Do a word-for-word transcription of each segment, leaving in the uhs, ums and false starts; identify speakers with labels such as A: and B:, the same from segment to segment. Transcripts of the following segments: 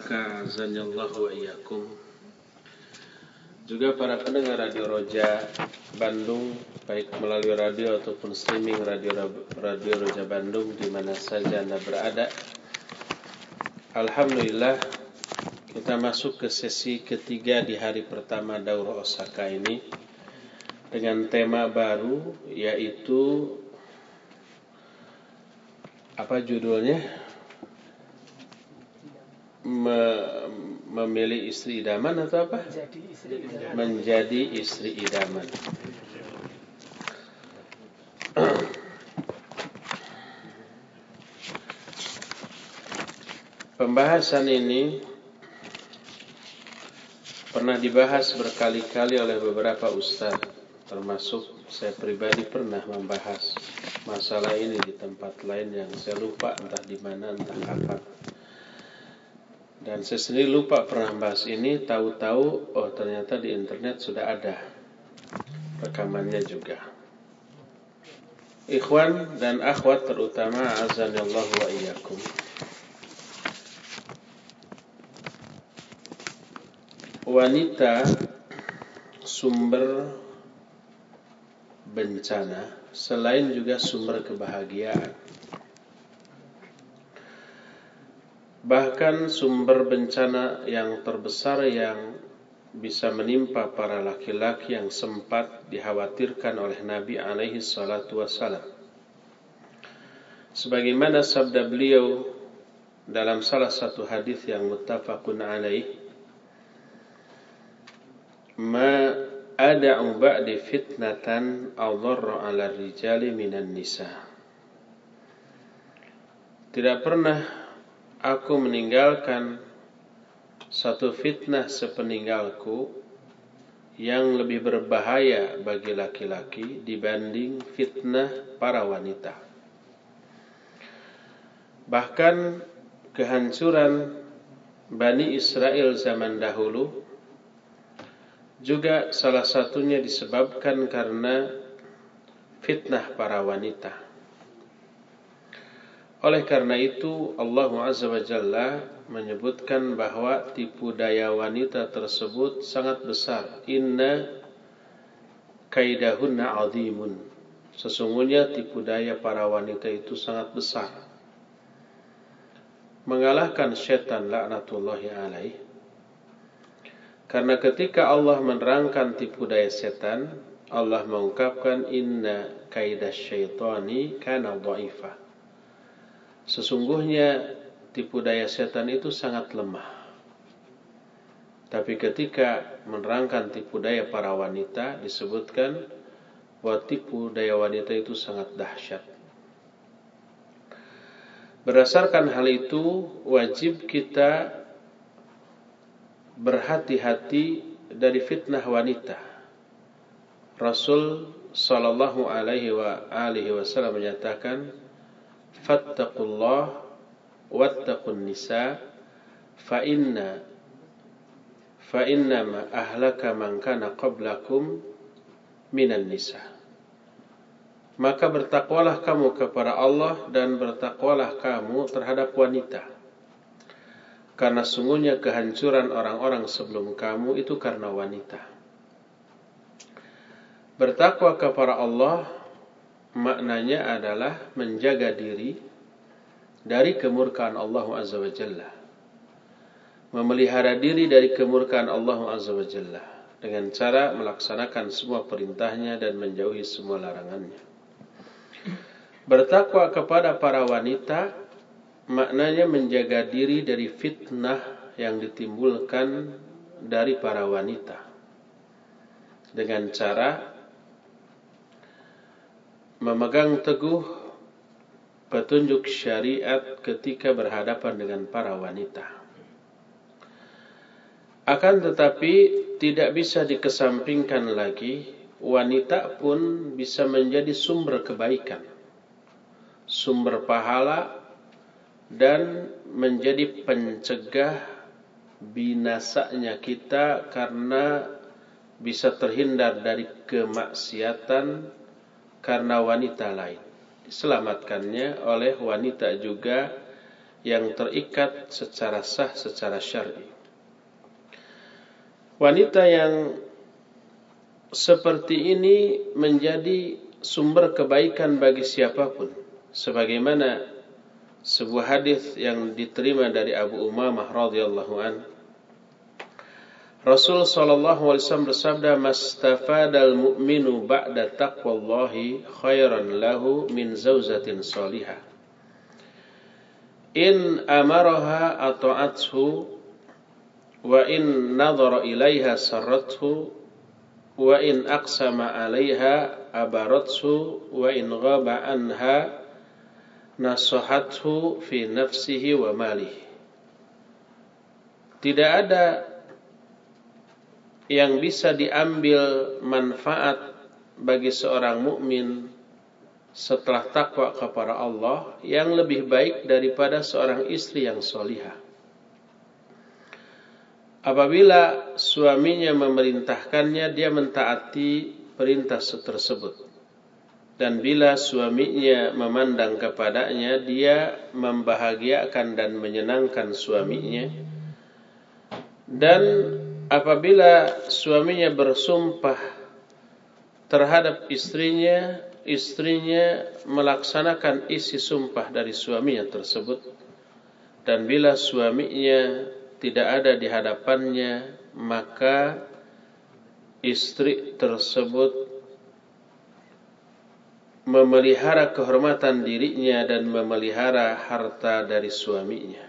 A: wabarakatuh. Azanillahu wa iyyakum. Juga para pendengar Radio Roja Bandung, baik melalui radio ataupun streaming Radio Radio Roja Bandung di mana saja Anda berada. Alhamdulillah, kita masuk ke sesi ketiga di hari pertama Daurah Osaka ini dengan tema baru, yaitu apa judulnya? Me- memilih istri idaman atau apa?
B: Menjadi istri idaman.
A: Menjadi istri idaman. Pembahasan ini pernah dibahas berkali-kali oleh beberapa ustaz, termasuk saya pribadi pernah membahas masalah ini di tempat lain yang saya lupa entah di mana entah kapan. Dan saya sendiri lupa pernah bahas ini, tahu-tahu oh ternyata di internet sudah ada rekamannya juga. Ikhwan dan akhwat terutama, azanillahu wa iyyakum. Wanita sumber bencana selain juga sumber kebahagiaan. Bahkan sumber bencana yang terbesar yang bisa menimpa para laki-laki yang sempat dikhawatirkan oleh Nabi alaihi salatu wassalam. Sebagaimana sabda beliau dalam salah satu hadis yang muttafaqun alaih, "Ma ada'u ba'di fitnatan adharra 'ala rijali minan nisa." Tidak pernah aku meninggalkan satu fitnah sepeninggalku yang lebih berbahaya bagi laki-laki dibanding fitnah para wanita. Bahkan kehancuran Bani Israel zaman dahulu juga salah satunya disebabkan karena fitnah para wanita. Oleh karena itu Allah Azza wa Jalla menyebutkan bahwa tipu daya wanita tersebut sangat besar. Inna kaidahunna azimun. Sesungguhnya tipu daya para wanita itu sangat besar. Mengalahkan syaitan laknatullahi alaih. Karena ketika Allah menerangkan tipu daya setan, Allah mengungkapkan inna kaidasyaitani kana dha'ifa. Sesungguhnya tipu daya setan itu sangat lemah. Tapi ketika menerangkan tipu daya para wanita, disebutkan bahwa tipu daya wanita itu sangat dahsyat. Berdasarkan hal itu, wajib kita berhati-hati dari fitnah wanita. Rasul sallallahu alaihi wa alihi wasallam menyatakan, fattaqullah wattaqun nisa fa inna fa inna ma ahlaka man kana qablakum minan nisa. Maka bertakwalah kamu kepada Allah dan bertakwalah kamu terhadap wanita, karena sungguhnya kehancuran orang-orang sebelum kamu itu karena wanita. Bertakwa kepada Allah maknanya adalah menjaga diri dari kemurkaan Allah Azza wa Jalla. Memelihara diri dari kemurkaan Allah Azza wa Jalla dengan cara melaksanakan semua perintahnya dan menjauhi semua larangannya. Bertakwa kepada para wanita maknanya menjaga diri dari fitnah yang ditimbulkan dari para wanita dengan cara memegang teguh petunjuk syariat ketika berhadapan dengan para wanita. Akan tetapi tidak bisa dikesampingkan lagi, wanita pun bisa menjadi sumber kebaikan, sumber pahala, dan menjadi pencegah binasanya kita karena bisa terhindar dari kemaksiatan karena wanita lain. Diselamatkannya oleh wanita juga yang terikat secara sah, secara syar'i. Wanita yang seperti ini menjadi sumber kebaikan bagi siapapun, sebagaimana sebuah hadis yang diterima dari Abu Umamah radhiyallahu an, Rasul sallallahu alaihi wasallam bersabda, "Mastafadal mu'minu ba'da taqwallahi khairan lahu min zawjatin salihah. In amaraha ata'athu wa in nadhara ilaiha sarrathu wa in aqsama 'alaiha abarathu wa in ghaba anha nasahathu fi nafsihi wa malihi." Tidak ada yang bisa diambil manfaat bagi seorang mukmin setelah takwa kepada Allah yang lebih baik daripada seorang istri yang solihah. Apabila suaminya memerintahkannya, dia mentaati perintah tersebut. Dan bila suaminya memandang kepadanya, dia membahagiakan dan menyenangkan suaminya. Dan apabila suaminya bersumpah terhadap istrinya, istrinya melaksanakan isi sumpah dari suaminya tersebut. Dan bila suaminya tidak ada di hadapannya, maka istri tersebut memelihara kehormatan dirinya dan memelihara harta dari suaminya.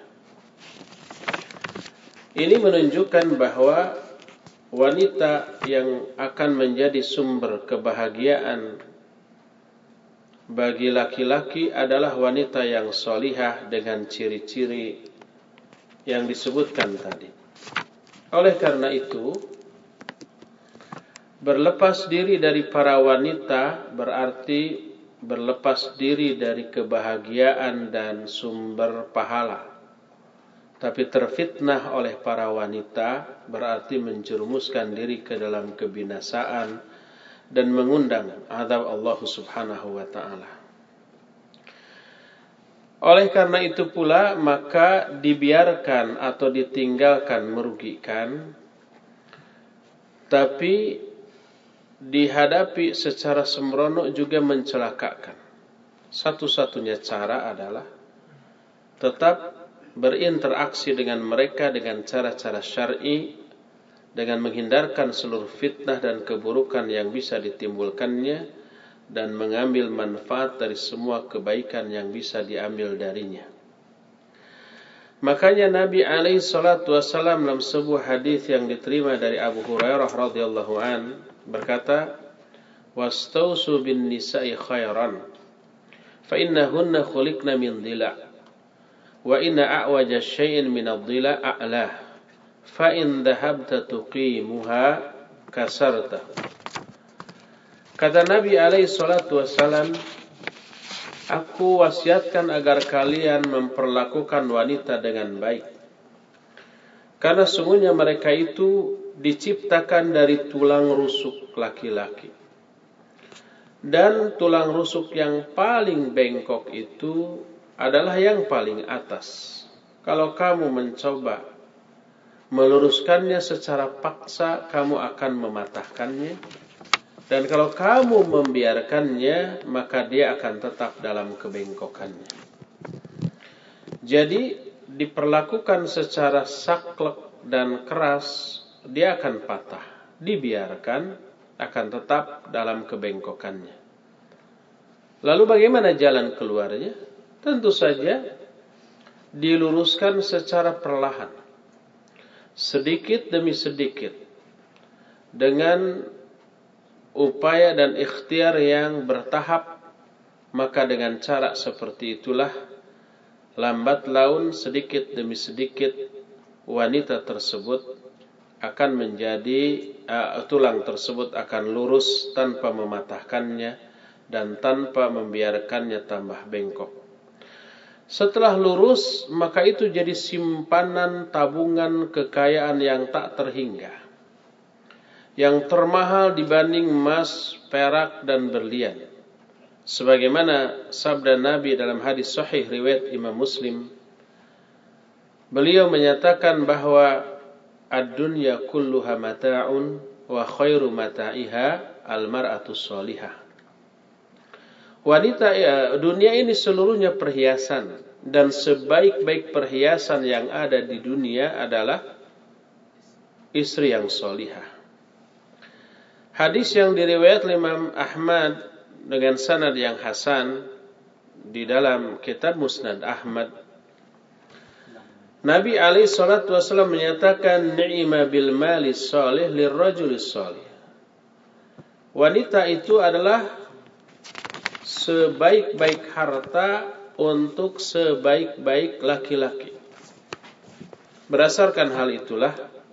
A: Ini menunjukkan bahwa wanita yang akan menjadi sumber kebahagiaan bagi laki-laki adalah wanita yang solihah dengan ciri-ciri yang disebutkan tadi. Oleh karena itu, berlepas diri dari para wanita berarti berlepas diri dari kebahagiaan dan sumber pahala. Tapi terfitnah oleh para wanita berarti menjerumuskan diri ke dalam kebinasaan dan mengundang azab Allah Subhanahu wa ta'ala. Oleh karena itu pula, maka dibiarkan atau ditinggalkan merugikan, tapi dihadapi secara sembrono juga mencelakakan. Satu-satunya cara adalah tetap berinteraksi dengan mereka dengan cara-cara syar'i, dengan menghindarkan seluruh fitnah dan keburukan yang bisa ditimbulkannya, dan mengambil manfaat dari semua kebaikan yang bisa diambil darinya. Makanya Nabi alaihi salatu wassalam dalam sebuah hadis yang diterima dari Abu Hurairah radhiyallahu an berkata, "Wastausu bin nisa'i khairan, fa innahunna khuliqna min dhila'. Wa inna a'waja syai'in min ad-dhila a'lah. Fa in dhahabta tuqimuha kasarta." Kata Nabi alaihi salatu wassalam, "Aku wasiatkan agar kalian memperlakukan wanita dengan baik. Karena sungguhnya mereka itu diciptakan dari tulang rusuk laki-laki. Dan tulang rusuk yang paling bengkok itu adalah yang paling atas. Kalau kamu mencoba meluruskannya secara paksa, kamu akan mematahkannya. Dan kalau kamu membiarkannya, maka dia akan tetap dalam kebengkokannya." Jadi diperlakukan secara saklek dan keras, dia akan patah. Dibiarkan, akan tetap dalam kebengkokannya. Lalu bagaimana jalan keluarnya? Tentu saja diluruskan secara perlahan, sedikit demi sedikit, dengan upaya dan ikhtiar yang bertahap. Maka dengan cara seperti itulah, lambat laun sedikit demi sedikit wanita tersebut akan menjadi uh, tulang tersebut akan lurus tanpa mematahkannya dan tanpa membiarkannya tambah bengkok. Setelah lurus, maka itu jadi simpanan tabungan kekayaan yang tak terhingga, yang termahal dibanding emas, perak, dan berlian. Sebagaimana sabda Nabi dalam hadis sahih riwayat Imam Muslim, Beliau menyatakan bahwa ad-dunya kulluha mata'un wa khairu mata'iha al-mar'atus sholihah. Wanita ya, dunia ini seluruhnya perhiasan, dan sebaik-baik perhiasan yang ada di dunia adalah istri yang sholihah. Hadis yang diriwayatkan Imam Ahmad dengan sanad yang hasan di dalam kitab Musnad Ahmad, Nabi alaihi salatu wasallam menyatakan, ni'ma bil mali sholih lirrajuli sholih. Wanita itu adalah sebaik-baik harta untuk sebaik-baik laki-laki. Berdasarkan hal itulah,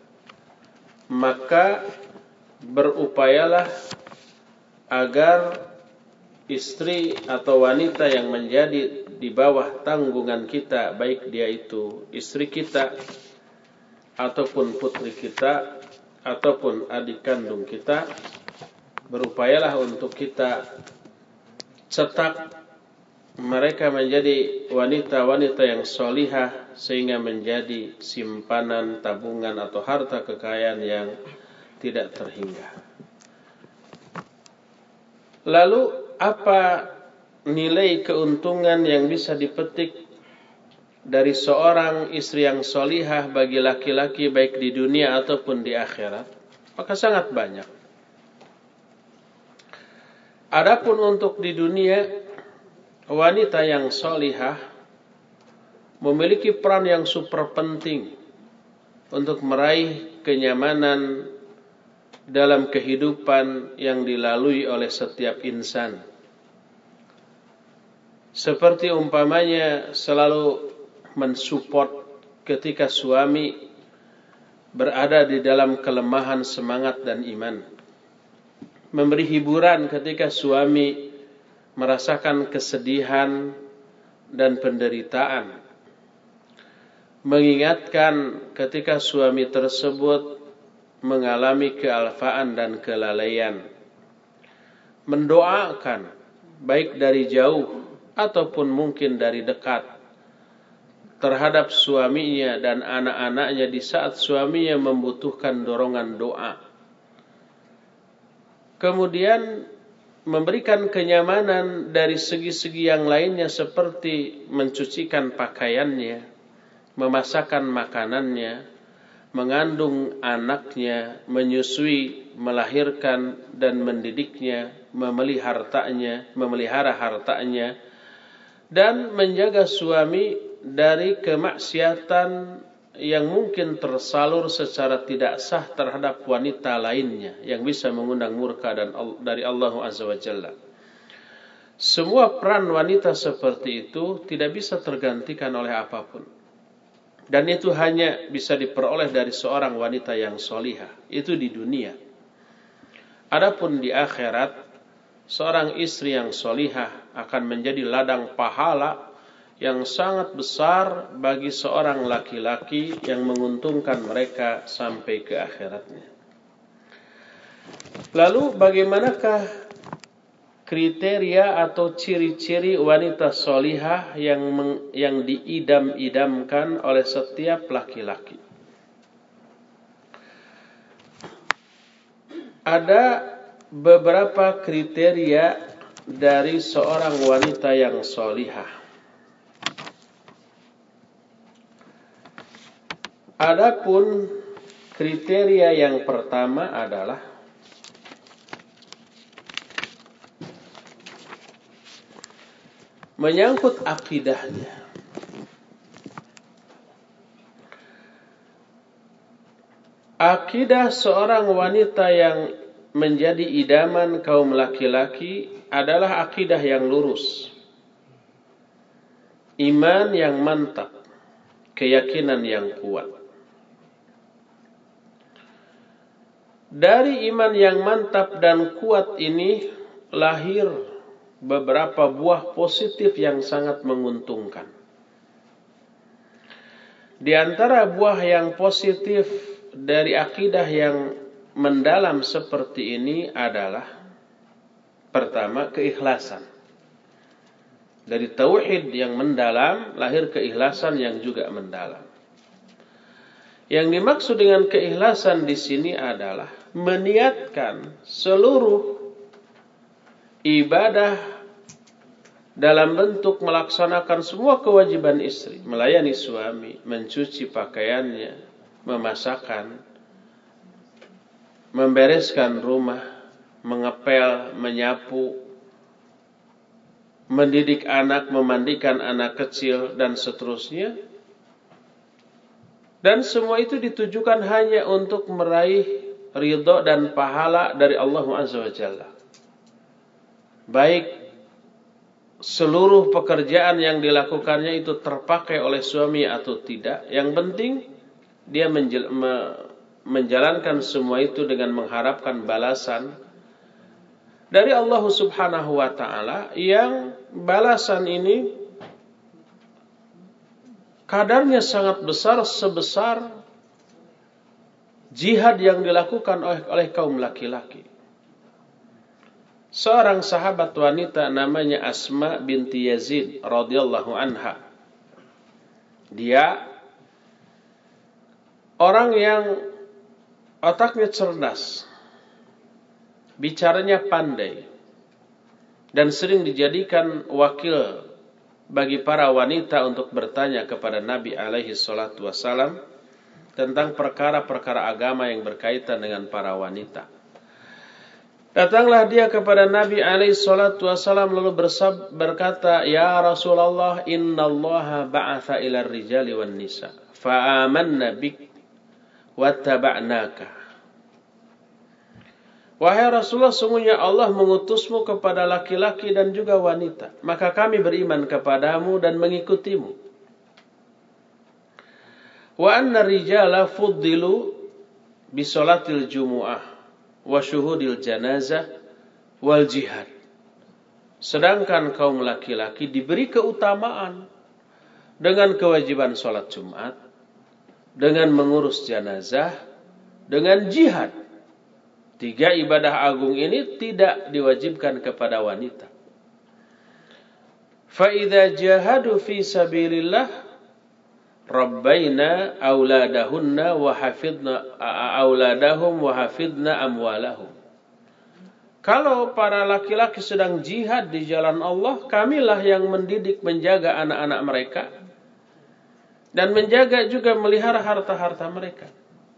A: maka berupayalah agar istri atau wanita yang menjadi di bawah tanggungan kita, baik dia itu istri kita ataupun putri kita ataupun adik kandung kita, berupayalah untuk kita cetak mereka menjadi wanita-wanita yang sholihah, sehingga menjadi simpanan, tabungan atau harta kekayaan yang tidak terhingga. Lalu apa nilai keuntungan yang bisa dipetik dari seorang istri yang sholihah bagi laki-laki baik di dunia ataupun di akhirat? Maka sangat banyak. Adapun untuk di dunia, wanita yang sholihah memiliki peran yang super penting untuk meraih kenyamanan dalam kehidupan yang dilalui oleh setiap insan. Seperti umpamanya selalu mensupport ketika suami berada di dalam kelemahan semangat dan iman. Memberi hiburan ketika suami merasakan kesedihan dan penderitaan. Mengingatkan ketika suami tersebut mengalami kealfaan dan kelalaian. Mendoakan baik dari jauh ataupun mungkin dari dekat terhadap suaminya dan anak-anaknya di saat suaminya membutuhkan dorongan doa. Kemudian memberikan kenyamanan dari segi-segi yang lainnya, seperti mencucikan pakaiannya, memasakkan makanannya, mengandung anaknya, menyusui, melahirkan dan mendidiknya, memelihara hartanya, memelihara hartanya, dan menjaga suami dari kemaksiatan yang mungkin tersalur secara tidak sah terhadap wanita lainnya yang bisa mengundang murka dan dari Allah Azza wa Jalla. Semua peran wanita seperti itu tidak bisa tergantikan oleh apapun. Dan itu hanya bisa diperoleh dari seorang wanita yang sholihah. Itu di dunia. Adapun di akhirat, seorang istri yang sholihah akan menjadi ladang pahala yang sangat besar bagi seorang laki-laki yang menguntungkan mereka sampai ke akhiratnya. Lalu bagaimanakah kriteria atau ciri-ciri wanita sholihah yang meng, yang diidam-idamkan oleh setiap laki-laki? Ada beberapa kriteria dari seorang wanita yang sholihah. Adapun kriteria yang pertama adalah menyangkut akidahnya. Akidah seorang wanita yang menjadi idaman kaum laki-laki adalah akidah yang lurus, iman yang mantap, keyakinan yang kuat. Dari iman yang mantap dan kuat ini lahir beberapa buah positif yang sangat menguntungkan. Di antara buah yang positif dari akidah yang mendalam seperti ini adalah, pertama, keikhlasan. Dari tauhid yang mendalam lahir keikhlasan yang juga mendalam. Yang dimaksud dengan keikhlasan di sini adalah meniatkan seluruh ibadah dalam bentuk melaksanakan semua kewajiban istri, melayani suami, mencuci pakaiannya, memasakkan, membereskan rumah, mengepel, menyapu, mendidik anak, memandikan anak kecil, dan seterusnya. Dan semua itu ditujukan hanya untuk meraih ridho dan pahala dari Allah Azza wa Jalla. Baik seluruh pekerjaan yang dilakukannya itu terpakai oleh suami atau tidak, yang penting dia menjel, me, menjalankan semua itu dengan mengharapkan balasan dari Allah Subhanahu wa Ta'ala, yang balasan ini kadarnya sangat besar, sebesar jihad yang dilakukan oleh, oleh kaum laki-laki. Seorang sahabat wanita namanya Asma binti Yazid radhiyallahu anha. Dia orang yang otaknya cerdas, bicaranya pandai, dan sering dijadikan wakil bagi para wanita untuk bertanya kepada Nabi alaihi salatu wasalam tentang perkara-perkara agama yang berkaitan dengan para wanita. Datanglah dia kepada Nabi alaihi salatu wasalam lalu bersab, berkata, "Ya Rasulullah, innallaha ba'atha ila rijali wan nisa, fa'amanna bik wattaba'naka." Wahai Rasulullah, sungguhnya Allah mengutusmu kepada laki-laki dan juga wanita, maka kami beriman kepadamu dan mengikutimu. Wa anna rijala fuddilu bisolatil jumu'ah wa syuhudil janazah wal jihad. Sedangkan kaum laki-laki diberi keutamaan dengan kewajiban sholat Jumat, dengan mengurus janazah, dengan jihad. Tiga ibadah agung ini tidak diwajibkan kepada wanita. Fa idza jahadu fi sabilillah rabbaina auladahunna wa hafidna auladahum wa hafidna amwalahum. Kalau para laki-laki sedang jihad di jalan Allah, kamilah yang mendidik, menjaga anak-anak mereka dan menjaga juga melihara harta-harta mereka.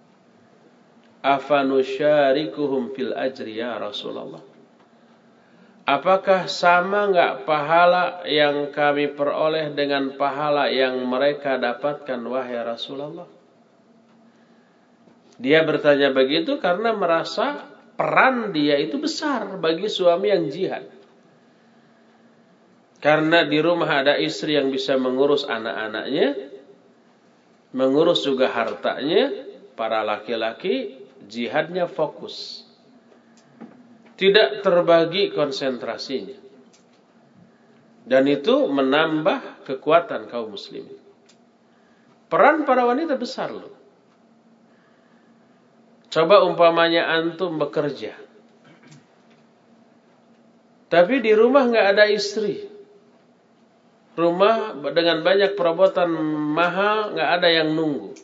A: Afanusyarikuhum fil ajri ya Rasulullah. Apakah sama enggak pahala yang kami peroleh dengan pahala yang mereka dapatkan, wahai Rasulullah? Dia bertanya begitu karena merasa peran dia itu besar bagi suami yang jihad. Karena di rumah ada istri yang bisa mengurus anak-anaknya, mengurus juga hartanya. Para laki-laki jihadnya fokus, tidak terbagi konsentrasinya, dan itu menambah kekuatan kaum muslimin. Peran para wanita besar loh. Coba umpamanya antum bekerja, tapi di rumah nggak ada istri, rumah dengan banyak perabotan mahal, nggak ada yang nunggu.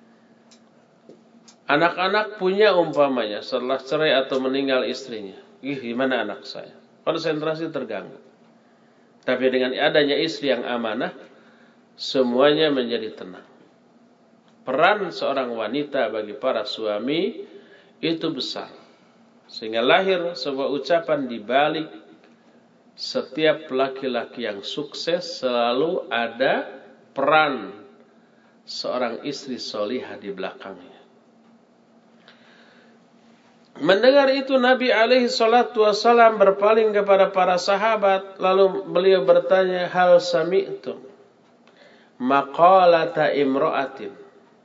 A: Anak-anak punya umpamanya setelah cerai atau meninggal istrinya. Ih, gimana anak saya? Konsentrasi terganggu. Tapi dengan adanya istri yang amanah, semuanya menjadi tenang. Peran seorang wanita bagi para suami itu besar. Sehingga lahir sebuah ucapan di balik setiap laki-laki yang sukses selalu ada peran seorang istri solihah di belakangnya. Mendengar itu Nabi alaihi salatu wassalam berpaling kepada para sahabat, lalu beliau bertanya, hal sami'tum maqalata imra'atin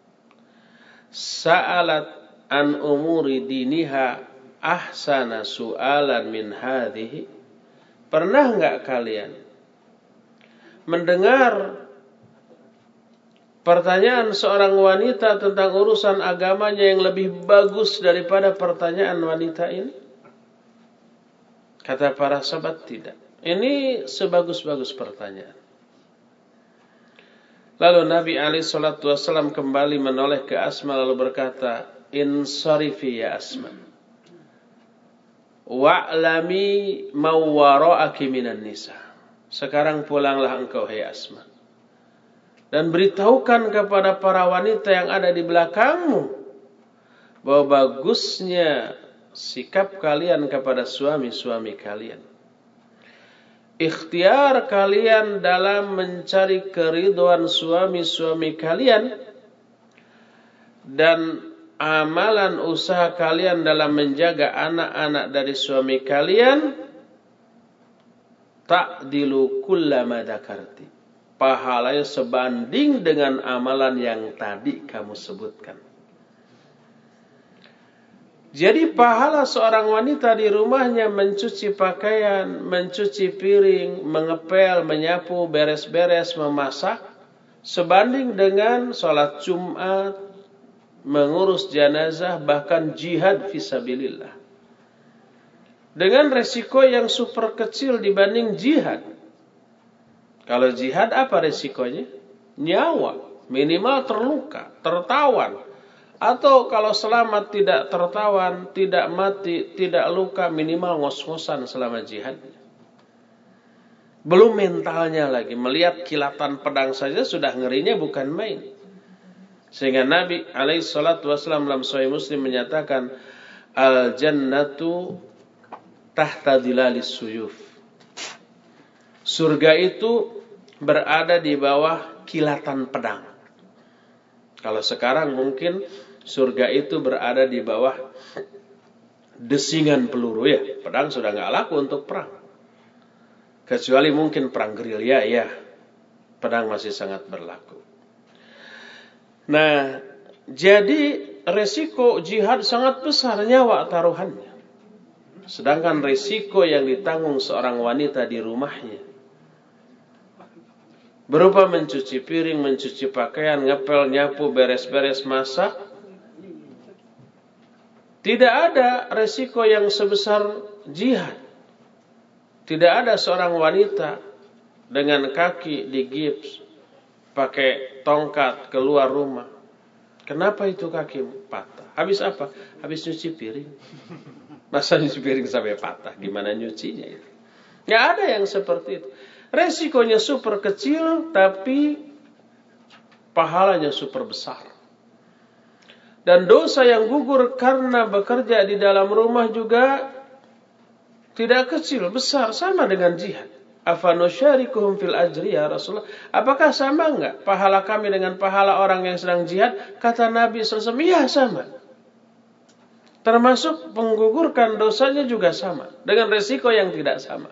A: sa'alat an umuri diniha ahsana su'alan min hadhihi? Pernah enggak kalian mendengar pertanyaan seorang wanita tentang urusan agamanya yang lebih bagus daripada pertanyaan wanita ini? Kata para sahabat, tidak. Ini sebagus-bagus pertanyaan. Lalu Nabi alaihi salatu wasallam kembali menoleh ke Asma lalu berkata, "Insarifi ya Asma. Wa'lami mawwara'aki minan nisa." Sekarang pulanglah engkau hai Asma. Dan beritahukan kepada para wanita yang ada di belakangmu bahwa bagusnya sikap kalian kepada suami-suami kalian. Ikhtiar kalian dalam mencari keridhaan suami-suami kalian dan amalan usaha kalian dalam menjaga anak-anak dari suami kalian ta'dilu kullama dzakarti. Pahalanya sebanding dengan amalan yang tadi kamu sebutkan. Jadi pahala seorang wanita di rumahnya mencuci pakaian, mencuci piring, mengepel, menyapu, beres-beres, memasak, sebanding dengan sholat Jumat, mengurus jenazah, bahkan jihad fisabilillah. Dengan resiko yang super kecil dibanding jihad. Kalau jihad apa resikonya? Nyawa, minimal terluka, tertawan. Atau kalau selamat tidak tertawan, tidak mati, tidak luka, minimal ngos-ngosan selama jihad. Belum mentalnya lagi. Melihat kilatan pedang saja sudah ngerinya bukan main. Sehingga Nabi alaihi salatu wasallam dalam Sahih Muslim menyatakan, Al-jannatu tahta dhilalis suyuf. Surga itu berada di bawah kilatan pedang. Kalau sekarang mungkin surga itu berada di bawah desingan peluru ya. Pedang sudah nggak laku untuk perang. Kecuali mungkin perang gerilya ya. Pedang masih sangat berlaku. Nah, jadi resiko jihad sangat besar nyawa taruhannya. Sedangkan resiko yang ditanggung seorang wanita di rumahnya berupa mencuci piring, mencuci pakaian, ngepel, nyapu, beres-beres, masak. Tidak ada resiko yang sebesar jihad. Tidak ada seorang wanita dengan kaki digips, pakai tongkat keluar rumah. Kenapa itu kaki patah? Habis apa? Habis nyuci piring. Masa nyuci piring sampai patah? Gimana nyucinya itu? Nggak ada yang seperti itu. Resikonya super kecil, tapi pahalanya super besar. Dan dosa yang gugur karena bekerja di dalam rumah juga tidak kecil, besar, sama dengan jihad. Afanusyarikuhum fil ajri ya Rasulullah. Apakah sama enggak pahala kami dengan pahala orang yang sedang jihad? Kata Nabi sallallahu alaihi wasallam, iya sama. Termasuk menggugurkan dosanya juga sama, dengan resiko yang tidak sama.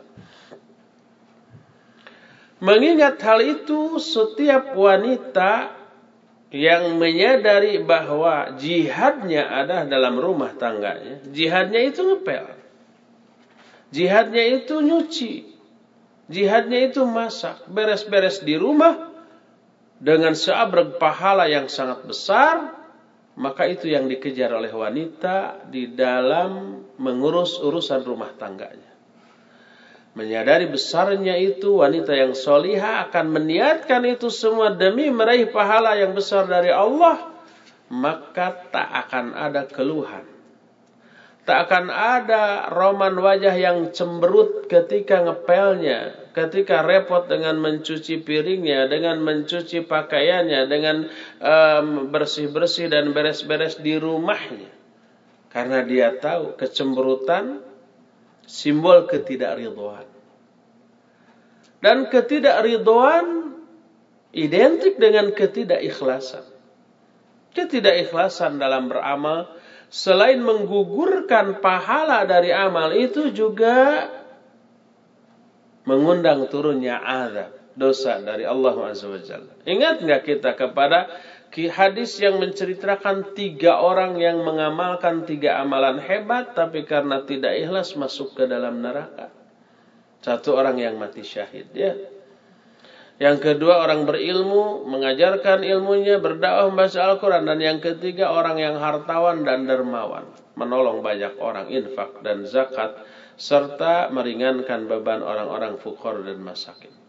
A: Mengingat hal itu, setiap wanita yang menyadari bahwa jihadnya ada dalam rumah tangganya, jihadnya itu ngepel, jihadnya itu nyuci, jihadnya itu masak, beres-beres di rumah dengan seabrek pahala yang sangat besar, maka itu yang dikejar oleh wanita di dalam mengurus urusan rumah tangganya. Menyadari besarnya itu, wanita yang solihah akan meniatkan itu semua demi meraih pahala yang besar dari Allah, maka tak akan ada keluhan. Tak akan ada roman wajah yang cemberut ketika ngepelnya, ketika repot dengan mencuci piringnya, dengan mencuci pakaiannya, dengan um, bersih-bersih dan beres-beres di rumahnya. Karena dia tahu kecemberutan simbol ketidakridhaan. Dan ketidakridhaan identik dengan ketidakikhlasan. Ketidakikhlasan dalam beramal, selain menggugurkan pahala dari amal, itu juga mengundang turunnya azab, dosa dari Allah Azza wa Jalla. Ingat enggak kita kepada hadis yang menceritakan tiga orang yang mengamalkan tiga amalan hebat, tapi karena tidak ikhlas masuk ke dalam neraka. Satu orang yang mati syahid, ya. Yang kedua orang berilmu, mengajarkan ilmunya, berdakwah, membaca Al-Quran. Dan yang ketiga orang yang hartawan dan dermawan, menolong banyak orang, infak dan zakat, serta meringankan beban orang-orang fuqar dan masakin.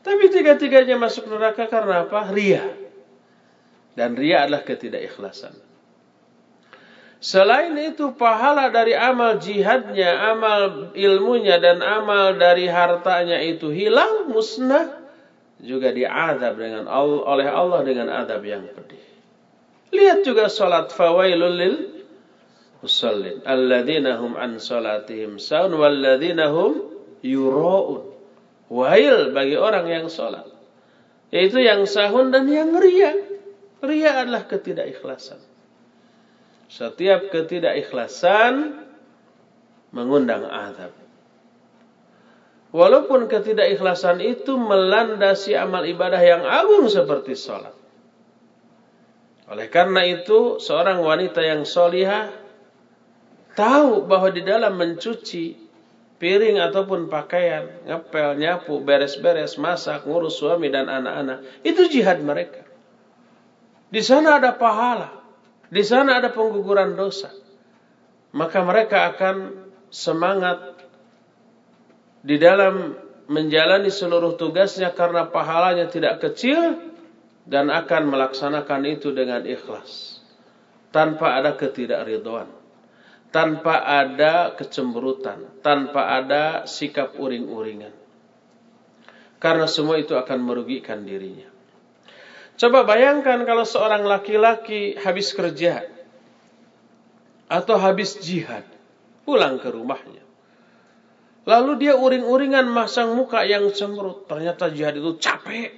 A: Tapi tiga-tiganya masuk neraka karena apa? Ria. Dan ria adalah ketidakikhlasan. Selain itu, pahala dari amal jihadnya, amal ilmunya, dan amal dari hartanya itu hilang, musnah, juga diazab dengan Allah, oleh Allah dengan azab yang pedih. Lihat juga salat, fawailul lil musallin alladzina hum an salatihim sahun walladzina hum yura'un. Wail bagi orang yang salat, yaitu yang sahun dan yang ria. Ria adalah ketidakikhlasan. Setiap ketidakikhlasan mengundang azab. Walaupun ketidakikhlasan itu melandasi amal ibadah yang agung seperti salat. Oleh karena itu, seorang wanita yang solihah tahu bahwa di dalam mencuci piring ataupun pakaian, ngepel, nyapu, beres-beres, masak, ngurus suami dan anak-anak, itu jihad mereka. Di sana ada pahala, di sana ada pengguguran dosa. Maka mereka akan semangat di dalam menjalani seluruh tugasnya karena pahalanya tidak kecil dan akan melaksanakan itu dengan ikhlas. Tanpa ada ketidakridhaan, tanpa ada kecemberutan, tanpa ada sikap uring-uringan. Karena semua itu akan merugikan dirinya. Coba bayangkan kalau seorang laki-laki habis kerja atau habis jihad, pulang ke rumahnya. Lalu dia uring-uringan masang muka yang cemberut. Ternyata jihad itu capek.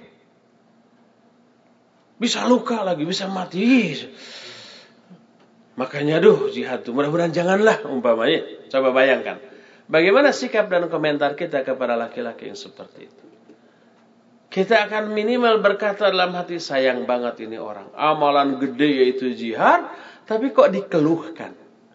A: Bisa luka lagi, bisa mati. Makanya aduh jihad itu mudah-mudahan janganlah umpamanya. Coba bayangkan. Bagaimana sikap dan komentar kita kepada laki-laki yang seperti itu? Kita akan minimal berkata dalam hati, sayang banget ini orang. Amalan gede yaitu jihad, tapi kok dikeluhkan.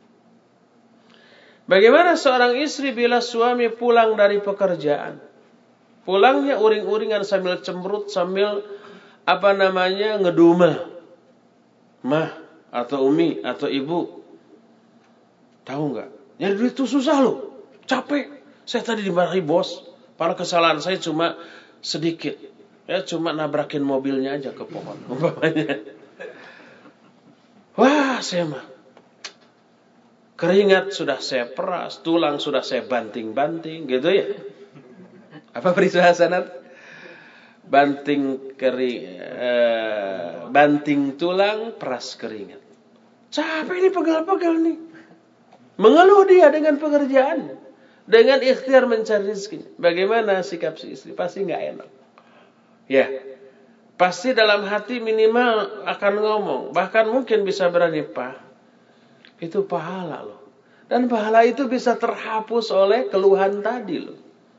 A: Bagaimana seorang istri bila suami pulang dari pekerjaan? Pulangnya uring-uringan sambil cemberut, sambil apa namanya ngedumel. Mah atau umi atau ibu, tahu nggak? Nyari duit itu susah loh, capek. Saya tadi dimarahi bos, padahal kesalahan saya cuma sedikit, ya cuma nabrakin mobilnya aja ke pohon. Wah, saya mah keringat sudah saya peras, tulang sudah saya banting-banting, gitu ya. Apa peristiwa sanad? Banting kering, eh, banting tulang, peras keringat. Capek ini, pegal-pegal nih. Mengeluh dia dengan pekerjaan, dengan ikhtiar mencari rezeki. Bagaimana sikap si istri? Pasti nggak enak. Ya, pasti dalam hati minimal akan ngomong, bahkan mungkin bisa berani, Pak, itu pahala loh. Dan pahala itu bisa terhapus oleh keluhan tadi loh.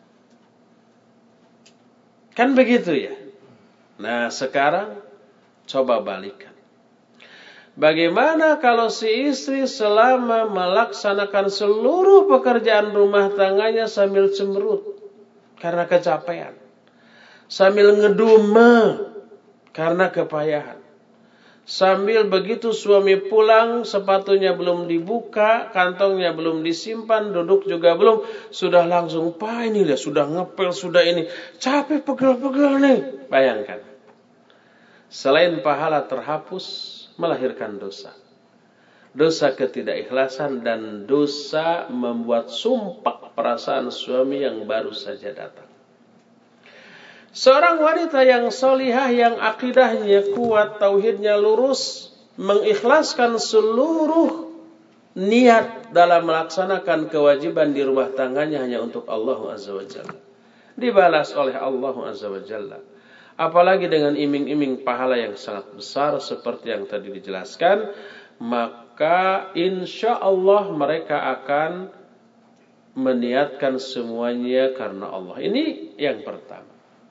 A: Kan begitu ya. Nah sekarang coba balikan. Bagaimana kalau si istri selama melaksanakan seluruh pekerjaan rumah tangganya sambil cemberut karena kecapean, sambil ngedumel karena kepayahan, sambil begitu suami pulang sepatunya belum dibuka, kantongnya belum disimpan, duduk juga belum, sudah langsung, Pak ini dia sudah ngepel, sudah ini, capek pegel-pegel nih. Bayangkan, selain pahala terhapus, melahirkan dosa. Dosa ketidakikhlasan dan dosa membuat sumpah perasaan suami yang baru saja datang. Seorang wanita yang solihah, yang akidahnya kuat, tauhidnya lurus, mengikhlaskan seluruh niat dalam melaksanakan kewajiban di rumah tangganya hanya untuk Allah Azza wa Jalla, dibalas oleh Allah Azza wa Jalla. Apalagi dengan iming-iming pahala yang sangat besar seperti yang tadi dijelaskan, maka insya Allah mereka akan meniatkan semuanya karena Allah. Ini yang pertama.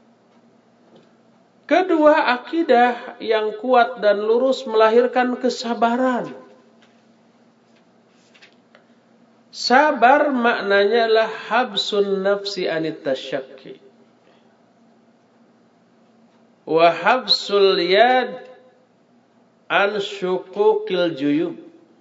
A: Kedua, akidah yang kuat dan lurus melahirkan kesabaran. Sabar maknanya adalah habsun nafsi anit tasyakki wa habsul yad an syuquqil juyub.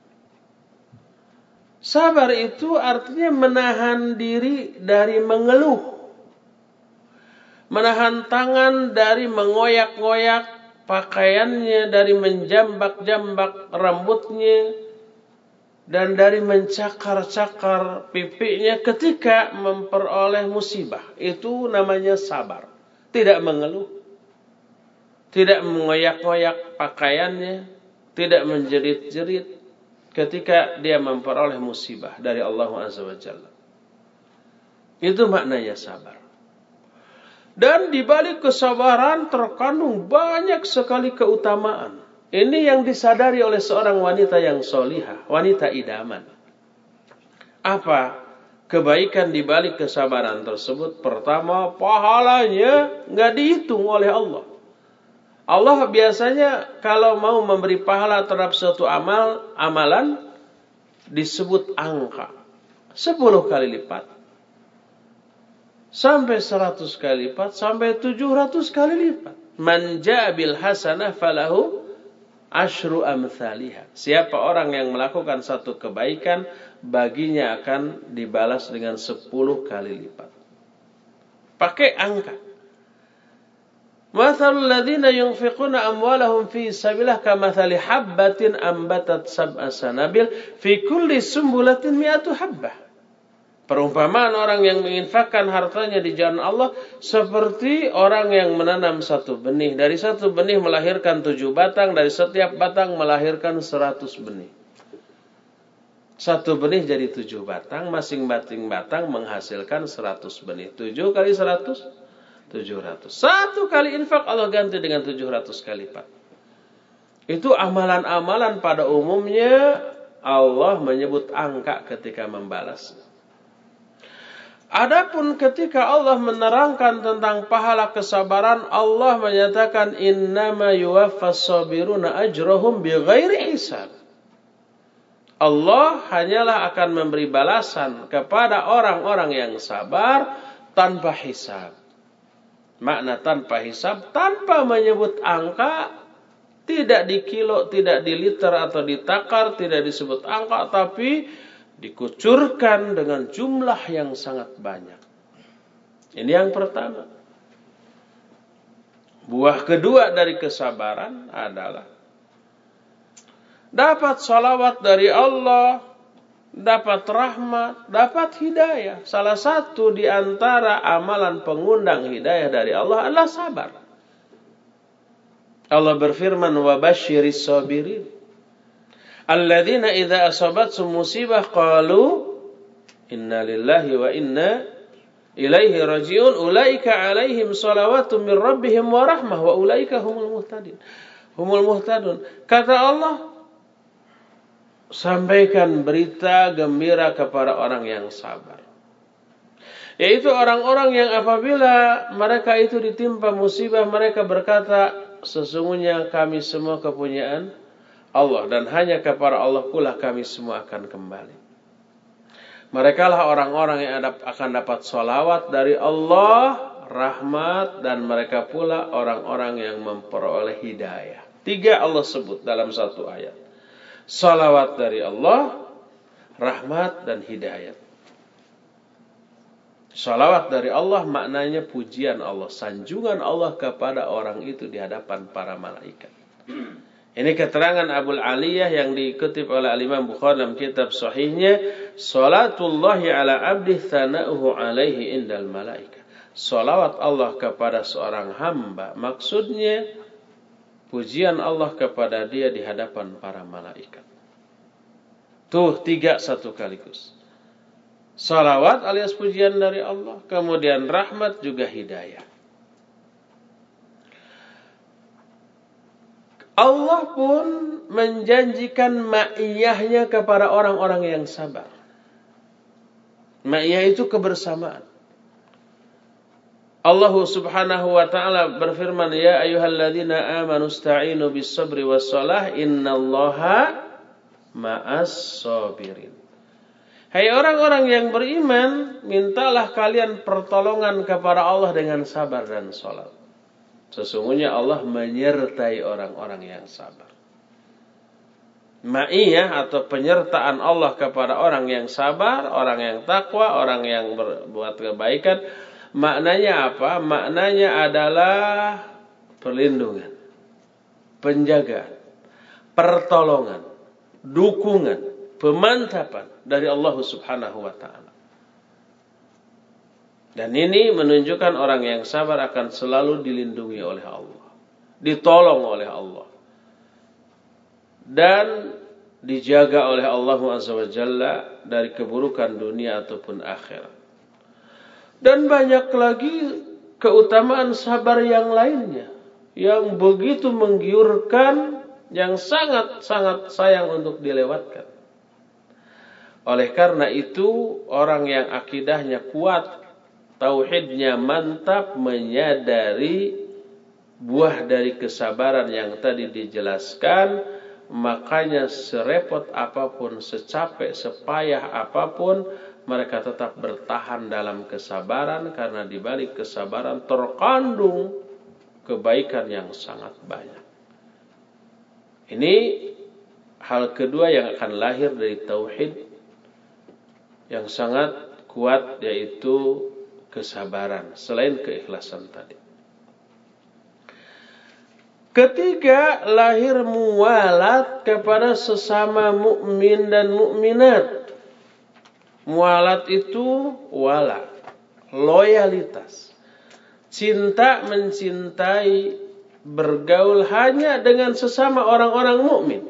A: Sabar itu artinya menahan diri dari mengeluh, menahan tangan dari mengoyak-ngoyak pakaiannya, dari menjambak-jambak rambutnya, dan dari mencakar-cakar pipinya ketika memperoleh musibah. Itu namanya sabar. Tidak mengeluh, tidak mengoyak-ngoyak pakaiannya, tidak menjerit-jerit ketika dia memperoleh musibah dari Allah Azza wa Jalla. Itu maknanya sabar. Dan di balik kesabaran terkandung banyak sekali keutamaan. Ini yang disadari oleh seorang wanita yang solihah, wanita idaman. Apa kebaikan di balik kesabaran tersebut? Pertama, pahalanya nggak dihitung oleh Allah. Allah biasanya kalau mau memberi pahala terhadap suatu amal, amalan disebut angka. Sepuluh kali lipat. Sampai seratus kali lipat, sampai tujuh ratus kali lipat. Man ja'a bil hasanah falahu asyru amthaliha. Siapa orang yang melakukan satu kebaikan, baginya akan dibalas dengan sepuluh kali lipat. Pakai angka. Mathalul ladzina yunfiquna amwalahum fi sabilillah kamathali habbatin ambatat sab'a sanabil fi kulli sumbulatin mi'atu habbah. Perumpamaan orang yang menginfakkan hartanya di jalan Allah seperti orang yang menanam satu benih. Dari satu benih melahirkan tujuh batang, dari setiap batang melahirkan seratus benih. Satu benih jadi tujuh batang, masing-masing batang menghasilkan seratus benih. Tujuh kali seratus, tujuh ratus. Satu kali infak Allah ganti dengan tujuh ratus kali lipat. Itu amalan-amalan pada umumnya Allah menyebut angka ketika membalasnya. Adapun ketika Allah menerangkan tentang pahala kesabaran, Allah menyatakan innama yuwaffas sabiruna ajrahum bighairi hisab. Allah hanyalah akan memberi balasan kepada orang-orang yang sabar tanpa hisab. Makna tanpa hisab, tanpa menyebut angka, tidak di kilo, tidak di liter atau di takar, tidak disebut angka, tapi dikucurkan dengan jumlah yang sangat banyak. Ini yang pertama. Buah kedua dari kesabaran adalah dapat salawat dari Allah, dapat rahmat, dapat hidayah. Salah satu di antara amalan pengundang hidayah dari Allah adalah sabar. Allah berfirman, wa basyiris sabirin alladzina idza asabathum musibah qalu inna lillahi wa inna ilaihi rajiun ulaika alaihim salawatun min rabbihim wa rahmah wa ulaika humul muhtadin. Humul muhtadun. Kata Allah, sampaikan berita gembira kepada orang yang sabar. Yaitu orang-orang yang apabila mereka itu ditimpa musibah, mereka berkata, sesungguhnya kami semua kepunyaan Allah, dan hanya kepada Allah pula kami semua akan kembali. Mereka lah orang-orang yang akan dapat sholawat dari Allah, rahmat, dan mereka pula orang-orang yang memperoleh hidayah. Tiga Allah sebut dalam satu ayat. Sholawat dari Allah, rahmat, dan hidayah. Sholawat dari Allah maknanya pujian Allah, sanjungan Allah kepada orang itu di hadapan para malaikat. Ini keterangan Abul Aliyah yang dikutip oleh Al-Imam Bukhari dalam kitab sahihnya, salatullahi ala abdi thana'uhu alaihi indal malaika. Salawat Allah kepada seorang hamba, maksudnya pujian Allah kepada dia di hadapan para malaikat. Tuh tiga satu kaligus. Salawat alias pujian dari Allah, kemudian rahmat juga hidayah. Allah pun menjanjikan ma'iyahnya kepada orang-orang yang sabar. Ma'iyah itu kebersamaan. Allah subhanahu wa ta'ala berfirman, ya ayyuhalladzina amanu ista'inu bis sabri was salah innallaha ma'as sabirin. Hai orang-orang yang beriman, mintalah kalian pertolongan kepada Allah dengan sabar dan salat. Sesungguhnya Allah menyertai orang-orang yang sabar. Ma'iyah atau penyertaan Allah kepada orang yang sabar, orang yang takwa, orang yang berbuat kebaikan, Maknanya apa? Maknanya adalah perlindungan, penjagaan, pertolongan, dukungan, pemantapan dari Allah Subhanahu wa taala. Dan ini menunjukkan orang yang sabar akan selalu dilindungi oleh Allah, ditolong oleh Allah, dan dijaga oleh Allah Azza wa Jalla dari keburukan dunia ataupun akhirat. Dan banyak lagi keutamaan sabar yang lainnya yang begitu menggiurkan, yang sangat-sangat sayang untuk dilewatkan. Oleh karena itu, orang yang akidahnya kuat, tauhidnya mantap, menyadari buah dari kesabaran yang tadi dijelaskan, makanya serepot apapun, secapek, sepayah apapun, mereka tetap bertahan dalam kesabaran, karena di balik kesabaran terkandung kebaikan yang sangat banyak. Ini hal kedua yang akan lahir dari tauhid yang sangat kuat, yaitu kesabaran, selain keikhlasan tadi. Ketiga, lahir muwalat kepada sesama mukmin dan mukminat. Muwalat itu wala, loyalitas, cinta mencintai, bergaul hanya dengan sesama orang-orang mukmin.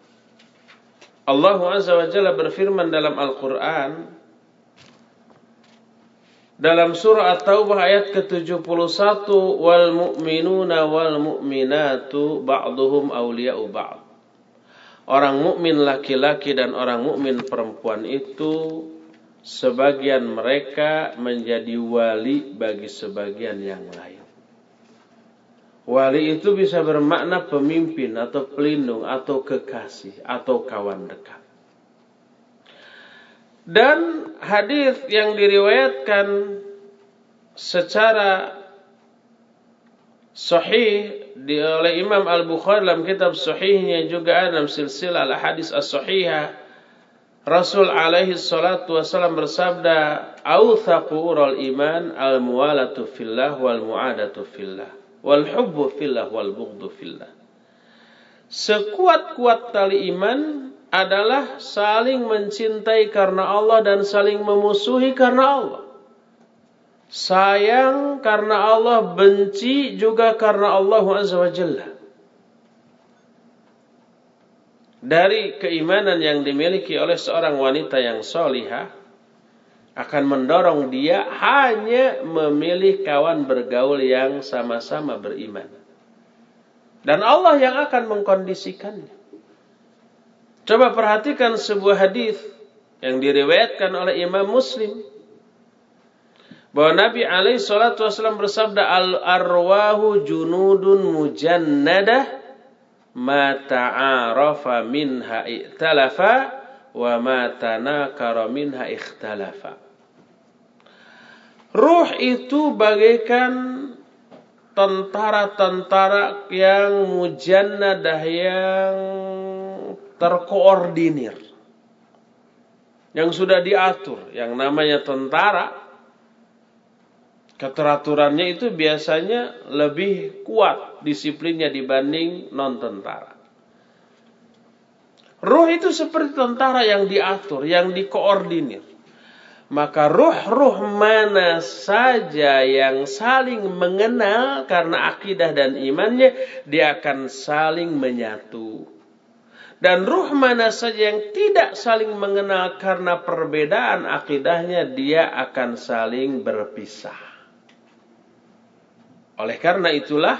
A: Allah Azza wa Jalla berfirman dalam Al-Quran, dalam surah At-Taubah ayat ke tujuh puluh satu, wal mu'minuna wal mu'minatu ba'duhum awliya'u ba'd. Orang mukmin laki-laki dan orang mukmin perempuan itu, sebagian mereka menjadi wali bagi sebagian yang lain. Wali itu bisa bermakna pemimpin atau pelindung atau kekasih atau kawan dekat. Dan hadis yang diriwayatkan secara sahih oleh Imam Al-Bukhari dalam kitab sahihnya, juga dalam silsilah al-hadis as-sahihah, Rasul alaihi salatu wasallam bersabda, "Authaqu ural iman al-muwalatu fillah wal mu'adatu fillah wal hubbu fillah wal bughdu fillah." Sekuat-kuat tali iman adalah saling mencintai karena Allah dan saling memusuhi karena Allah. Sayang karena Allah, benci juga karena Allah Azza wa Jalla. Dari keimanan yang dimiliki oleh seorang wanita yang solihah akan mendorong dia hanya memilih kawan bergaul yang sama-sama beriman. Dan Allah yang akan mengkondisikannya. Coba perhatikan sebuah hadis yang diriwayatkan oleh Imam Muslim, bahwa Nabi alaihi salatu wasallam bersabda, al-arwahu junudun mujannadah ma ta'arafa minha i'talafa wa ma tanakara minha ikhtalafa. Ruh itu bagaikan tentara-tentara yang mujannadah, yang terkoordinir, yang sudah diatur. Yang namanya tentara, keteraturannya itu biasanya lebih kuat disiplinnya dibanding non-tentara. Ruh itu seperti tentara yang diatur, yang dikoordinir. Maka ruh-ruh mana saja yang saling mengenal karena akidah dan imannya, dia akan saling menyatu. Dan ruh mana saja yang tidak saling mengenal karena perbedaan akidahnya, dia akan saling berpisah. Oleh karena itulah,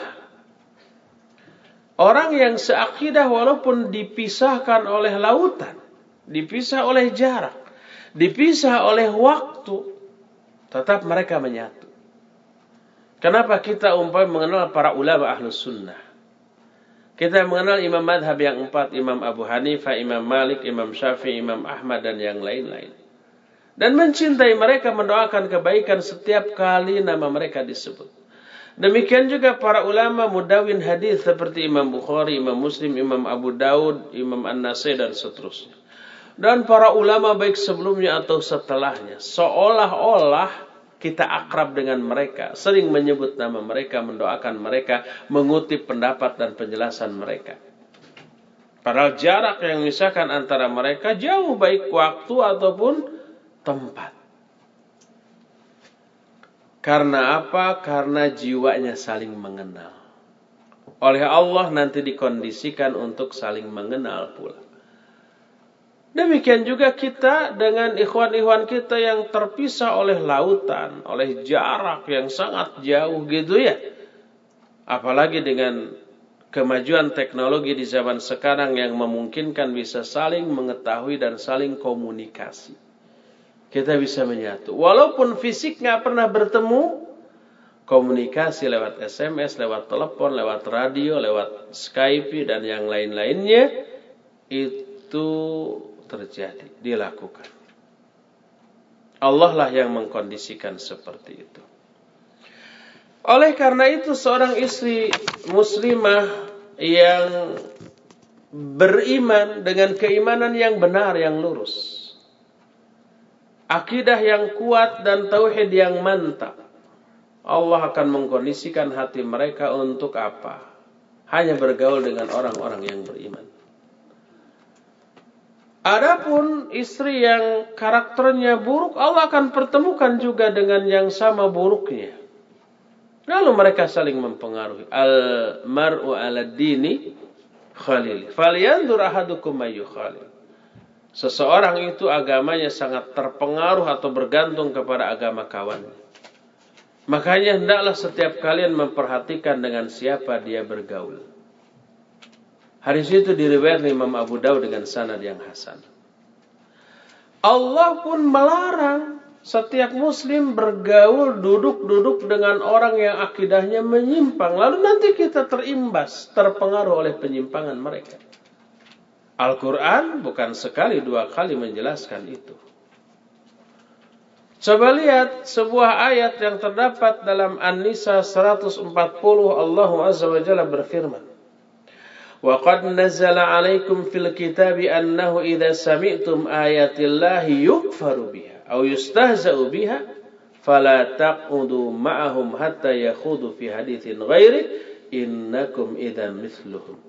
A: orang yang seakidah walaupun dipisahkan oleh lautan, dipisah oleh jarak, dipisah oleh waktu, tetap mereka menyatu. Kenapa kita umpamanya mengenal para ulama ahlus sunnah? Kita mengenal imam madhab yang empat, Imam Abu Hanifah, Imam Malik, Imam Syafi'i, Imam Ahmad, dan yang lain-lain. Dan mencintai mereka, mendoakan kebaikan setiap kali nama mereka disebut. Demikian juga para ulama mudawin hadis seperti Imam Bukhari, Imam Muslim, Imam Abu Daud, Imam An-Nasai, dan seterusnya. Dan para ulama baik sebelumnya atau setelahnya, seolah-olah kita akrab dengan mereka, sering menyebut nama mereka, mendoakan mereka, mengutip pendapat dan penjelasan mereka. Padahal jarak yang misalkan antara mereka jauh, baik waktu ataupun tempat. Karena apa? Karena jiwanya saling mengenal. Oleh Allah nanti dikondisikan untuk saling mengenal pula. Demikian juga kita dengan ikhwan-ikhwan kita yang terpisah oleh lautan, oleh jarak yang sangat jauh gitu ya. Apalagi dengan kemajuan teknologi di zaman sekarang yang memungkinkan bisa saling mengetahui dan saling komunikasi. Kita bisa menyatu. Walaupun fisik nggak pernah bertemu, komunikasi lewat S M S, lewat telepon, lewat radio, lewat Skype dan yang lain-lainnya itu terjadi, dilakukan. Allah lah yang mengkondisikan seperti itu. Oleh karena itu seorang istri muslimah yang beriman dengan keimanan yang benar, yang lurus, akidah yang kuat dan tauhid yang mantap, Allah akan mengkondisikan hati mereka untuk apa? Hanya bergaul dengan orang-orang yang beriman. Adapun istri yang karakternya buruk, Allah akan pertemukan juga dengan yang sama buruknya. Lalu mereka saling mempengaruhi. Al-mar'u 'ala dini khalil. Falyanzur ahadukum may yukhalil. Seseorang itu agamanya sangat terpengaruh atau bergantung kepada agama kawannya. Makanya hendaklah setiap kalian memperhatikan dengan siapa dia bergaul. Hadis itu diriwayatkan Imam Abu Daud dengan sanad yang hasan. Allah pun melarang setiap muslim bergaul, duduk-duduk dengan orang yang akidahnya menyimpang. Lalu nanti kita terimbas, terpengaruh oleh penyimpangan mereka. Al-Quran bukan sekali dua kali menjelaskan itu. Coba lihat sebuah ayat yang terdapat dalam An-Nisa seratus empat puluh. Allah Azza wa Jalla berfirman, "Wa qad nazzala 'alaikum fil kitabi annahu idza sami'tum ayatillahi yukfaru biha aw yustahza'u biha fala taq'udu ma'ahum hatta yakhudu fi haditsin ghairi innakum idzan mithluhum."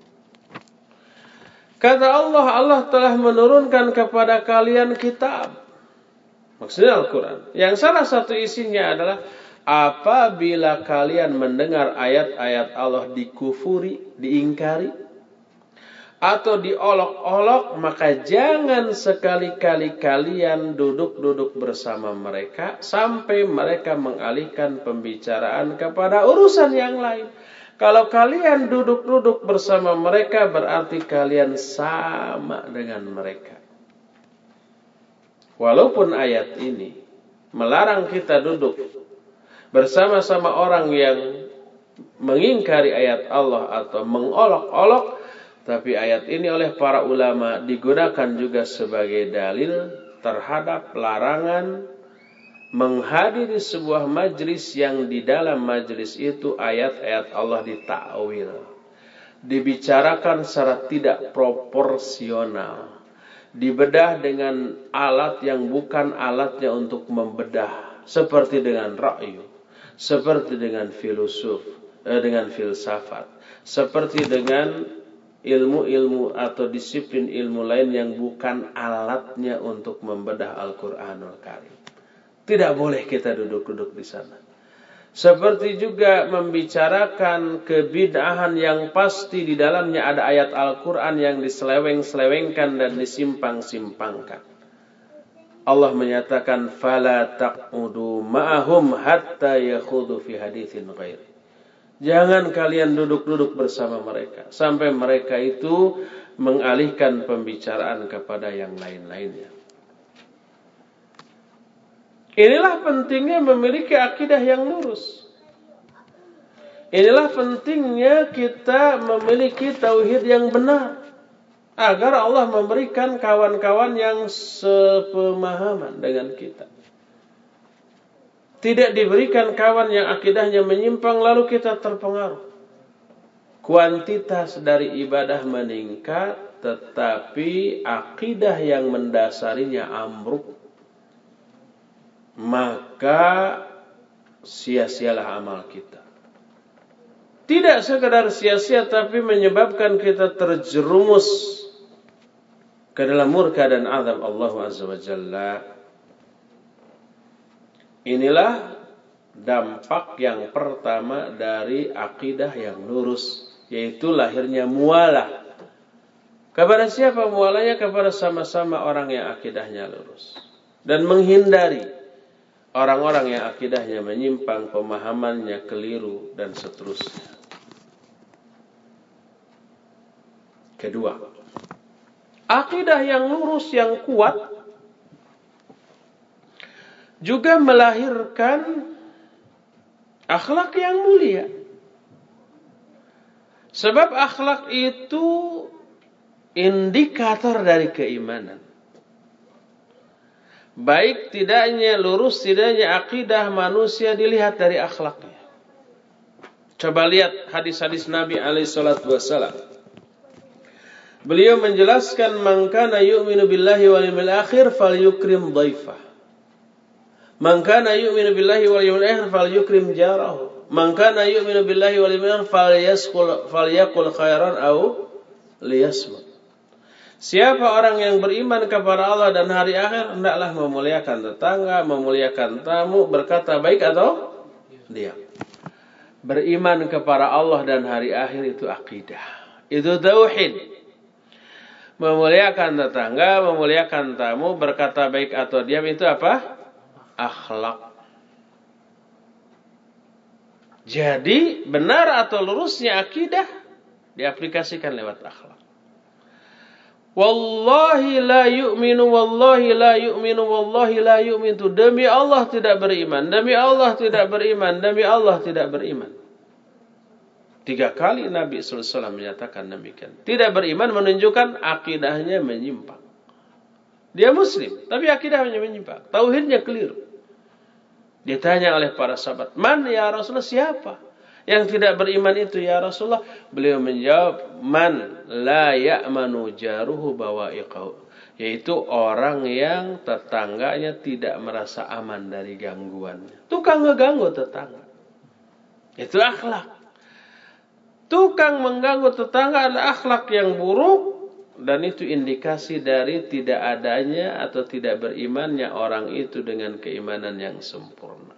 A: Kata Allah, Allah telah menurunkan kepada kalian kitab, maksudnya Al-Quran, yang salah satu isinya adalah apabila kalian mendengar ayat-ayat Allah dikufuri, diingkari, atau diolok-olok, maka jangan sekali-kali kalian duduk-duduk bersama mereka sampai mereka mengalihkan pembicaraan kepada urusan yang lain. Kalau kalian duduk-duduk bersama mereka, berarti kalian sama dengan mereka. Walaupun ayat ini melarang kita duduk bersama-sama orang yang mengingkari ayat Allah atau mengolok-olok, tapi ayat ini oleh para ulama digunakan juga sebagai dalil terhadap larangan menghadiri sebuah majlis yang di dalam majlis itu ayat-ayat Allah ditakwil, dibicarakan secara tidak proporsional, dibedah dengan alat yang bukan alatnya untuk membedah, seperti dengan ra'yu, seperti dengan filosof, eh, dengan filsafat, seperti dengan ilmu-ilmu atau disiplin ilmu lain yang bukan alatnya untuk membedah Al-Quranul Karim. Tidak boleh kita duduk-duduk di sana. Seperti juga membicarakan kebid'ahan yang pasti di dalamnya ada ayat Al-Quran yang diseleweng-selewengkan dan disimpang-simpangkan. Allah menyatakan, "Fala taq'udu ma'ahum hatta yakhudu fi haditsin ghairi." Jangan kalian duduk-duduk bersama mereka sampai mereka itu mengalihkan pembicaraan kepada yang lain-lainnya. Inilah pentingnya memiliki akidah yang lurus. Inilah pentingnya kita memiliki tauhid yang benar, agar Allah memberikan kawan-kawan yang sepemahaman dengan kita. Tidak diberikan kawan yang akidahnya menyimpang lalu kita terpengaruh. Kuantitas dari ibadah meningkat, tetapi akidah yang mendasarinya ambruk. Maka sia-sialah amal kita. Tidak sekadar sia-sia, tapi menyebabkan kita terjerumus ke dalam murka dan azab Allah Azza wa Jalla. Inilah dampak yang pertama dari akidah yang lurus, yaitu lahirnya mualah. Kepada siapa mualahnya? Kepada sama-sama orang yang akidahnya lurus. Dan menghindari orang-orang yang akidahnya menyimpang, pemahamannya keliru, dan seterusnya. Kedua, akidah yang lurus, yang kuat, juga melahirkan akhlak yang mulia. Sebab akhlak itu indikator dari keimanan. Baik tidaknya lurus, tidaknya akidah manusia dilihat dari akhlaknya. Coba lihat hadis-hadis Nabi alaihi salatu wassalam. Beliau menjelaskan, man kana yu'minu billahi wal yawmil akhir falyukrim dhaifah. Man kana yu'minu billahi wal yawmil akhir falyukrim jarahu. Man kana yu'minu billahi wal yawmil akhir falyasqul falyaqul khairan aw liyasmut. Siapa orang yang beriman kepada Allah dan hari akhir, hendaklah memuliakan tetangga, memuliakan tamu, berkata baik atau diam. Beriman kepada Allah dan hari akhir itu akidah. Itu tauhid. Memuliakan tetangga, memuliakan tamu, berkata baik atau diam, itu apa? Akhlak. Jadi benar atau lurusnya akidah diaplikasikan lewat akhlak. Wallahi la yu'minu, wallahi la yu'minu, wallahi la yu'minu. Demi Allah tidak beriman, demi Allah tidak beriman, demi Allah tidak beriman. Tiga kali Nabi sallallahu alaihi wasallam menyatakan demikian. Tidak beriman menunjukkan akidahnya menyimpang. Dia muslim, tapi akidahnya menyimpang. Tauhidnya keliru. Ditanya oleh para sahabat, man ya Rasulullah, siapa yang tidak beriman itu ya Rasulullah? Beliau menjawab, man la ya'manu jaruhu bawa'iqahu. Yaitu orang yang tetangganya tidak merasa aman dari gangguannya. Tukang ngeganggu tetangga. Itu akhlak. Tukang mengganggu tetangga adalah akhlak yang buruk, dan itu indikasi dari tidak adanya atau tidak berimannya orang itu dengan keimanan yang sempurna.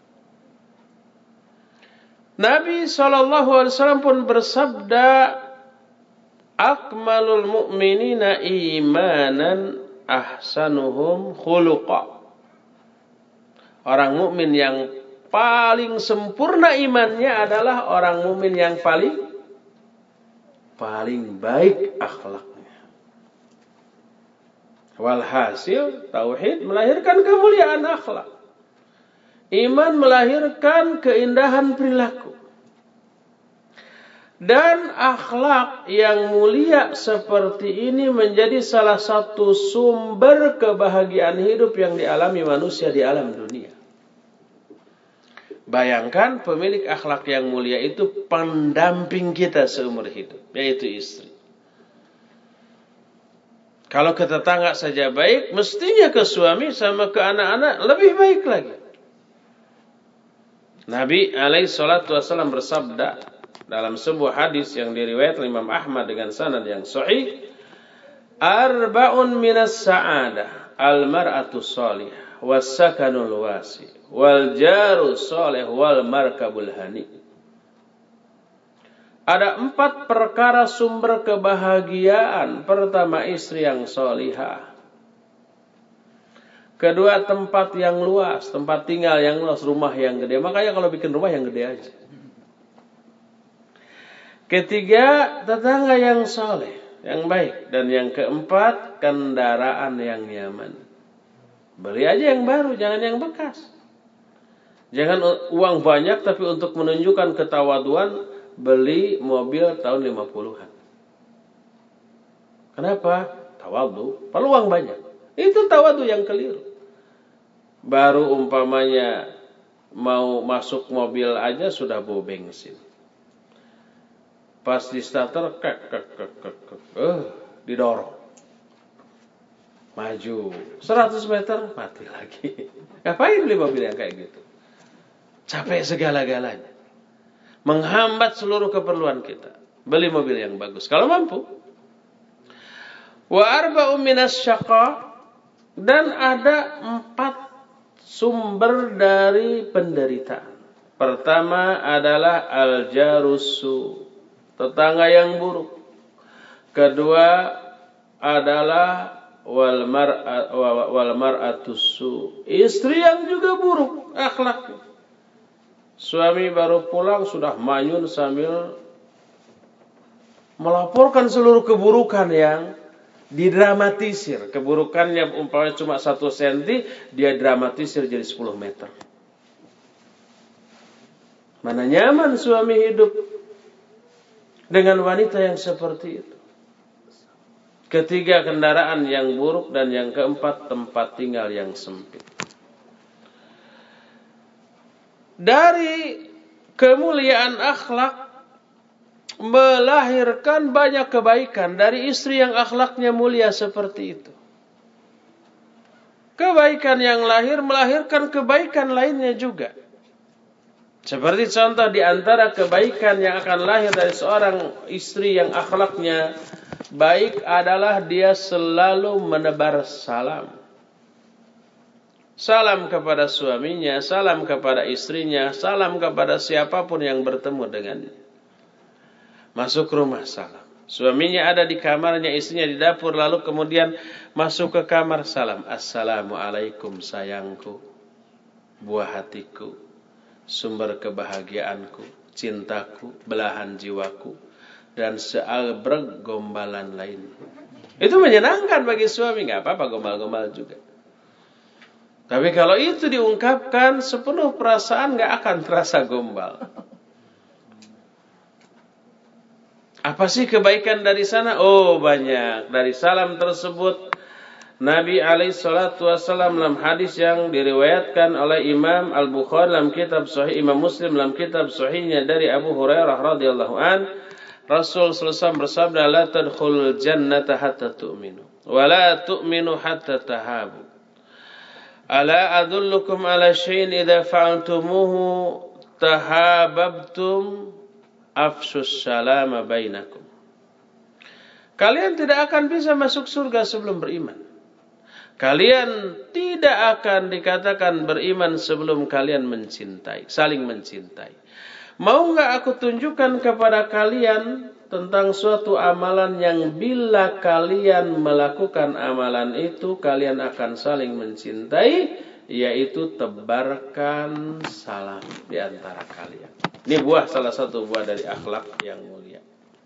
A: Nabi shallallahu alaihi wasallam pun bersabda, akmalul mu'minina imanan ahsanuhum khuluqa. Orang mukmin yang paling sempurna imannya adalah orang mukmin yang paling paling baik akhlaknya. Walhasil, tauhid melahirkan kemuliaan akhlak. Iman melahirkan keindahan perilaku. Dan akhlak yang mulia seperti ini menjadi salah satu sumber kebahagiaan hidup yang dialami manusia di alam dunia. Bayangkan pemilik akhlak yang mulia itu pendamping kita seumur hidup, yaitu istri. Kalau ke tetangga saja baik, mestinya ke suami sama ke anak-anak lebih baik lagi. Nabi alaihi salatu wassalam bersabda dalam sebuah hadis yang diriwayatkan Imam Ahmad dengan sanad yang sahih, arba'un minas sa'adah al-mar'atu salihah was-sakanul wasi wal jaru salih wal markabul hani. Ada empat perkara sumber kebahagiaan. Pertama, istri yang salihah. Kedua, tempat yang luas, tempat tinggal yang luas, rumah yang gede. Makanya kalau bikin rumah yang gede aja. Ketiga, tetangga yang saleh, yang baik. Dan yang keempat, kendaraan yang nyaman. Beli aja yang baru, jangan yang bekas. Jangan uang banyak tapi untuk menunjukkan ketawaduan beli mobil tahun lima puluhan. Kenapa? Tawadu, perlu uang banyak. Itu tawadu yang keliru. Baru umpamanya mau masuk mobil aja sudah bau bensin. Pas di starter kek kek kek kek kek, eh didorong. Maju seratus meter mati lagi. Ngapain beli mobil yang kayak gitu? capek segala-galanya, menghambat seluruh keperluan kita. Beli mobil yang bagus kalau mampu. Wa arba'u minas syaqa, dan ada empat sumber dari penderitaan. Pertama adalah al-jarusu, tetangga yang buruk. Kedua adalah wal mar'a wal mar'atusu, istri yang juga buruk akhlaknya. Suami baru pulang sudah manyun sambil melaporkan seluruh keburukan yang didramatisir. Keburukannya umpamanya cuma satu senti, dia dramatisir jadi sepuluh meter. Mana nyaman suami hidup dengan wanita yang seperti itu. Ketiga, kendaraan yang buruk. Dan yang keempat, tempat tinggal yang sempit. Dari kemuliaan akhlak melahirkan banyak kebaikan dari istri yang akhlaknya mulia seperti itu. Kebaikan yang lahir melahirkan kebaikan lainnya juga. Seperti contoh di antara kebaikan yang akan lahir dari seorang istri yang akhlaknya baik adalah dia selalu menebar salam. Salam kepada suaminya, salam kepada istrinya, salam kepada siapapun yang bertemu dengannya. Masuk rumah salam. Suaminya ada di kamarnya, istrinya di dapur, lalu kemudian masuk ke kamar salam. Assalamualaikum sayangku, buah hatiku, sumber kebahagiaanku, cintaku, belahan jiwaku, dan seabrek gombalan lain. Itu menyenangkan bagi suami, nggak apa-apa gombal-gombal juga. Tapi kalau itu diungkapkan sepenuh perasaan, nggak akan terasa gombal. Apa sih kebaikan dari sana? Oh banyak. Dari salam tersebut Nabi alaihi salatu wasallam dalam hadis yang diriwayatkan oleh Imam Al-Bukhari dalam kitab Sahih, Imam Muslim dalam kitab Sahihnya dari Abu Hurairah radhiyallahu an, Rasul sallallahu alaihi wasallam bersabda, la tadkhulul jannata hatta tu'minu wa la tu'minu hatta tahabu. Ala adullukum ala syai'in idza fa'altumuhu tahabbtum afsus salama bainakum. Kalian tidak akan bisa masuk surga sebelum beriman. Kalian tidak akan dikatakan beriman sebelum kalian mencintai, saling mencintai. Mau enggak aku tunjukkan kepada kalian tentang suatu amalan yang bila kalian melakukan amalan itu kalian akan saling mencintai, yaitu tebarkan salam di antara kalian. Ini buah, salah satu buah dari akhlak yang mulia.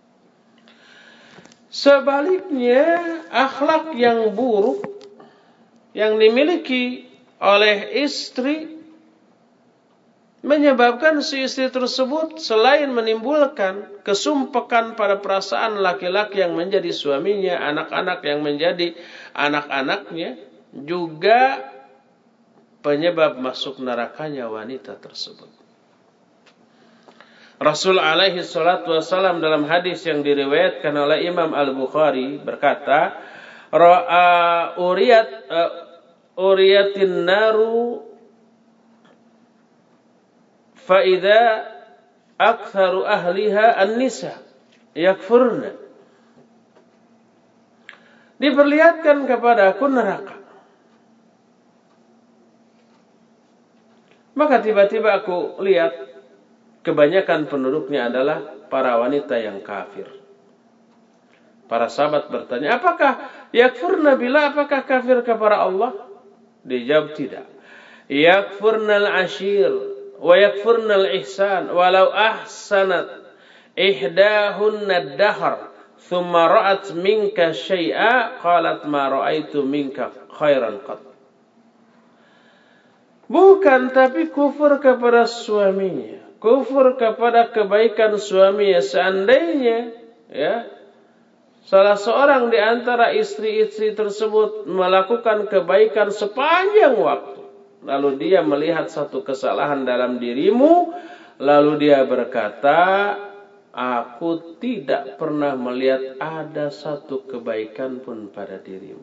A: Sebaliknya, akhlak yang buruk yang dimiliki oleh istri menyebabkan si istri tersebut selain menimbulkan kesumpekan pada perasaan laki-laki yang menjadi suaminya, anak-anak yang menjadi anak-anaknya, juga penyebab masuk nerakanya wanita tersebut. Rasul alaihi salatu wasallam dalam hadis yang diriwayatkan oleh Imam Al-Bukhari berkata, ra'a uriyat uh, uriyatin naru fa idza aktsaru ahliha an-nisa yakfurna. Diperlihatkan kepadaku neraka. Maka tiba-tiba aku lihat kebanyakan penduduknya adalah para wanita yang kafir. Para sahabat bertanya, apakah yakfurna billah, apakah kafir kepada Allah? Dijawab tidak. Yakfurnal ashir wa yakfurnal ihsan walau ahsanat ihdahunna dahr thumma ra'at minka syai'a qalat ma ra'aitu minka khairan qat. Bukan, tapi kufur kepada suaminya, kufur kepada kebaikan suaminya. Seandainya ya salah seorang di antara istri-istri tersebut melakukan kebaikan sepanjang waktu, lalu dia melihat satu kesalahan dalam dirimu, lalu dia berkata, aku tidak pernah melihat ada satu kebaikan pun pada dirimu.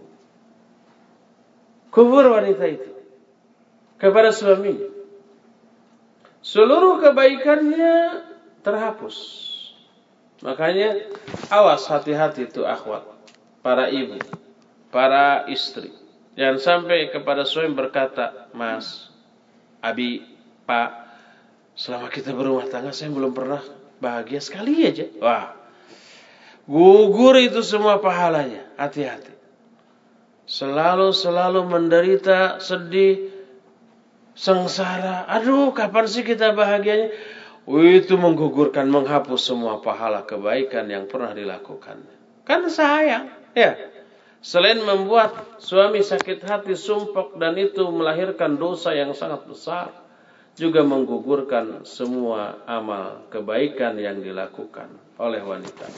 A: Kufur wanita itu kepada suaminya. seluruh kebaikannya terhapus. Makanya awas, hati-hati itu akhwat, para ibu, para istri. Jangan sampai kepada suami berkata, Mas, Abi, Pak, selama kita berumah tangga saya belum pernah bahagia sekali aja. Wah, gugur itu semua pahalanya. Hati-hati. Selalu-selalu menderita, sedih, sengsara. Aduh, kapan sih kita bahagianya? Itu menggugurkan, menghapus semua pahala kebaikan yang pernah dilakukan. Kan sayang, ya. Selain membuat suami sakit hati, sumpek, dan itu melahirkan dosa yang sangat besar, juga menggugurkan semua amal kebaikan yang dilakukan oleh wanita.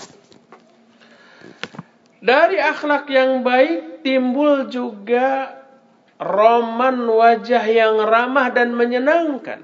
A: Dari akhlak yang baik timbul juga roman wajah yang ramah dan menyenangkan.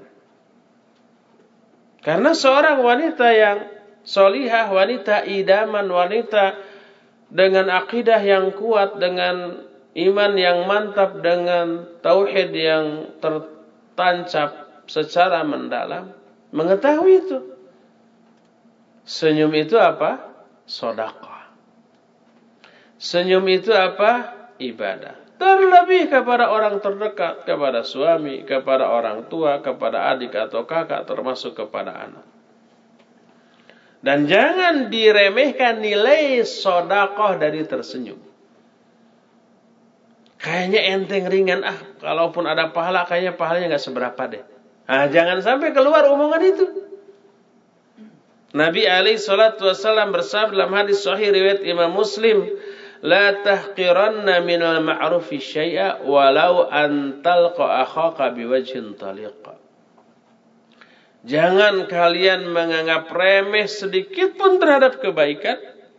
A: Karena seorang wanita yang solihah, wanita idaman, wanita dengan akidah yang kuat, dengan iman yang mantap, dengan tauhid yang tertancap secara mendalam, mengetahui itu. Senyum itu apa? Sedekah. Senyum itu apa? Ibadah. Terlebih kepada orang terdekat, kepada suami, kepada orang tua, kepada adik atau kakak, termasuk kepada anak. Dan jangan diremehkan nilai sedekah dari tersenyum. Kayaknya enteng ringan, ah, kalaupun ada pahala, kayaknya pahalanya gak seberapa deh. Ah, jangan sampai keluar omongan itu. Nabi alaihi salatu wassalam bersabda dalam hadis sahih riwayat Imam Muslim, la tahqiranna minal ma'rufi syai'a walau an talqa akhaka biwajhin taliqa. Jangan kalian menganggap remeh sedikit pun terhadap kebaikan,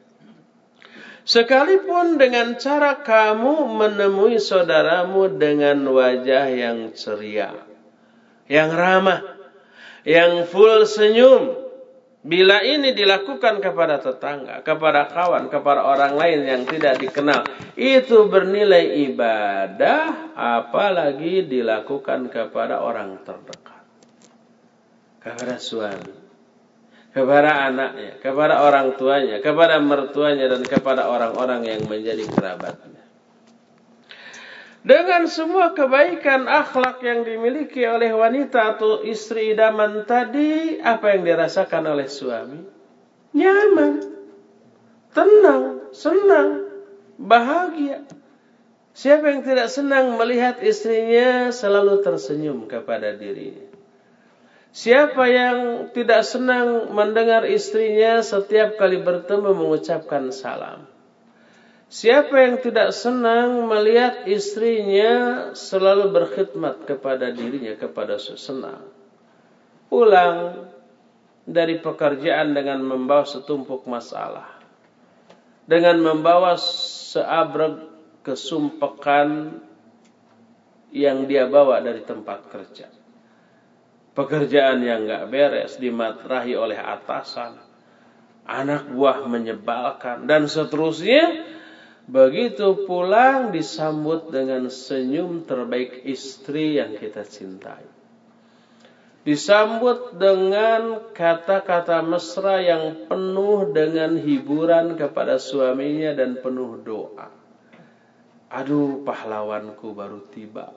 A: sekalipun dengan cara kamu menemui saudaramu dengan wajah yang ceria, yang ramah, yang full senyum. Bila ini dilakukan kepada tetangga, kepada kawan, kepada orang lain yang tidak dikenal, itu bernilai ibadah, apalagi dilakukan kepada orang terdekat. Kepada suami, kepada anaknya, kepada orang tuanya, kepada mertuanya, dan kepada orang-orang yang menjadi kerabatnya. Dengan semua kebaikan akhlak yang dimiliki oleh wanita atau istri idaman tadi, apa yang dirasakan oleh suami? Nyaman, tenang, senang, bahagia. Siapa yang tidak senang melihat istrinya selalu tersenyum kepada dirinya? Siapa yang tidak senang mendengar istrinya setiap kali bertemu mengucapkan salam? Siapa yang tidak senang melihat istrinya selalu berkhidmat kepada dirinya, kepada senang? Pulang dari pekerjaan dengan membawa setumpuk masalah, dengan membawa seabrek kesumpekan yang dia bawa dari tempat kerja. Pekerjaan yang gak beres, dimatrahi oleh atasan, anak buah menyebalkan, dan seterusnya. Begitu pulang disambut dengan senyum terbaik istri yang kita cintai. Disambut dengan kata-kata mesra yang penuh dengan hiburan kepada suaminya dan penuh doa. Aduh, pahlawanku baru tiba.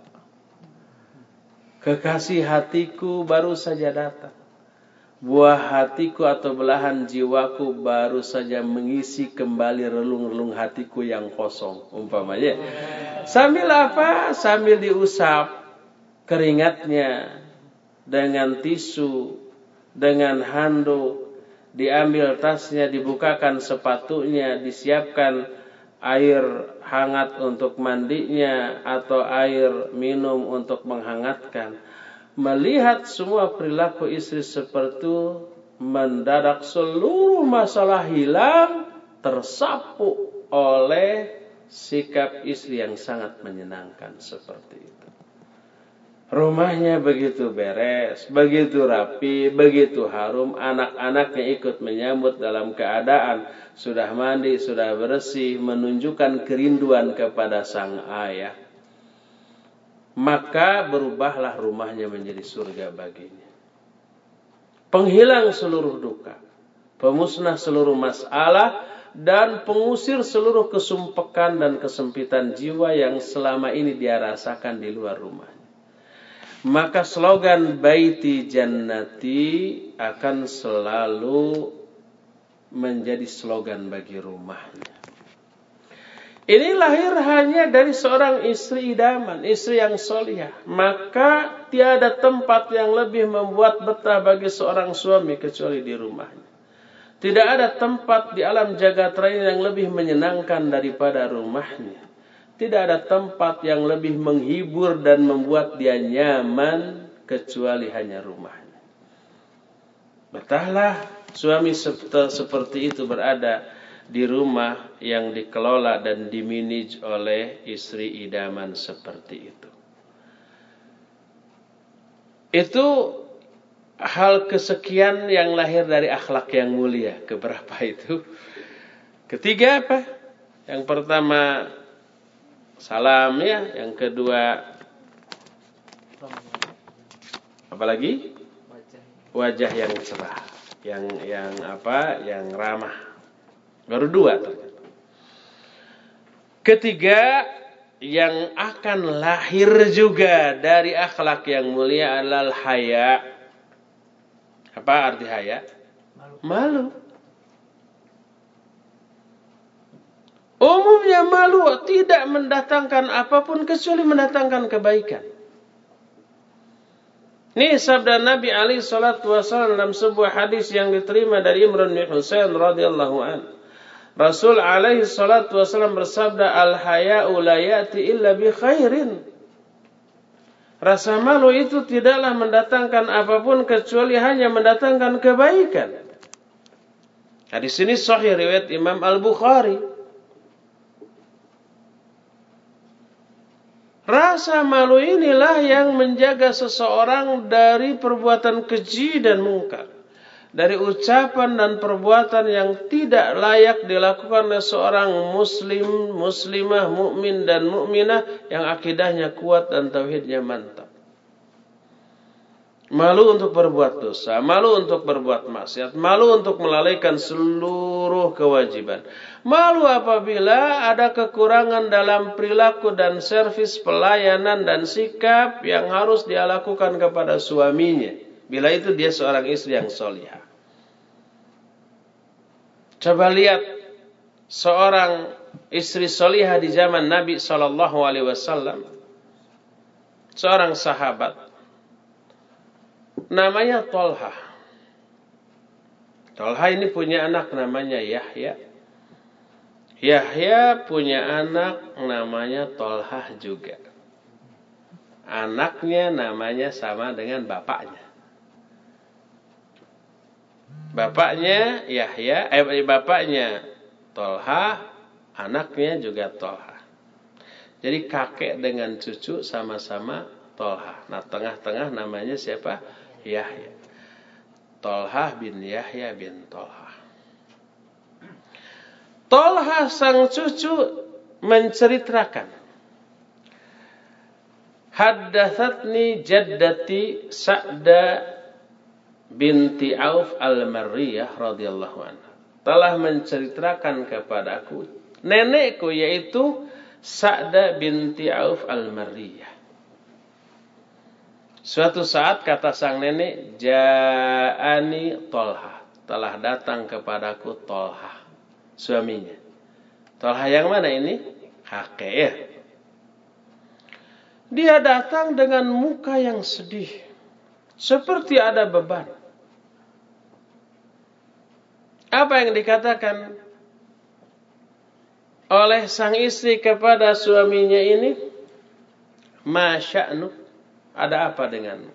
A: Kekasih hatiku baru saja datang. Buah hatiku atau belahan jiwaku baru saja mengisi kembali relung-relung hatiku yang kosong, umpamanya. Sambil apa? Sambil diusap keringatnya dengan tisu, dengan handuk, diambil tasnya, dibukakan sepatunya, disiapkan air hangat untuk mandinya atau air minum untuk menghangatkan. Melihat semua perilaku istri seperti itu, mendadak seluruh masalah hilang, tersapu oleh sikap istri yang sangat menyenangkan seperti itu. Rumahnya begitu beres, begitu rapi, begitu harum, anak-anaknya ikut menyambut dalam keadaan sudah mandi, sudah bersih, menunjukkan kerinduan kepada sang ayah. Maka berubahlah rumahnya menjadi surga baginya. penghilang seluruh duka, pemusnah seluruh masalah, dan pengusir seluruh kesumpekan dan kesempitan jiwa yang selama ini dia rasakan di luar rumahnya. Maka slogan Baiti Jannati akan selalu menjadi slogan bagi rumahnya. Ini lahir hanya dari seorang istri idaman, istri yang solihah. Maka tiada tempat yang lebih membuat betah bagi seorang suami kecuali di rumahnya. Tidak ada tempat di alam jagat raya yang lebih menyenangkan daripada rumahnya. Tidak ada tempat yang lebih menghibur dan membuat dia nyaman kecuali hanya rumahnya. Betahlah suami seperti itu berada di rumah yang dikelola dan dimanage oleh istri idaman seperti itu. Itu hal kesekian yang lahir dari akhlak yang mulia. Keberapa itu? Ketiga apa? Yang pertama salam ya, yang kedua apalagi? Wajah yang cerah, yang yang apa? Yang ramah. Baru dua ternyata. Ketiga yang akan lahir juga dari akhlak yang mulia adalah haya. Apa arti haya? Malu. Malu. Umumnya malu tidak mendatangkan apapun kecuali mendatangkan kebaikan. Ini sabda Nabi alaihi salatu wasallam dalam sebuah hadis yang diterima dari Imran bin Husain radhiyallahu an. Rasul alaihi salatu wasallam bersabda, al-haya'u la ya'ti illa bi khairin. Rasa malu itu tidaklah mendatangkan apapun kecuali hanya mendatangkan kebaikan. Hadis ini sahih riwayat Imam Al-Bukhari. Rasa malu inilah yang menjaga seseorang dari perbuatan keji dan mungkar. Dari ucapan dan perbuatan yang tidak layak dilakukan oleh seorang muslim, muslimah, mukmin dan mukminah yang akidahnya kuat dan tauhidnya mantap. Malu untuk berbuat dosa, malu untuk berbuat maksiat, malu untuk melalaikan seluruh kewajiban. Malu apabila ada kekurangan dalam perilaku dan servis pelayanan dan sikap yang harus dia lakukan kepada suaminya. Bila itu dia seorang istri yang solihah. Coba lihat seorang istri solihah di zaman Nabi shallallahu alaihi wasallam. Seorang sahabat. Namanya Tolha. Tolha ini punya anak namanya Yahya. Yahya punya anak namanya Tolha juga. Anaknya namanya sama dengan bapaknya. Bapaknya Yahya, eh bapaknya Tolha, anaknya juga Tolha. Jadi kakek dengan cucu sama-sama Tolha. Nah tengah-tengah namanya siapa? Yahya. Tolha bin Yahya bin Tolha. Tolha sang cucu menceritakan, haddatsatni jaddati Sa'da binti Auf al-Marriyah radhiyallahu anha. Telah menceritakan kepadaku nenekku yaitu Sa'da binti Auf al-Marriyah. Suatu saat kata sang nenek, ja'ani Tolha, telah datang kepadaku Tolha, suaminya. Tolha yang mana ini? Kakek ya. Dia datang dengan muka yang sedih, seperti ada beban. Apa yang dikatakan oleh sang istri kepada suaminya ini? Ma sya'nu? Ada apa denganmu?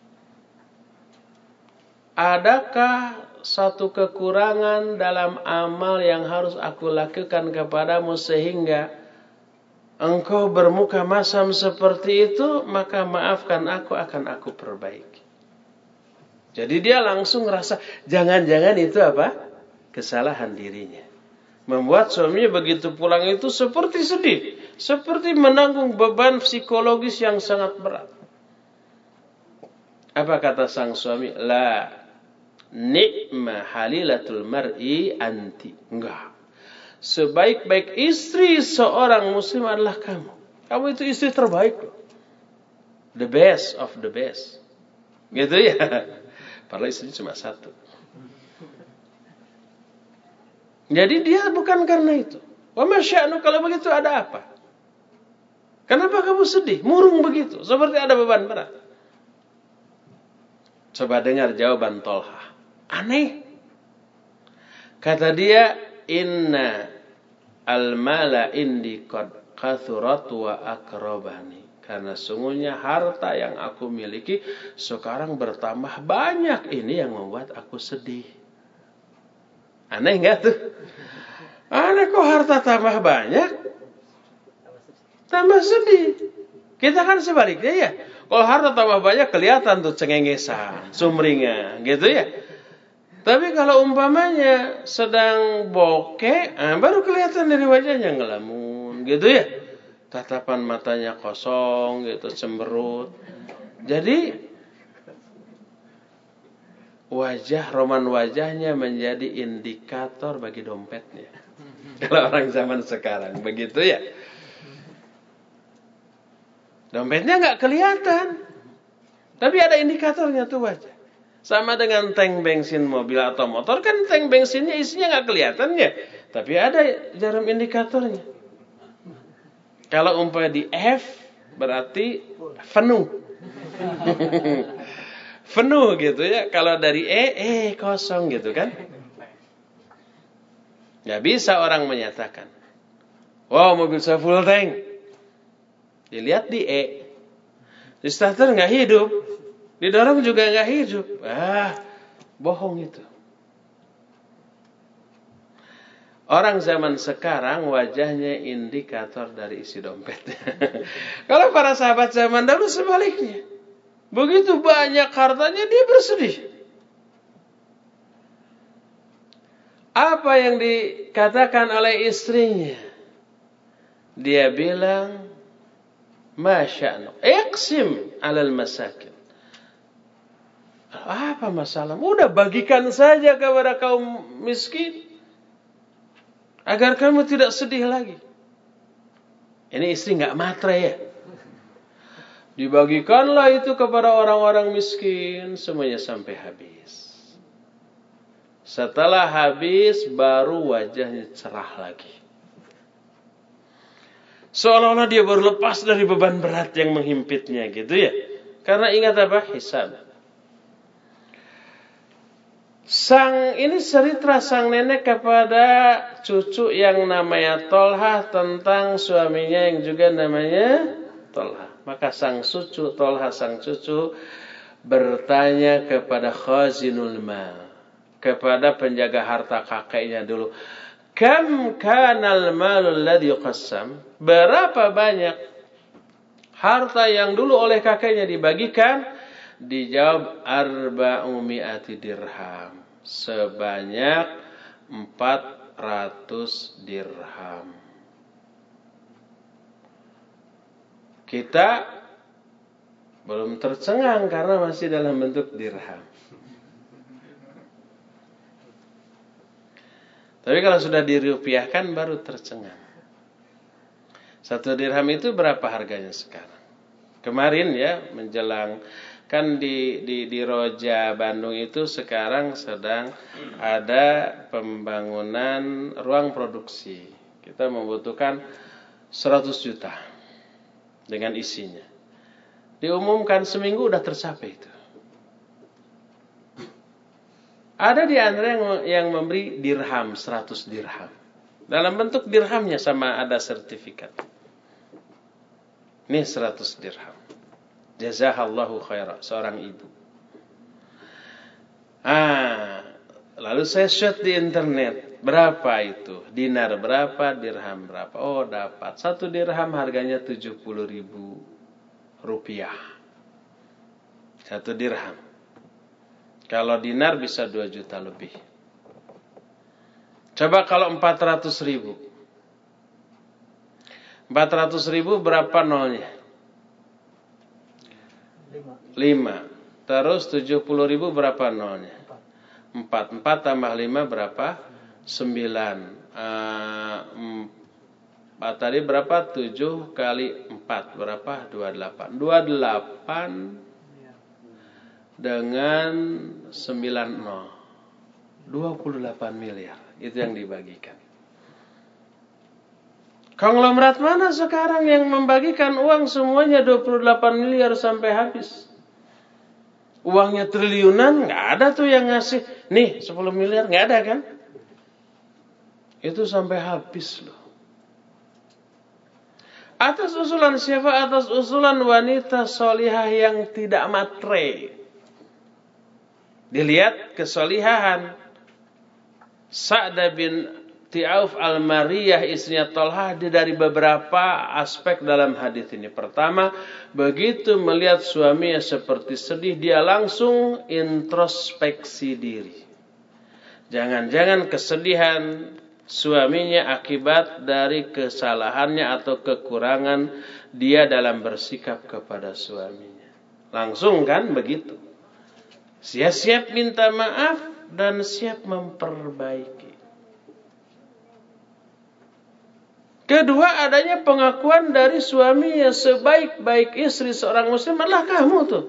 A: Adakah satu kekurangan dalam amal yang harus aku lakukan kepadamu sehingga engkau bermuka masam seperti itu? Maka maafkan aku, akan aku perbaiki. Jadi dia langsung ngerasa jangan-jangan itu apa? Kesalahan dirinya. Membuat suaminya begitu pulang itu seperti sedih. Seperti menanggung beban psikologis yang sangat berat. Apa kata sang suami? La ni'ma halilatul mar'i anti. Enggak. Sebaik-baik istri seorang muslim adalah kamu. Kamu itu istri terbaik loh. The best of the best. Gitu ya. Padahal istrinya cuma satu. Jadi dia bukan karena itu. Wa masya'nu, kalau begitu ada apa? Kenapa kamu sedih? Murung begitu. Seperti ada beban berat. Coba dengar jawaban Tolha. Aneh. Kata dia, inna al-mala indi qad kathurat wa akrabani. Karena sungguhnya harta yang aku miliki sekarang bertambah banyak. Ini yang membuat aku sedih. Aneh enggak tuh? Aneh kok harta tambah banyak, tambah sedih. Kita kan sebaliknya ya. Kalau harta tambah banyak kelihatan tuh cengengesan, sumringah, gitu ya. Tapi kalau umpamanya sedang bokeh, ah, baru kelihatan dari wajahnya ngelamun, gitu ya. Tatapan matanya kosong, gitu, cemberut. Jadi wajah, roman wajahnya menjadi indikator bagi dompetnya. Kalau orang zaman sekarang begitu ya. Dompetnya nggak kelihatan, tapi ada indikatornya tuh wajah. Sama dengan tank bensin mobil atau motor, kan tank bensinnya isinya nggak kelihatan ya, tapi ada jarum indikatornya. Kalau umpamanya di F berarti penuh. Penuh gitu ya. Kalau dari E, eh kosong gitu kan. Gak bisa orang menyatakan, wow mobil saya full tank. Dilihat di E. Di starter gak hidup. Didorong juga gak hidup. Ah, bohong itu. Orang zaman sekarang wajahnya indikator dari isi dompet. Kalau para sahabat zaman dahulu sebaliknya. Begitu banyak hartanya dia bersedih. Apa yang dikatakan oleh istrinya? Dia bilang, masya'nu, iqsim alal masakin. Apa masalah? Udah bagikan saja kepada kaum miskin. Agar kamu tidak sedih lagi. Ini istri gak matre ya. Dibagikanlah itu kepada orang-orang miskin. Semuanya sampai habis. Setelah habis baru wajahnya cerah lagi. Seolah-olah dia baru lepas dari beban berat yang menghimpitnya gitu ya. Karena ingat apa? Hisab. Sang ini cerita sang nenek kepada cucu yang namanya Tolha tentang suaminya yang juga namanya Tolha. Maka sang cucu Tolha sang cucu bertanya kepada khazinul mal, kepada penjaga harta kakeknya dulu. Kam kanal malul ladzi qassam? Berapa banyak harta yang dulu oleh kakeknya dibagikan? Dijawab arba'u mi'ati dirham. Sebanyak empat ratus dirham. Kita belum tercengang karena masih dalam bentuk dirham. Tapi kalau sudah dirupiahkan baru tercengang. Satu dirham itu berapa harganya sekarang? Kemarin ya menjelang kan di di di Roja Bandung itu sekarang sedang ada pembangunan ruang produksi. Kita membutuhkan seratus juta dengan isinya. Diumumkan seminggu udah tercapai itu. Ada di antara yang, yang memberi dirham, seratus dirham. Dalam bentuk dirhamnya sama ada sertifikat. Ini seratus dirham. Jazakallahu khaira, seorang ibu. Ah, lalu saya search di internet. Berapa itu? Dinar berapa, dirham berapa? Oh dapat. Satu dirham harganya tujuh puluh ribu rupiah. Satu dirham. Kalau dinar bisa dua juta lebih. Coba kalau empat ratus ribu. empat ratus ribu berapa nolnya? lima. Terus tujuh puluh ribu berapa nolnya? empat. empat tambah lima berapa? sembilan. Uh, empat tadi berapa? tujuh kali empat berapa? dua puluh delapan. dua puluh delapan dengan sembilan nol. dua puluh delapan miliar. Itu yang dibagikan. Konglomerat mana sekarang yang membagikan uang semuanya dua puluh delapan miliar sampai habis? Uangnya triliunan, nggak ada tuh yang ngasih. Nih sepuluh miliar, nggak ada kan? Itu sampai habis loh. Atas usulan siapa? Atas usulan wanita solihah yang tidak matre. Dilihat kesolihahan Sa'dah bin Ti'auf al-Mariyah istrinya Tolhah dari beberapa aspek dalam hadis ini. Pertama, begitu melihat suaminya seperti sedih, dia langsung introspeksi diri. Jangan-jangan kesedihan suaminya akibat dari kesalahannya atau kekurangan dia dalam bersikap kepada suaminya. Langsung kan begitu. Siap-siap minta maaf dan siap memperbaiki. Kedua, adanya pengakuan dari suami yang sebaik-baik istri seorang muslim adalah kamu tuh.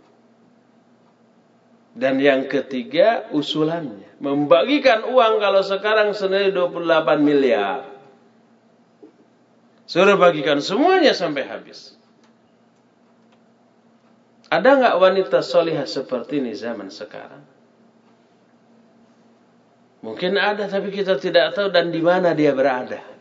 A: Dan yang ketiga, usulannya. Membagikan uang kalau sekarang senilai dua puluh delapan miliar. Suruh bagikan semuanya sampai habis. Ada nggak wanita solihah seperti ini zaman sekarang? Mungkin ada, tapi kita tidak tahu dan di mana dia berada.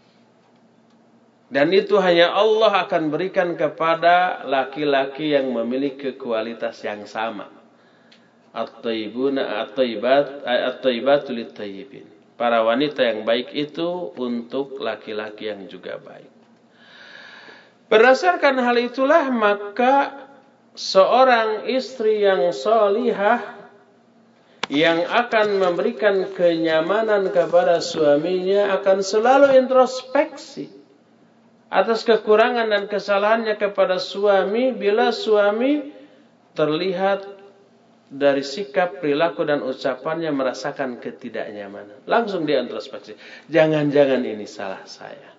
A: Dan itu hanya Allah akan berikan kepada laki-laki yang memiliki kualitas yang sama. At-tayyibuna at-tayyibat at-tayyibatu lit-tayyibin. Para wanita yang baik itu untuk laki-laki yang juga baik. Berdasarkan hal itulah maka seorang istri yang solihah yang akan memberikan kenyamanan kepada suaminya akan selalu introspeksi atas kekurangan dan kesalahannya kepada suami. Bila suami terlihat dari sikap, perilaku dan ucapannya merasakan ketidaknyamanan, langsung dia introspeksi. Jangan-jangan ini salah saya.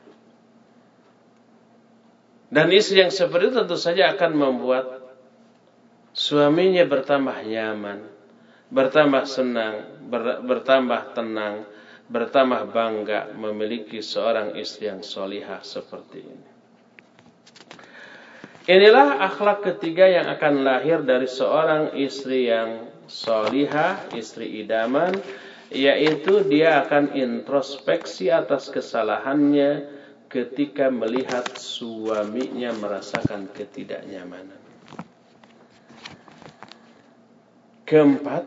A: Dan istri yang seperti itu tentu saja akan membuat suaminya bertambah nyaman, bertambah senang, ber, bertambah tenang, bertambah bangga memiliki seorang istri yang solihah seperti ini. Inilah akhlak ketiga yang akan lahir dari seorang istri yang solihah, istri idaman, yaitu dia akan introspeksi atas kesalahannya ketika melihat suaminya merasakan ketidaknyamanan. Keempat,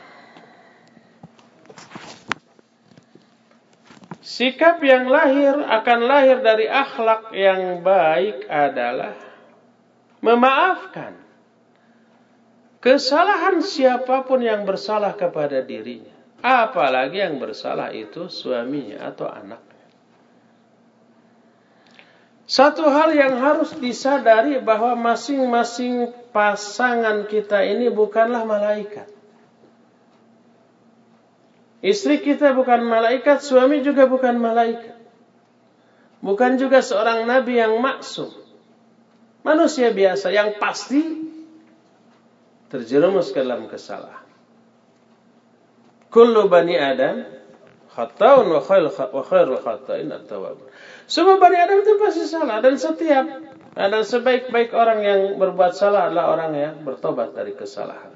A: sikap yang lahir akan lahir dari akhlak yang baik adalah memaafkan kesalahan siapapun yang bersalah kepada dirinya. Apalagi yang bersalah itu suaminya atau anaknya. Satu hal yang harus disadari bahwa masing-masing pasangan kita ini bukanlah malaikat. Istri kita bukan malaikat, suami juga bukan malaikat. Bukan juga seorang nabi yang maksum. Manusia biasa yang pasti terjerumus ke dalam kesalahan. Kullu bani Adam khata'un wa khairul khata'in at-tawwabun. Semua bani Adam itu pasti salah, dan setiap dan sebaik-baik orang yang berbuat salah adalah orang yang bertobat dari kesalahan.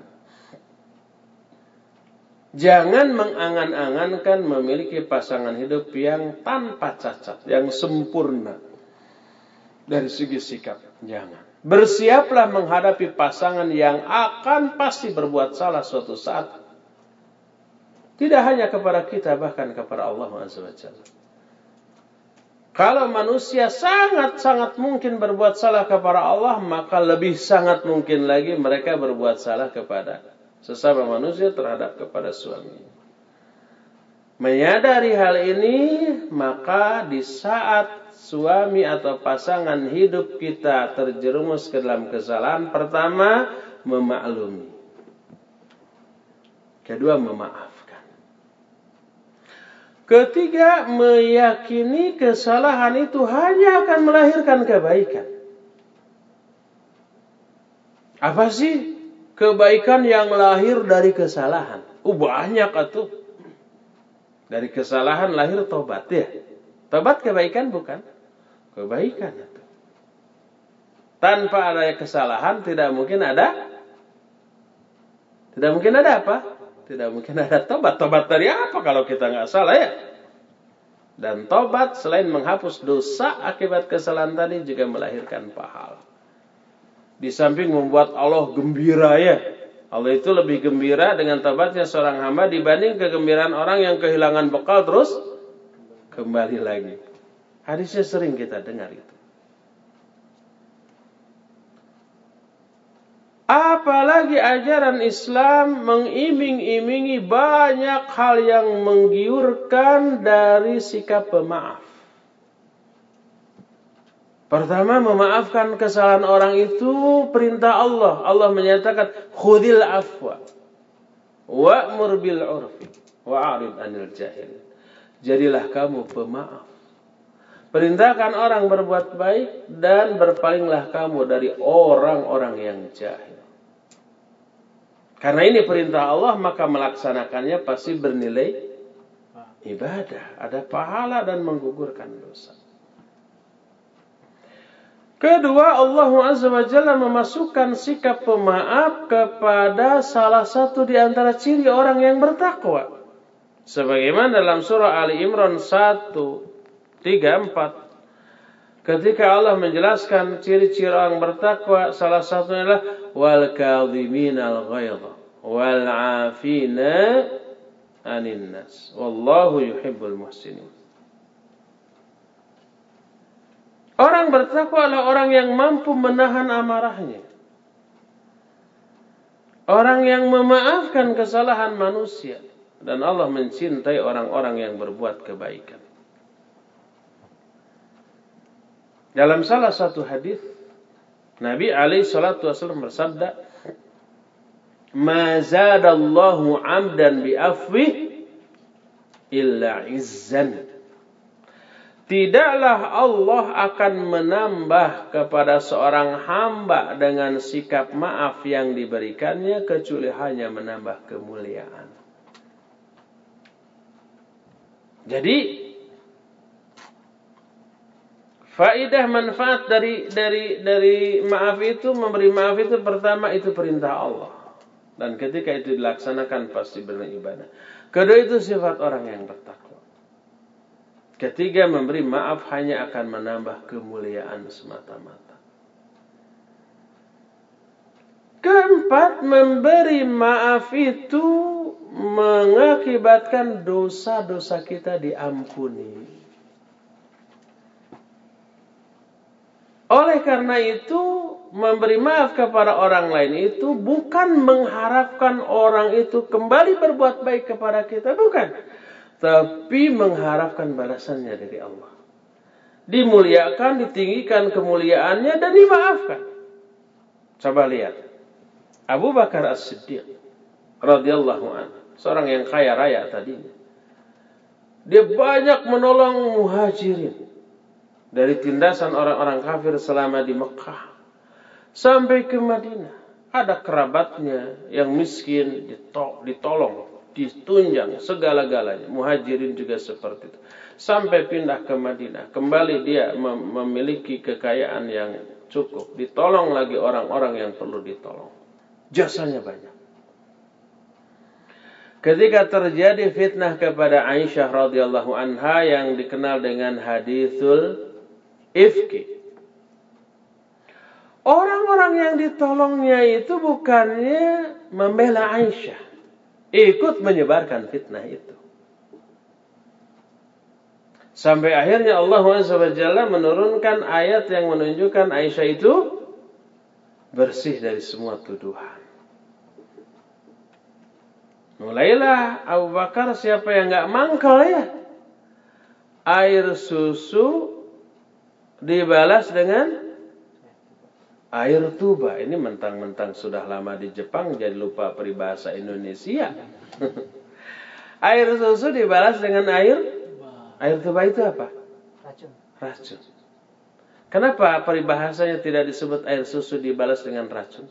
A: Jangan mengangan-angankan memiliki pasangan hidup yang tanpa cacat, yang sempurna dari segi sikap. Jangan. Bersiaplah menghadapi pasangan yang akan pasti berbuat salah suatu saat. Tidak hanya kepada kita, bahkan kepada Allah Azza wa Jalla. Kalau manusia sangat-sangat mungkin berbuat salah kepada Allah, maka lebih sangat mungkin lagi mereka berbuat salah kepada sesama manusia terhadap kepada suaminya. Menyadari hal ini, maka di saat suami atau pasangan hidup kita terjerumus ke dalam kesalahan, pertama, memaklumi. Kedua, memaafkan. Ketiga, meyakini kesalahan itu hanya akan melahirkan kebaikan. Apa sih kebaikan yang lahir dari kesalahan? Oh, banyak atuh. Dari kesalahan lahir tobat ya. Tobat kebaikan bukan? Kebaikan itu. Tanpa ada kesalahan tidak mungkin ada Tidak mungkin ada apa? Tidak mungkin ada tobat. Tobat dari apa kalau kita nggak salah ya? Dan tobat selain menghapus dosa akibat kesalahan tadi juga melahirkan pahala. Di samping membuat Allah gembira ya. Allah itu lebih gembira dengan tobatnya seorang hamba dibanding kegembiraan orang yang kehilangan bekal terus kembali lagi. Hadisnya sering kita dengar itu. Apalagi ajaran Islam mengiming-imingi banyak hal yang menggiurkan dari sikap pemaaf. Pertama, memaafkan kesalahan orang itu perintah Allah. Allah menyatakan, khudil afwa wa'mur bil urfi wa'arid anil jahil. Jadilah kamu pemaaf. Perintahkan orang berbuat baik dan berpalinglah kamu dari orang-orang yang jahil. Karena ini perintah Allah, maka melaksanakannya pasti bernilai ibadah. Ada pahala dan menggugurkan dosa. Kedua, Allah Azza wa Jalla memasukkan sikap pemaaf kepada salah satu di antara ciri orang yang bertakwa. Sebagaimana dalam surah Ali Imran seratus tiga puluh empat. Ketika Allah menjelaskan ciri-ciri orang bertakwa, salah satunya adalah wal kadhiminal ghaidha wal 'afina 'anil nas wallahu yuhibbul muhsinin. Orang bertakwa adalah orang yang mampu menahan amarahnya. Orang yang memaafkan kesalahan manusia. Dan Allah mencintai orang-orang yang berbuat kebaikan. Dalam salah satu hadis Nabi alaihi salatu wasallam bersabda, "Ma zadallahu 'abdan bi afwi illa 'izzan." Tidaklah Allah akan menambah kepada seorang hamba dengan sikap maaf yang diberikannya kecuali hanya menambah kemuliaan. Jadi faidah manfaat dari dari dari maaf itu, memberi maaf itu, pertama itu perintah Allah. Dan ketika itu dilaksanakan pasti beribadah. Kedua itu sifat orang yang bertakwa. Ketiga, memberi maaf hanya akan menambah kemuliaan semata-mata. Keempat, memberi maaf itu mengakibatkan dosa-dosa kita diampuni. Oleh karena itu, memberi maaf kepada orang lain itu bukan mengharapkan orang itu kembali berbuat baik kepada kita, bukan. Tapi mengharapkan balasannya dari Allah. Dimuliakan, ditinggikan kemuliaannya dan dimaafkan. Coba lihat. Abu Bakar As-Siddiq radhiyallahu anhu, seorang yang kaya raya tadinya. Dia banyak menolong muhajirin dari tindasan orang-orang kafir selama di Mekah sampai ke Madinah. Ada kerabatnya yang miskin ditolong, ditunjang segala-galanya. Muhajirin juga seperti itu. Sampai pindah ke Madinah, kembali dia mem- memiliki kekayaan yang cukup. Ditolong lagi orang-orang yang perlu ditolong. Jasanya banyak. Ketika terjadi fitnah kepada Aisyah radhiyallahu anha yang dikenal dengan haditsul ifki, orang-orang yang ditolongnya itu bukannya membela Aisyah, ikut menyebarkan fitnah itu. Sampai akhirnya Allah Azza wa Jalla menurunkan ayat yang menunjukkan Aisyah itu bersih dari semua tuduhan. Mulailah Abu Bakar, siapa yang gak mangkel ya? Air susu dibalas dengan Air tuba, ini mentang-mentang sudah lama di Jepang jadi lupa peribahasa Indonesia. Air susu dibalas dengan air air tuba itu apa?
B: Racun.
A: Racun. Kenapa peribahasanya tidak disebut air susu dibalas dengan racun?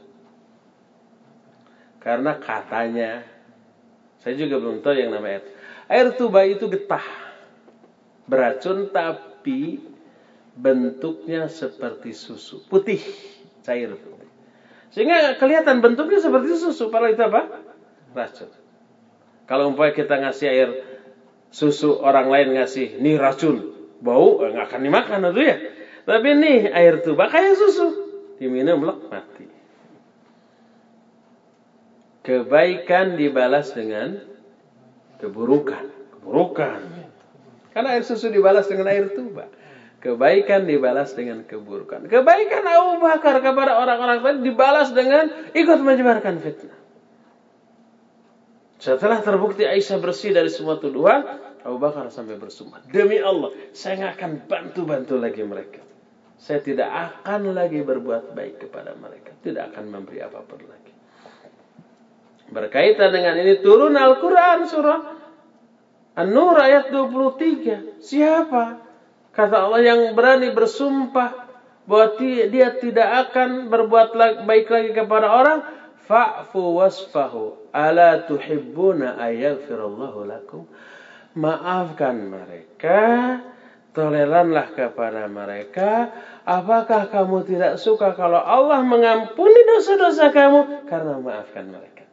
A: Karena katanya, saya juga belum tahu yang namanya air. Air tuba itu getah, beracun tapi bentuknya seperti susu, putih, cair putih. Sehingga kelihatan bentuknya seperti susu, padahal itu apa? Racun. Kalau umpamanya kita ngasih air susu, orang lain ngasih, nih racun, bau, nggak akan dimakan itu ya. Tapi nih air tuba kayak susu, diminum lek mati. Kebaikan dibalas dengan keburukan, keburukan. Karena air susu dibalas dengan air tuba. Kebaikan dibalas dengan keburukan. Kebaikan Abu Bakar kepada orang-orang tadi dibalas dengan ikut menyebarkan fitnah. Setelah terbukti Aisyah bersih dari semua tuduhan, Abu Bakar sampai bersumpah, demi Allah, saya nggak akan bantu-bantu lagi mereka. Saya tidak akan lagi berbuat baik kepada mereka. Tidak akan memberi apapun lagi. Berkaitan dengan ini turun Al-Quran surah An-Nur ayat dua puluh tiga. Siapa? Kata Allah yang berani bersumpah bahwa dia tidak akan berbuat baik lagi kepada orang. Fa'fu wasfahu. Ala tuhibbuna ayaghfirallahu lakum. Maafkan mereka. Toleranlah kepada mereka. Apakah kamu tidak suka kalau Allah mengampuni dosa-dosa kamu? Karena maafkan mereka.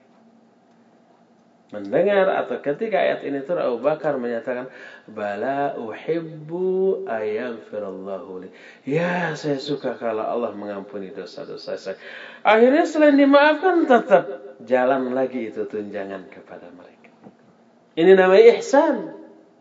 A: Mendengar atau ketika ayat ini turun, Abu Bakar menyatakan, bala uhibbu ayaghfirallahu li. Ya, saya suka kalau Allah mengampuni dosa-dosa saya. Akhirnya selain dimaafkan, tetap jalan lagi itu tunjangan kepada mereka. Ini namanya ihsan.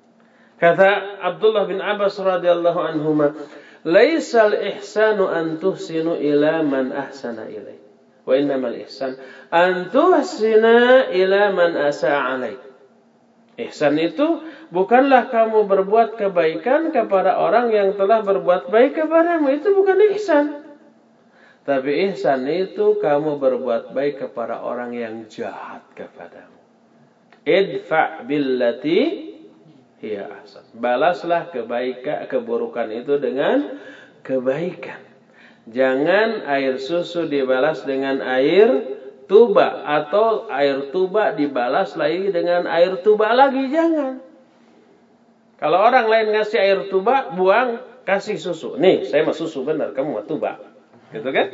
A: Kata Abdullah bin Abbas radhiyallahu anhuma, laisal ihsanu an tuhsinu ila man ahsana ilaih. Wa innamal ihsan an tuhsina ila man asa'a alaik. Ihsan itu bukanlah kamu berbuat kebaikan kepada orang yang telah berbuat baik kepadamu. Itu bukan ihsan. Tapi ihsan itu kamu berbuat baik kepada orang yang jahat kepadamu. Idfa' billati hiya ahsan. Balaslah kebaikan keburukan itu dengan kebaikan. Jangan air susu dibalas dengan air tuba. Atau air tuba dibalas lagi dengan air tuba lagi. Jangan. Kalau orang lain ngasih air tuba, buang, kasih susu. Nih, saya mau susu benar, kamu mau tuba. Gitu kan?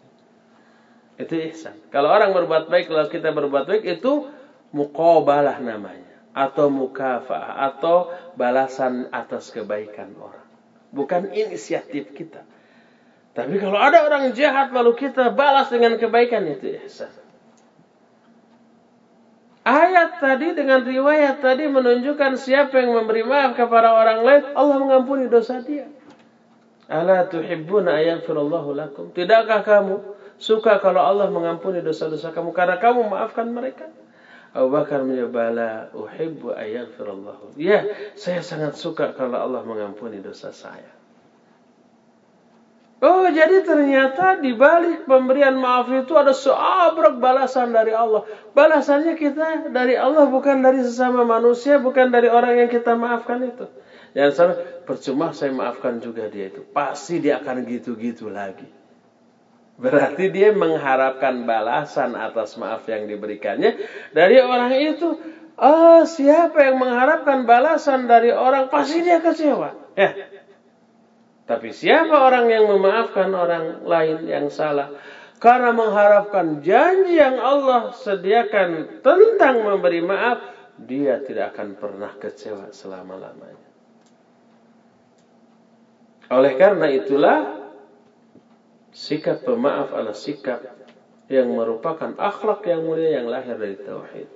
A: Itu ihsan. Kalau orang berbuat baik, kalau kita berbuat baik, itu muqabalah namanya. Atau mukafa'ah. Atau balasan atas kebaikan orang. Bukan inisiatif kita. Tapi kalau ada orang jahat lalu kita balas dengan kebaikan, itu ihsan. Ayat tadi dengan riwayat tadi menunjukkan siapa yang memberi maaf kepada orang lain, Allah mengampuni dosa dia. Ala tuhibbuna ayaghfirallahu lakum. Tidakkah kamu suka kalau Allah mengampuni dosa-dosa kamu karena kamu maafkan mereka? Abu Bakar menjawab, bala uhibbu ayaghfirallahu. Ya, saya sangat suka kalau Allah mengampuni dosa saya. Oh, jadi ternyata di balik pemberian maaf itu ada seabrek balasan dari Allah. Balasannya kita dari Allah, bukan dari sesama manusia, bukan dari orang yang kita maafkan itu. Jangan sampai percuma saya maafkan juga dia itu. Pasti dia akan gitu-gitu lagi. Berarti dia mengharapkan balasan atas maaf yang diberikannya dari orang itu. Oh, siapa yang mengharapkan balasan dari orang, pasti dia kecewa. Ya. Tapi siapa orang yang memaafkan orang lain yang salah karena mengharapkan janji yang Allah sediakan tentang memberi maaf, dia tidak akan pernah kecewa selama-lamanya. Oleh karena itulah sikap pemaaf adalah sikap yang merupakan akhlak yang mulia yang lahir dari tauhid.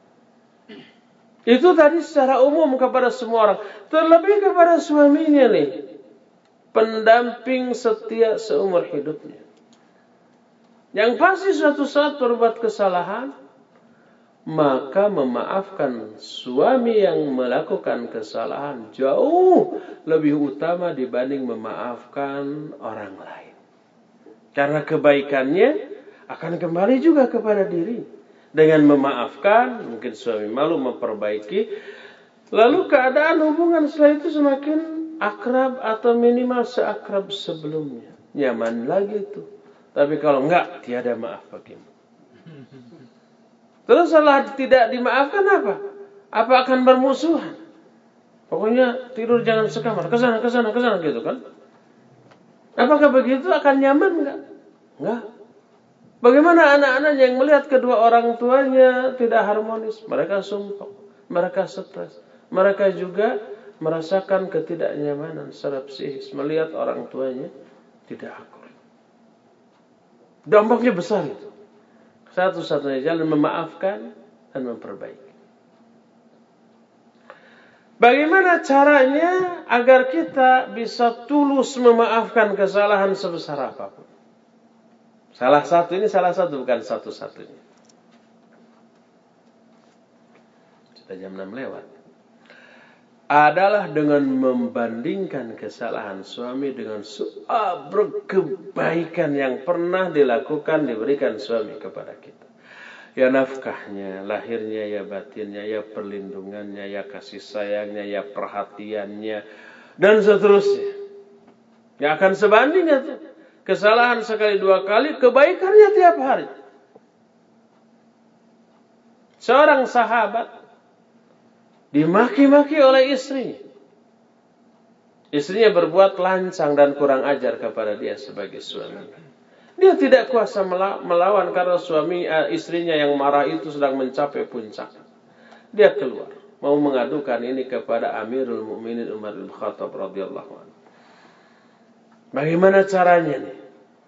A: Itu tadi secara umum kepada semua orang, terlebih kepada suaminya nih. Pendamping setia seumur hidupnya. Yang pasti suatu saat berbuat kesalahan, maka memaafkan suami yang melakukan kesalahan jauh lebih utama dibanding memaafkan orang lain. Karena kebaikannya akan kembali juga kepada diri. Dengan memaafkan, mungkin suami malu memperbaiki, lalu keadaan hubungan setelah itu semakin akrab atau minimal seakrab sebelumnya. Nyaman lagi itu. Tapi kalau enggak, tiada maaf bagimu. Terus setelah tidak dimaafkan apa? Apa akan bermusuhan? Pokoknya tidur jangan sekamar, kesana, kesana, kesana gitu kan? Apakah begitu akan nyaman enggak? Enggak. Bagaimana anak-anak yang melihat kedua orang tuanya tidak harmonis? Mereka sumpah, mereka stres. Mereka juga merasakan ketidaknyamanan secara psikis melihat orang tuanya tidak akur. Dampaknya besar itu. Satu-satunya jalan memaafkan dan memperbaiki. Bagaimana caranya agar kita bisa tulus memaafkan kesalahan sebesar apapun? Salah satu ini salah satu bukan satu-satunya. Sudah jam enam lewat. Adalah dengan membandingkan kesalahan suami dengan seabrak kebaikan yang pernah dilakukan, diberikan suami kepada kita. Ya nafkahnya, lahirnya, ya batinnya, ya perlindungannya, ya kasih sayangnya, ya perhatiannya, dan seterusnya. Ya akan sebanding itu. Kesalahan sekali dua kali, kebaikannya tiap hari. Seorang sahabat dimaki-maki oleh istrinya. Istrinya berbuat lancang dan kurang ajar kepada dia sebagai suami. Dia tidak kuasa melawan karena suami istrinya yang marah itu sedang mencapai puncak. Dia keluar, mau mengadukan ini kepada Amirul Mukminin Umar bin Khattab radhiyallahu anhu. Bagaimana caranya nih?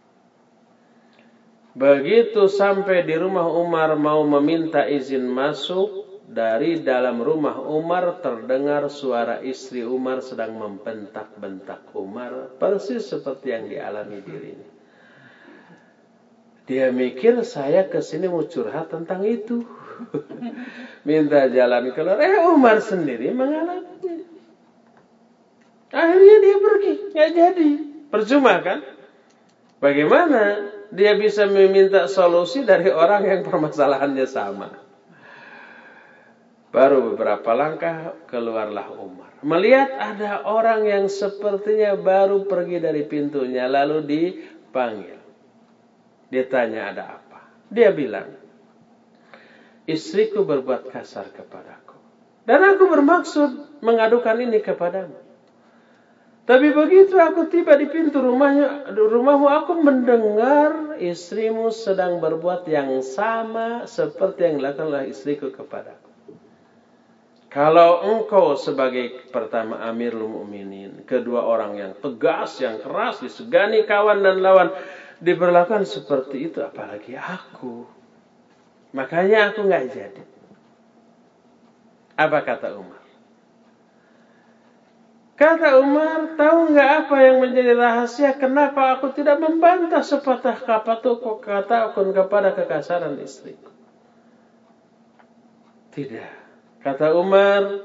A: Begitu sampai di rumah Umar mau meminta izin masuk, dari dalam rumah Umar terdengar suara istri Umar sedang membentak-bentak Umar, persis seperti yang dialami dirinya. Dia mikir saya kesini mau curhat tentang itu. Minta jalan keluar. Eh Umar sendiri mengalami. Akhirnya dia pergi. Nggak jadi. Percuma kan? Bagaimana dia bisa meminta solusi dari orang yang permasalahannya sama? Baru beberapa langkah keluarlah Umar. Melihat ada orang yang sepertinya baru pergi dari pintunya. Lalu dipanggil. Dia tanya ada apa? Dia bilang, istriku berbuat kasar kepadaku. Dan aku bermaksud mengadukan ini kepadamu. Tapi begitu aku tiba di pintu rumahnya, rumahmu, aku mendengar istrimu sedang berbuat yang sama seperti yang dilakukan oleh istriku kepadaku. Kalau engkau sebagai pertama Amirul Mukminin, kedua orang yang tegas, yang keras, disegani kawan dan lawan, diperlakukan seperti itu, apalagi aku. Makanya aku nggak jadi. Apa kata Umar? Kata Umar, tahu nggak apa yang menjadi rahasia kenapa aku tidak membantah sepatah kata pun kepada kekasaran istriku? Tidak. Kata Umar,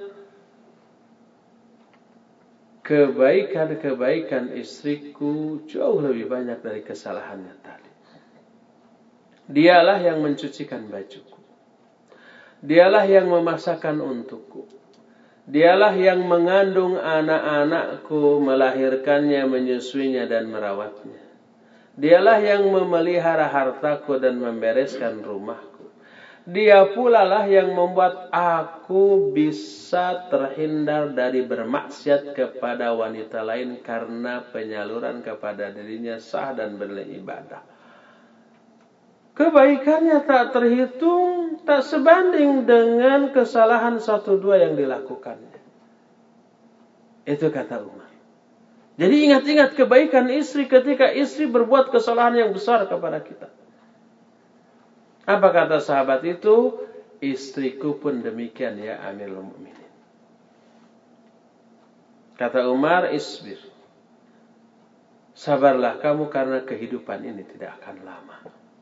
A: kebaikan-kebaikan istriku jauh lebih banyak dari kesalahannya tadi. Dialah yang mencucikan bajuku. Dialah yang memasakkan untukku. Dialah yang mengandung anak-anakku, melahirkannya, menyusuinya dan merawatnya. Dialah yang memelihara hartaku dan membereskan rumahku. Dia pula lah yang membuat aku bisa terhindar dari bermaksiat kepada wanita lain karena penyaluran kepada dirinya sah dan beribadah. Kebaikannya tak terhitung, tak sebanding dengan kesalahan satu dua yang dilakukannya. Itu kata Umar. Jadi ingat-ingat kebaikan istri ketika istri berbuat kesalahan yang besar kepada kita. Apa kata sahabat itu? Istriku pun demikian ya Amirul Mukminin. Kata Umar, isbir. Sabarlah kamu karena kehidupan ini tidak akan lama.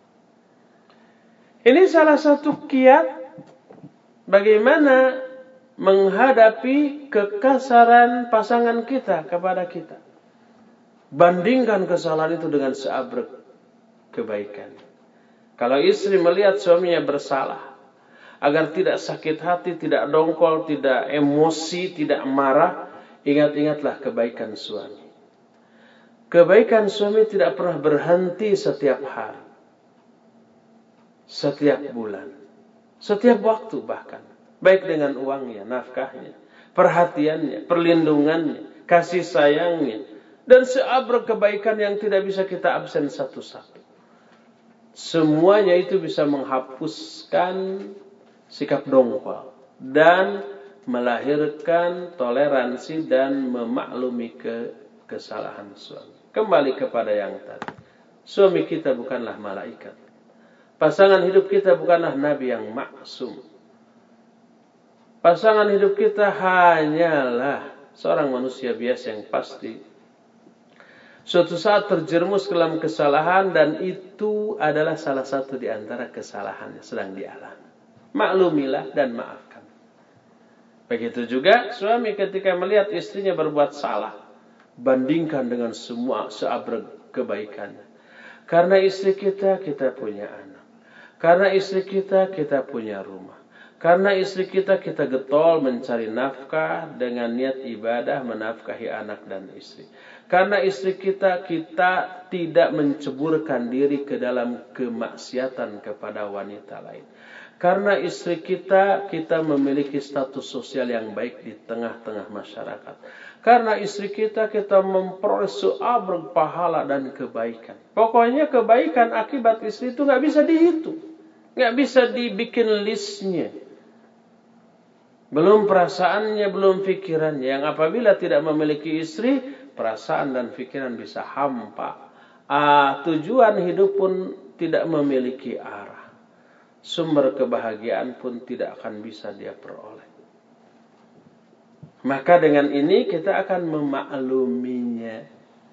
A: Ini salah satu kiat bagaimana menghadapi kekasaran pasangan kita kepada kita. Bandingkan kesalahan itu dengan seabrek kebaikan. Kalau istri melihat suaminya bersalah, agar tidak sakit hati, tidak dongkol, tidak emosi, tidak marah, ingat-ingatlah kebaikan suami. Kebaikan suami tidak pernah berhenti setiap hari, setiap bulan, setiap waktu bahkan. Baik dengan uangnya, nafkahnya, perhatiannya, perlindungannya, kasih sayangnya, dan seabrek kebaikan yang tidak bisa kita absen satu-satu. Semuanya itu bisa menghapuskan sikap dongkol dan melahirkan toleransi dan memaklumi ke kesalahan suami. Kembali kepada yang tadi. Suami kita bukanlah malaikat. Pasangan hidup kita bukanlah nabi yang maksum. Pasangan hidup kita hanyalah seorang manusia biasa yang pasti suatu saat terjerumus ke dalam kesalahan, dan itu adalah salah satu di antara kesalahan yang sedang dialami. Maklumilah dan maafkan. Begitu juga suami ketika melihat istrinya berbuat salah, bandingkan dengan semua seabrek kebaikannya. Karena istri kita, kita punya anak. Karena istri kita, kita punya rumah. Karena istri kita, kita getol mencari nafkah dengan niat ibadah menafkahi anak dan istri. Karena istri kita, kita tidak menceburkan diri ke dalam kemaksiatan kepada wanita lain. Karena istri kita, kita memiliki status sosial yang baik di tengah-tengah masyarakat. Karena istri kita, kita memperoleh seabrek pahala dan kebaikan. Pokoknya kebaikan akibat istri itu gak bisa dihitung. Gak bisa dibikin listnya. Belum perasaannya, belum pikirannya. Yang apabila tidak memiliki istri, perasaan dan pikiran bisa hampa. Ah, tujuan hidup pun tidak memiliki arah. Sumber kebahagiaan pun tidak akan bisa dia peroleh. Maka dengan ini kita akan memakluminya.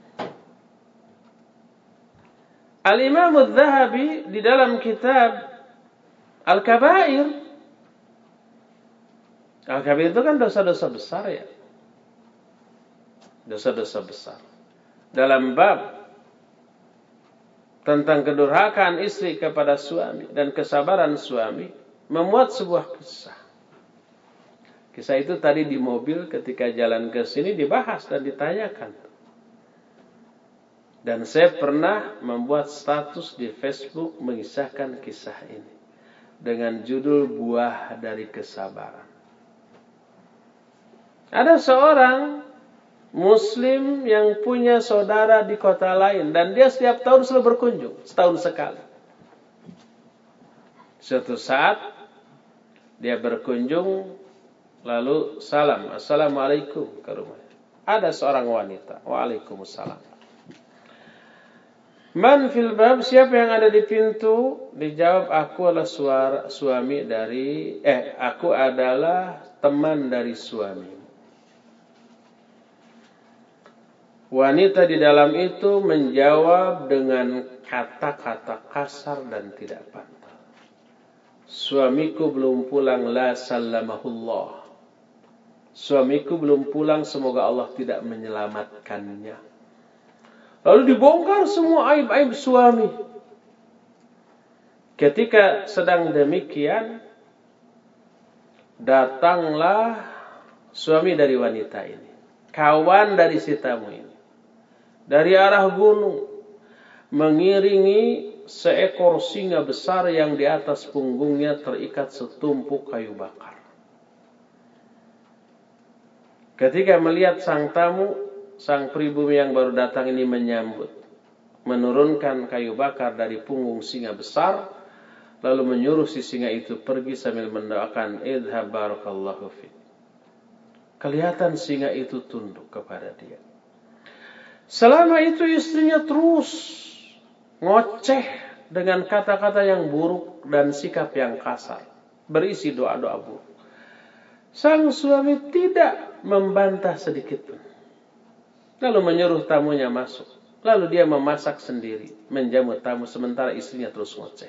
A: Al-Imam Adz-Dzahabi di dalam kitab Al-Kabair. Al-Kabair itu kan dosa-dosa besar ya. Dosa-dosa besar. Dalam bab tentang kedurhakaan istri kepada suami dan kesabaran suami, memuat sebuah kisah. Kisah itu tadi di mobil ketika jalan ke sini dibahas dan ditanyakan. Dan saya pernah membuat status di Facebook mengisahkan kisah ini dengan judul Buah dari Kesabaran. Ada seorang Muslim yang punya saudara di kota lain, dan dia setiap tahun selalu berkunjung, setahun sekali. Suatu saat dia berkunjung, lalu salam, assalamualaikum ke rumahnya. Ada seorang wanita, waalaikumsalam. Man fil bab, siapa yang ada di pintu? Dijawab, aku adalah suara, suami dari, eh, aku adalah teman dari suami. Wanita di dalam itu menjawab dengan kata-kata kasar dan tidak pantas. Suamiku belum pulang, la sallamahullah. Suamiku belum pulang, semoga Allah tidak menyelamatkannya. Lalu dibongkar semua aib-aib suami. Ketika sedang demikian, datanglah suami dari wanita ini, kawan dari si tamu ini, dari arah gunung, mengiringi seekor singa besar yang di atas punggungnya terikat setumpuk kayu bakar. Ketika melihat sang tamu, sang pribumi yang baru datang ini menyambut, menurunkan kayu bakar dari punggung singa besar, lalu menyuruh si singa itu pergi sambil mendoakan, idhab barakallahu fiik. Kelihatan singa itu tunduk kepada dia. Selama itu istrinya terus ngoceh dengan kata-kata yang buruk dan sikap yang kasar, berisi doa-doa buruk. Sang suami tidak membantah sedikit pun. Lalu menyuruh tamunya masuk. Lalu dia memasak sendiri, menjamu tamu, sementara istrinya terus ngoceh.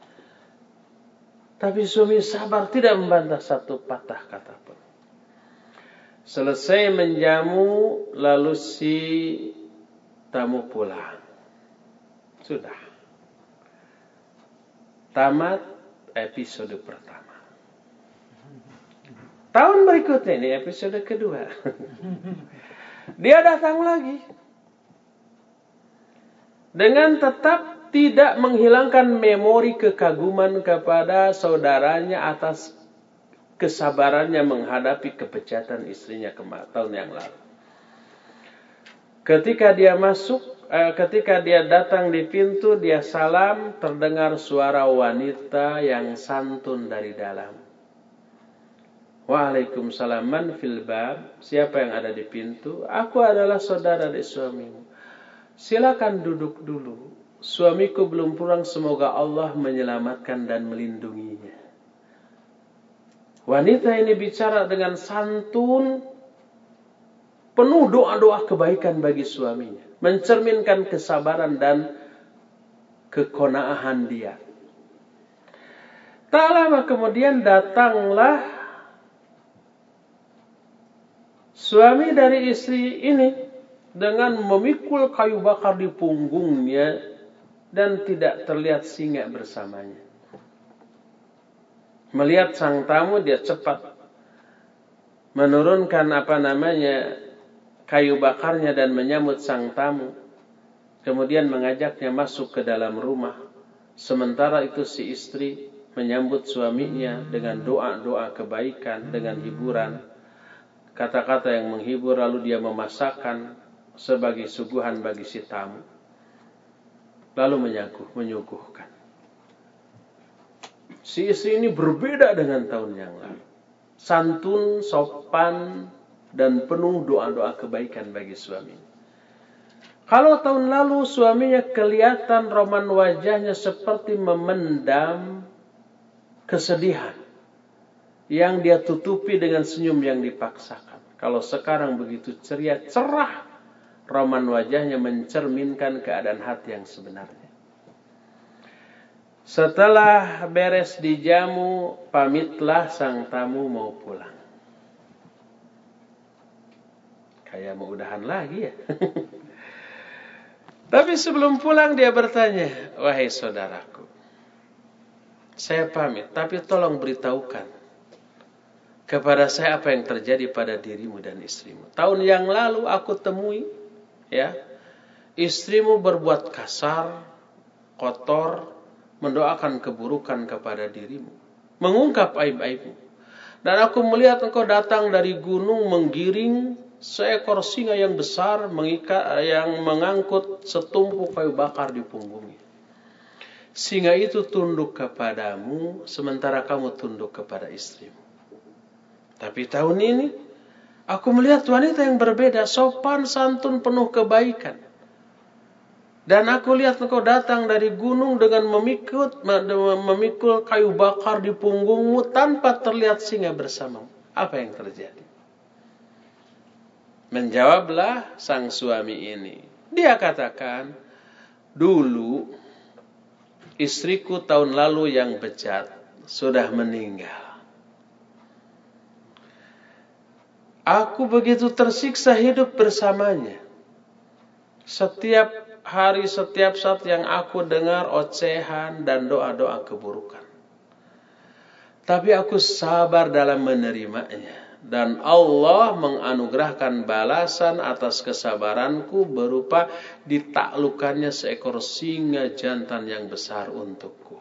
A: Tapi suami sabar, tidak membantah satu patah kata pun. Selesai menjamu, lalu si tamu pulang. Sudah. tamat episode pertama. Tahun berikutnya ini episode kedua. Dia datang lagi. Dengan tetap tidak menghilangkan memori kekaguman kepada saudaranya atas kesabarannya menghadapi kebejatan istrinya kemarin tahun yang lalu. Ketika dia masuk, eh, ketika dia datang di pintu, dia salam, terdengar suara wanita yang santun dari dalam. Waalaikumsalam, man fil bab, siapa yang ada di pintu? Aku adalah saudara dari suamimu. Silakan duduk dulu. Suamiku belum pulang, semoga Allah menyelamatkan dan melindunginya. Wanita ini bicara dengan santun, penuh doa-doa kebaikan bagi suaminya, mencerminkan kesabaran dan kekonaahan dia. Tak lama kemudian datanglah suami dari istri ini dengan memikul kayu bakar di punggungnya dan tidak terlihat singa bersamanya. Melihat sang tamu, dia cepat menurunkan apa namanya kayu bakarnya dan menyambut sang tamu. Kemudian mengajaknya masuk ke dalam rumah. Sementara itu si istri menyambut suaminya dengan doa-doa kebaikan, dengan hiburan, kata-kata yang menghibur, lalu dia memasakkan sebagai suguhan bagi si tamu, lalu menyuguh, menyuguhkan. Si istri ini berbeda dengan tahun yang lalu. Santun, sopan, dan penuh doa-doa kebaikan bagi suaminya. Kalau tahun lalu suaminya kelihatan roman wajahnya seperti memendam kesedihan yang dia tutupi dengan senyum yang dipaksakan. Kalau sekarang begitu ceria, cerah, roman wajahnya mencerminkan keadaan hati yang sebenarnya. Setelah beres dijamu, pamitlah sang tamu mau pulang. Kayak mau udahan lagi ya. Tapi sebelum pulang dia bertanya, wahai saudaraku, saya pamit, tapi tolong beritahukan kepada saya apa yang terjadi pada dirimu dan istrimu. Tahun yang lalu aku temui, ya, istrimu berbuat kasar, kotor, mendoakan keburukan kepada dirimu, mengungkap aib-aibmu. Dan aku melihat engkau datang dari gunung menggiring seekor singa yang besar, mengikat, yang mengangkut setumpuk kayu bakar di punggungnya. Singa itu tunduk kepadamu, sementara kamu tunduk kepada istrimu. Tapi tahun ini, aku melihat wanita yang berbeda, sopan, santun, penuh kebaikan. Dan aku lihat engkau datang dari gunung dengan memikul, memikul kayu bakar di punggungmu tanpa terlihat singa bersamamu. Apa yang terjadi? Menjawablah sang suami ini. Dia katakan, dulu istriku tahun lalu yang bejat sudah meninggal. Aku begitu tersiksa hidup bersamanya. Setiap hari, setiap saat yang aku dengar ocehan dan doa-doa keburukan. Tapi aku sabar dalam menerimanya. Dan Allah menganugerahkan balasan atas kesabaranku berupa ditaklukannya seekor singa jantan yang besar untukku.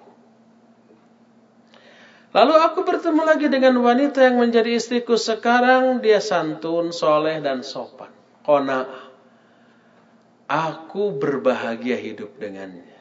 A: Lalu aku bertemu lagi dengan wanita yang menjadi istriku sekarang. Dia santun, soleh, dan sopan. Qanaah. Aku berbahagia hidup dengannya.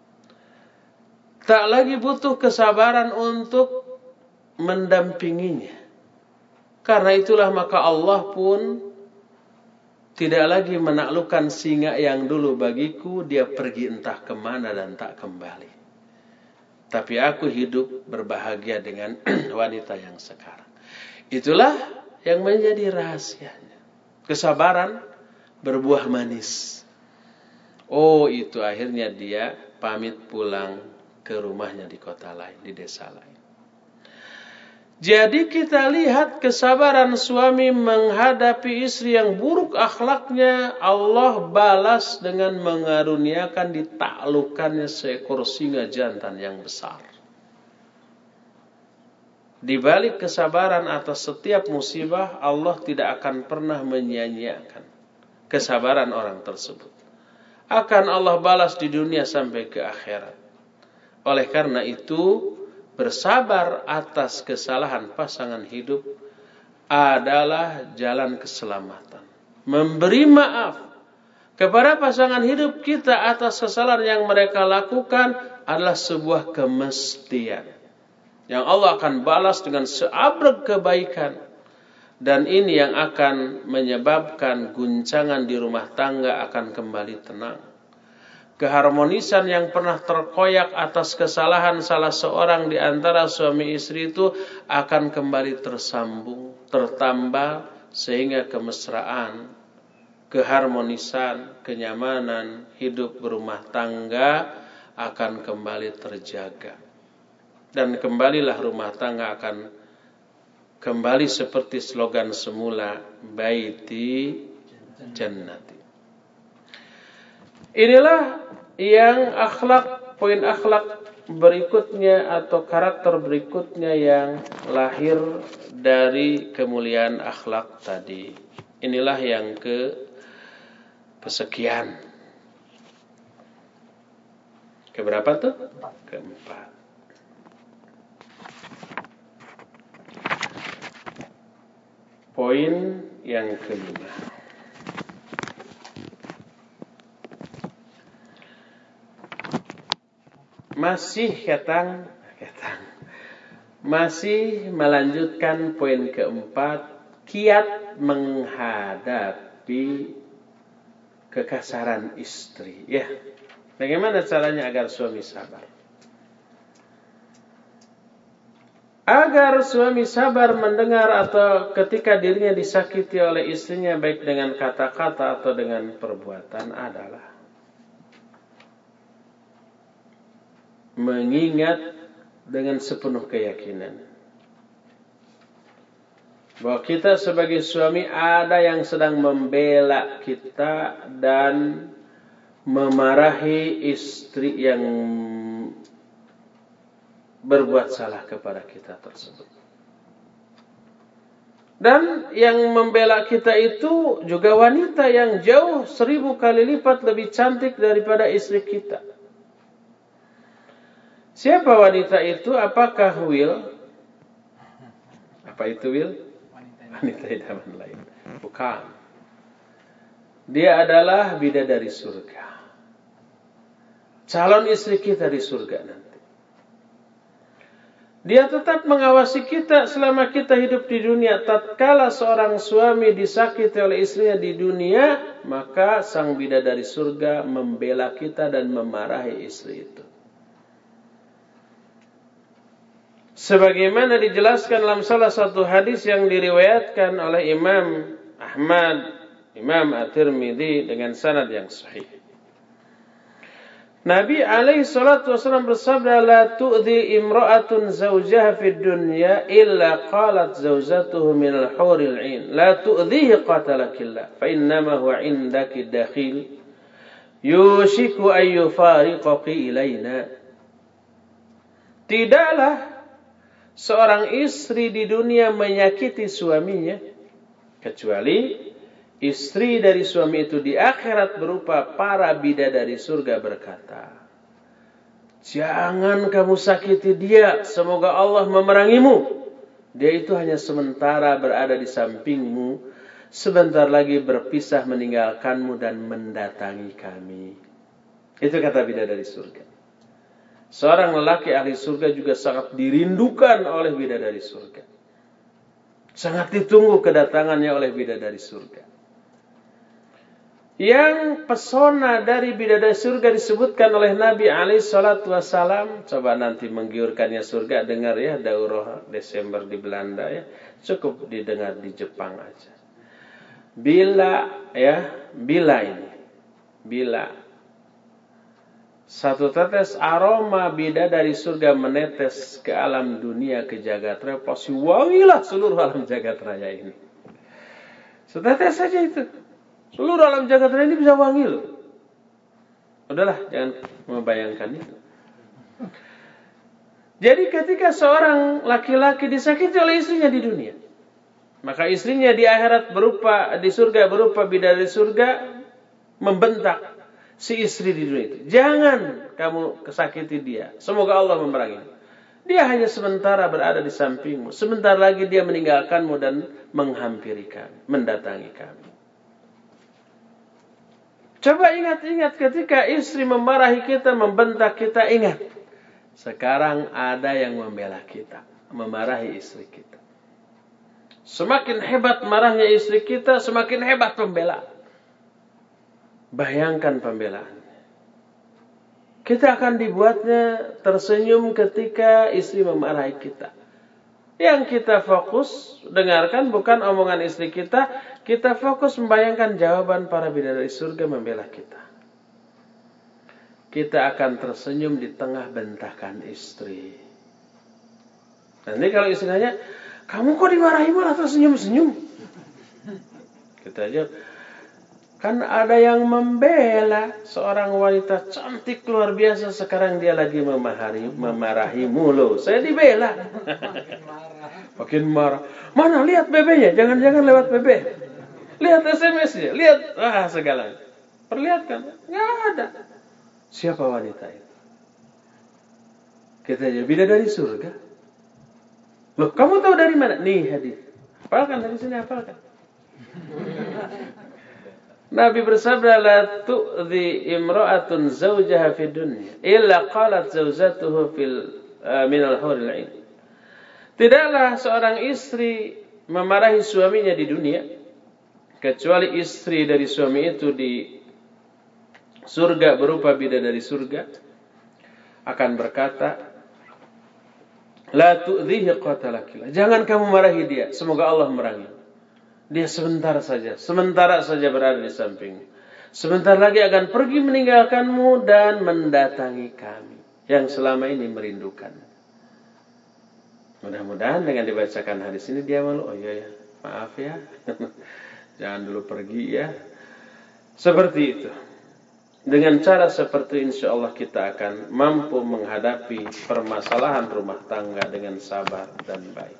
A: Tak lagi butuh kesabaran untuk mendampinginya. Karena itulah maka Allah pun tidak lagi menaklukkan singa yang dulu bagiku. Dia pergi entah kemana dan tak kembali. Tapi aku hidup berbahagia dengan wanita yang sekarang. Itulah yang menjadi rahasianya. Kesabaran berbuah manis. Oh, itu akhirnya dia pamit pulang ke rumahnya di kota lain, di desa lain. Jadi kita lihat kesabaran suami menghadapi istri yang buruk akhlaknya, Allah balas dengan mengaruniakan ditaklukkannya seekor singa jantan yang besar. Di balik kesabaran atas setiap musibah, Allah tidak akan pernah menyia-nyiakan kesabaran orang tersebut. Akan Allah balas di dunia sampai ke akhirat. Oleh karena itu, bersabar atas kesalahan pasangan hidup adalah jalan keselamatan. Memberi maaf kepada pasangan hidup kita atas kesalahan yang mereka lakukan adalah sebuah kemestian yang Allah akan balas dengan seabrek kebaikan. Dan ini yang akan menyebabkan guncangan di rumah tangga akan kembali tenang. Keharmonisan yang pernah terkoyak atas kesalahan salah seorang di antara suami istri itu akan kembali tersambung, tertambah, sehingga kemesraan, keharmonisan, kenyamanan hidup berumah tangga akan kembali terjaga. Dan kembalilah rumah tangga akan kembali seperti slogan semula, baiti jannati. Inilah yang akhlak, poin akhlak berikutnya atau karakter berikutnya yang lahir dari kemuliaan akhlak tadi. Inilah yang ke kesekian. Keberapa tuh? Keempat. Poin yang kelima. Masih ketang, ketang. Masih melanjutkan poin keempat, kiat menghadapi kekasaran istri. Ya, bagaimana caranya agar suami sabar? Agar suami sabar mendengar atau ketika dirinya disakiti oleh istrinya baik dengan kata-kata atau dengan perbuatan adalah mengingat dengan sepenuh keyakinan bahwa kita sebagai suami ada yang sedang membela kita dan memarahi istri yang berbuat salah kepada kita tersebut. Dan yang membela kita itu juga wanita yang jauh seribu kali lipat lebih cantik daripada istri kita. Siapa wanita itu? Apakah Will? Apa itu Will? Wanita idaman lain. Bukan. Dia adalah bidadari surga. Calon istri kita di surga nanti. Dia tetap mengawasi kita selama kita hidup di dunia. Tatkala seorang suami disakiti oleh istrinya di dunia, maka sang bidadari surga membela kita dan memarahi istri itu. Sebagaimana dijelaskan dalam salah satu hadis yang diriwayatkan oleh Imam Ahmad, Imam At-Tirmidzi dengan sanad yang sahih. Nabi alaihi salatu wasallam bersabda, la tu'dhi imra'atun zawjaha fid dunya illa qalat zawjatuhu min al-huril 'ain la tu'dhihi qatalakillah fa innama huwa 'indaki dakhil yushiku an yufariqaki ilaina. Tidaklah seorang istri di dunia menyakiti suaminya kecuali istri dari suami itu di akhirat berupa para bidadari surga berkata, jangan kamu sakiti dia, semoga Allah memerangimu. Dia itu hanya sementara berada di sampingmu, sebentar lagi berpisah meninggalkanmu dan mendatangi kami. Itu kata bidadari surga. Seorang lelaki ahli surga juga sangat dirindukan oleh bidadari surga. Sangat ditunggu kedatangannya oleh bidadari surga. Yang pesona dari bidadari surga disebutkan oleh Nabi alaihi salatu wasalam. Coba nanti menggiurkannya surga, dengar ya daurah Desember di Belanda ya. Cukup didengar di Jepang aja. Bila ya, bila ini. Bila satu tetes aroma bidadari surga menetes ke alam dunia, ke jagat raya, pasti wangilah seluruh alam jagat raya ini. Setetes saja itu. Seluruh alam jagat raya ini bisa wangi loh. Udahlah, jangan membayangkan itu. Jadi ketika seorang laki-laki disakiti oleh istrinya di dunia, maka istrinya di akhirat berupa, di surga berupa bidadari surga, membentak si istri di dunia itu. Jangan kamu kesakiti dia. Semoga Allah memerangi. Dia hanya sementara berada di sampingmu. Sebentar lagi dia meninggalkanmu dan menghampiri kami, mendatangi kami. Coba ingat-ingat ketika istri memarahi kita, membentak kita, ingat. Sekarang ada yang membela kita, memarahi istri kita. Semakin hebat marahnya istri kita, semakin hebat pembelaan. Bayangkan pembelaan. Kita akan dibuatnya tersenyum ketika istri memarahi kita. Yang kita fokus dengarkan bukan omongan istri kita, kita fokus membayangkan jawaban para bidadari surga membela kita. Kita akan tersenyum di tengah bentakan istri. Nanti kalau istri nanya, kamu kok dimarahi malah tersenyum-senyum? Kita jawab, kan ada yang membela seorang wanita cantik luar biasa. Sekarang dia lagi memarahi, memarahi mulu. Saya dibela. Makin marah. Mana lihat bebeknya? Jangan-jangan lewat bebek. Lihat S M S-nya. Lihat. Ah, segala. Perlihatkan. Nggak ada. Siapa wanita itu? Kita jadi bidadari surga. Loh, kamu tahu dari mana? Nih hadis. Hafalkan dari sini, hafalkan. Nabi bersabda, la tu'dhi imra'atun zawjaha fid dunya illa qalat zawjatuhu fil uh, min al-huril 'ain. Tidaklah seorang istri memarahi suaminya di dunia kecuali istri dari suami itu di surga berupa bidadari surga akan berkata, la tu'dhihi qatalakillah. Jangan kamu marahi dia, semoga Allah merangi. Dia sebentar saja, sementara saja berada di sampingmu. Sebentar lagi akan pergi meninggalkanmu dan mendatangi kami yang selama ini merindukan. Mudah-mudahan dengan dibacakan hadis ini dia malu. Oh iya ya, maaf ya. Jangan dulu pergi ya. Seperti itu. Dengan cara seperti insya Allah kita akan mampu menghadapi permasalahan rumah tangga dengan sabar dan baik.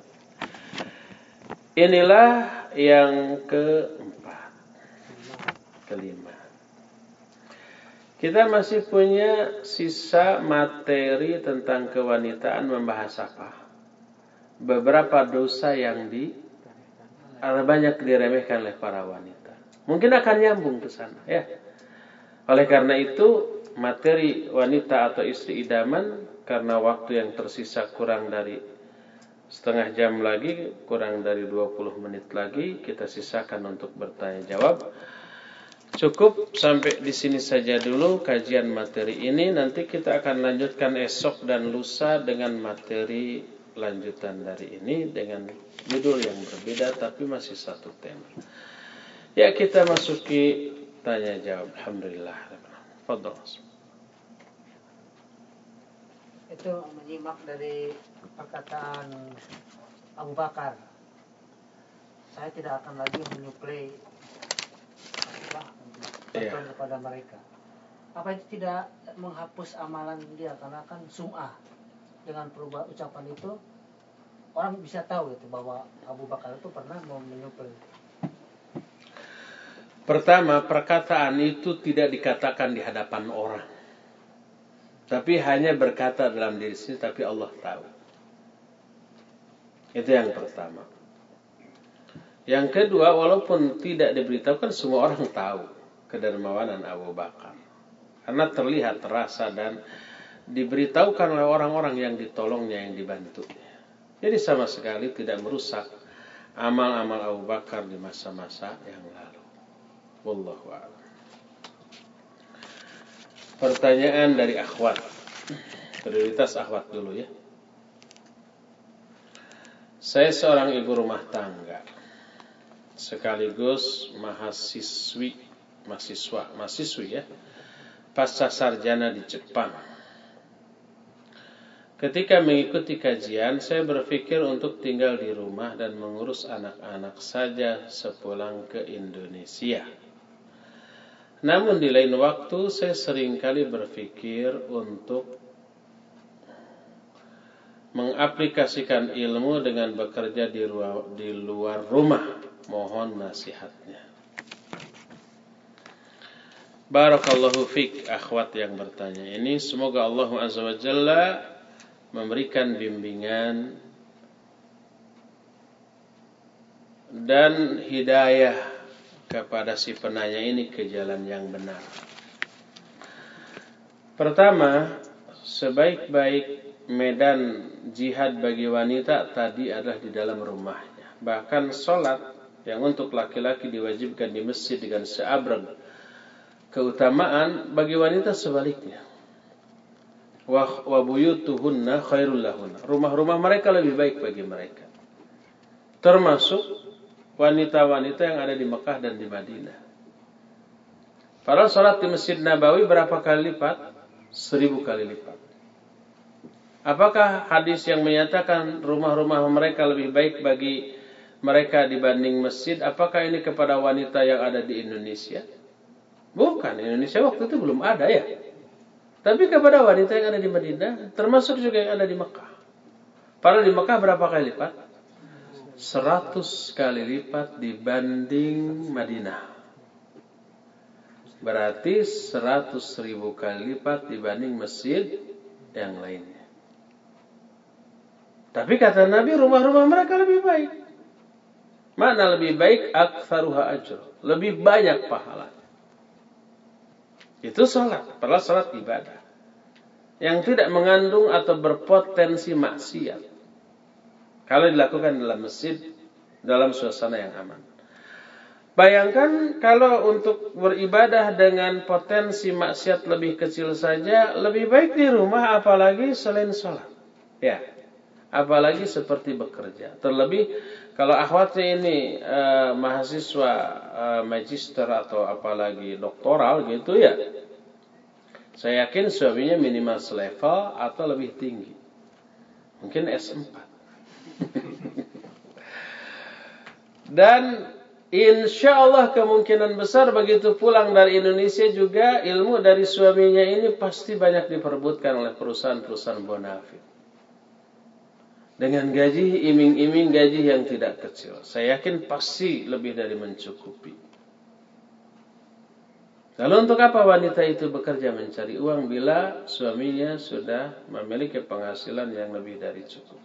A: Inilah yang keempat. Kelima. Kita masih punya sisa materi tentang kewanitaan, membahas apa? Beberapa dosa yang di banyak diremehkan oleh para wanita. Mungkin akan nyambung ke sana, ya. Oleh karena itu, materi wanita atau istri idaman, karena waktu yang tersisa kurang dari setengah jam lagi, kurang dari dua puluh menit lagi, kita sisakan untuk bertanya jawab. Cukup sampai di sini saja dulu kajian materi ini. Nanti kita akan lanjutkan esok dan lusa dengan materi lanjutan dari ini dengan judul yang berbeda tapi masih satu tema. Ya, kita masuki tanya jawab. Alhamdulillah. Fadhol.
B: Itu menyimak dari perkataan Abu Bakar, saya tidak akan lagi menyuplai bantuan yeah. kepada mereka. Apa itu tidak menghapus amalan dia, karena kan sum'ah, dengan perubahan ucapan itu orang bisa tahu itu bahwa Abu Bakar itu pernah mau menyuplai.
A: Pertama, perkataan itu tidak dikatakan di hadapan orang, tapi hanya berkata dalam diri sendiri, tapi Allah tahu. Itu yang pertama. Yang kedua, walaupun tidak diberitahukan, semua orang tahu kedermawanan Abu Bakar. Karena terlihat, terasa, dan diberitahukan oleh orang-orang yang ditolongnya, yang dibantunya. Jadi sama sekali tidak merusak amal-amal Abu Bakar di masa-masa yang lalu. Wallahu a'lam. Pertanyaan dari akhwat. Prioritas akhwat dulu ya. Saya seorang ibu rumah tangga, sekaligus mahasiswi, mahasiswa, mahasiswi ya, pasca sarjana di Jepang. Ketika mengikuti kajian, saya berpikir untuk tinggal di rumah dan mengurus anak-anak saja sepulang ke Indonesia. Namun di lain waktu, saya seringkali berpikir untuk mengaplikasikan ilmu dengan bekerja di luar, di luar rumah. Mohon nasihatnya. Barakallahu fiik akhwat yang bertanya ini. Semoga Allah Azza wa Jalla memberikan bimbingan dan hidayah kepada si penanya ini ke jalan yang benar. Pertama, sebaik-baik medan jihad bagi wanita tadi adalah di dalam rumahnya. Bahkan sholat yang untuk laki-laki diwajibkan di masjid dengan seabrek keutamaan, bagi wanita sebaliknya. Wa buyutuhunna khairul lahunna. Rumah-rumah mereka lebih baik bagi mereka. Termasuk wanita-wanita yang ada di Mekah dan di Madinah. Padahal sholat di Masjid Nabawi berapa kali lipat? Seribu kali lipat. Apakah hadis yang menyatakan rumah-rumah mereka lebih baik bagi mereka dibanding masjid, apakah ini kepada wanita yang ada di Indonesia? Bukan, Indonesia waktu itu belum ada ya. Tapi kepada wanita yang ada di Madinah, termasuk juga yang ada di Mekah. Padahal di Mekah berapa kali lipat? Seratus kali lipat dibanding Madinah. Berarti seratus ribu kali lipat dibanding masjid yang lainnya. Tapi kata Nabi, rumah-rumah mereka lebih baik. Mana lebih baik? Aktsaruha ajr. Lebih banyak pahala. Itu salat. Padahal salat ibadah. Yang tidak mengandung atau berpotensi maksiat. Kalau dilakukan dalam masjid, dalam suasana yang aman. Bayangkan kalau untuk beribadah dengan potensi maksiat lebih kecil saja, lebih baik di rumah, apalagi selain sholat. Ya, apalagi seperti bekerja. Terlebih kalau akhwatnya ini uh, mahasiswa uh, magister atau apalagi doktoral gitu ya, saya yakin suaminya minimal selevel atau lebih tinggi. Mungkin S empat. Dan insya Allah kemungkinan besar begitu pulang dari Indonesia juga ilmu dari suaminya ini pasti banyak diperebutkan oleh perusahaan-perusahaan bonafit. Dengan gaji, iming-iming gaji yang tidak kecil. Saya yakin pasti lebih dari mencukupi. Lalu untuk apa wanita itu bekerja mencari uang bila suaminya sudah memiliki penghasilan yang lebih dari cukup?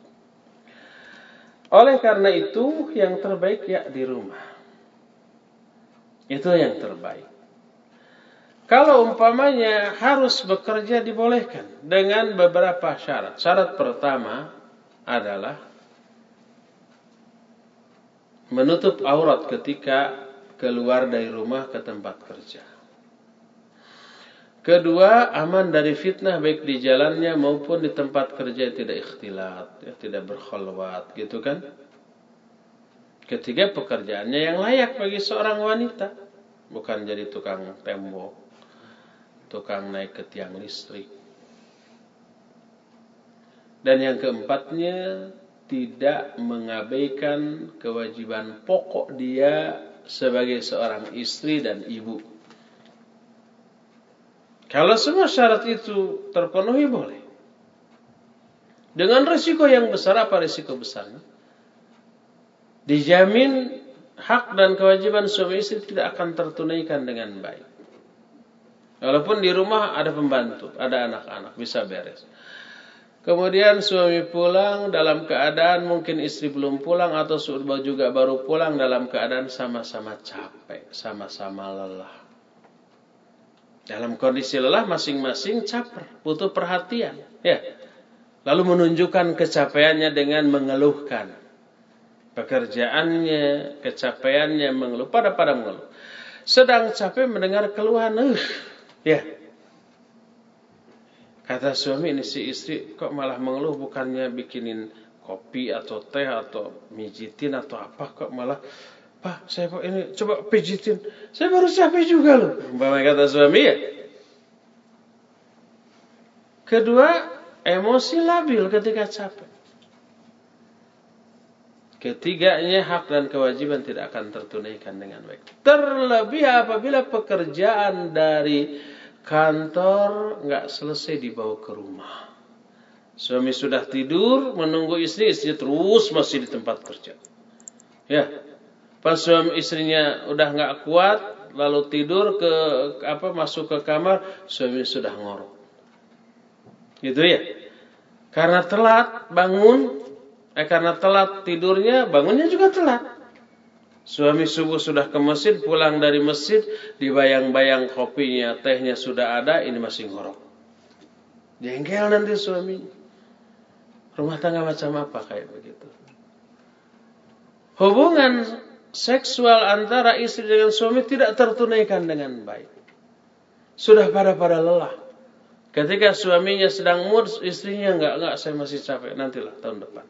A: Oleh karena itu yang terbaik ya di rumah. Itu yang terbaik. Kalau umpamanya harus bekerja dibolehkan dengan beberapa syarat. Syarat pertama adalah menutup aurat ketika keluar dari rumah ke tempat kerja. Kedua, aman dari fitnah baik di jalannya maupun di tempat kerja, tidak ikhtilat, ya, tidak berkhalwat, gitu kan? Ketiga, pekerjaannya yang layak bagi seorang wanita, bukan jadi tukang tembok, tukang naik ke tiang listrik. Dan yang keempatnya, tidak mengabaikan kewajiban pokok dia sebagai seorang istri dan ibu. Kalau semua syarat itu terpenuhi boleh. Dengan risiko yang besar, apa risiko besarnya? Dijamin hak dan kewajiban suami istri tidak akan tertunaikan dengan baik. Walaupun di rumah ada pembantu, ada anak-anak, bisa beres. Kemudian suami pulang dalam keadaan mungkin istri belum pulang atau juga baru pulang dalam keadaan sama-sama capek, sama-sama lelah. Dalam kondisi lelah masing-masing caper, butuh perhatian, ya. Lalu menunjukkan kecapeannya dengan mengeluhkan pekerjaannya, kecapeannya mengeluh, pada pada mengeluh. Sedang capek mendengar keluhan, uh, ya. Kata suami ini si istri kok malah mengeluh, bukannya bikinin kopi atau teh atau mijitin atau apa, kok malah, Pak, saya kok ini coba pijitin. Saya baru capek juga loh. Umpama kata suami ya. Kedua, emosi labil ketika capek. Ketiganya, hak dan kewajiban tidak akan tertunaikan dengan baik. Terlebih apabila pekerjaan dari kantor nggak selesai dibawa ke rumah. Suami sudah tidur menunggu istri, istri terus masih di tempat kerja. Ya, pas suami istrinya udah nggak kuat, lalu tidur ke apa masuk ke kamar, suami sudah ngorok. Gitu ya. Karena telat bangun, eh karena telat tidurnya, bangunnya juga telat. Suami subuh sudah ke masjid, pulang dari masjid, dibayang-bayang kopinya, tehnya sudah ada, ini masih ngorok. Jengkel nanti suaminya. Rumah tangga macam apa kayak begitu? Hubungan seksual antara istri dengan suami tidak tertunaikan dengan baik. Sudah pada-pada lelah. Ketika suaminya sedang mood, istrinya enggak, enggak, saya masih capek, nantilah tahun depan.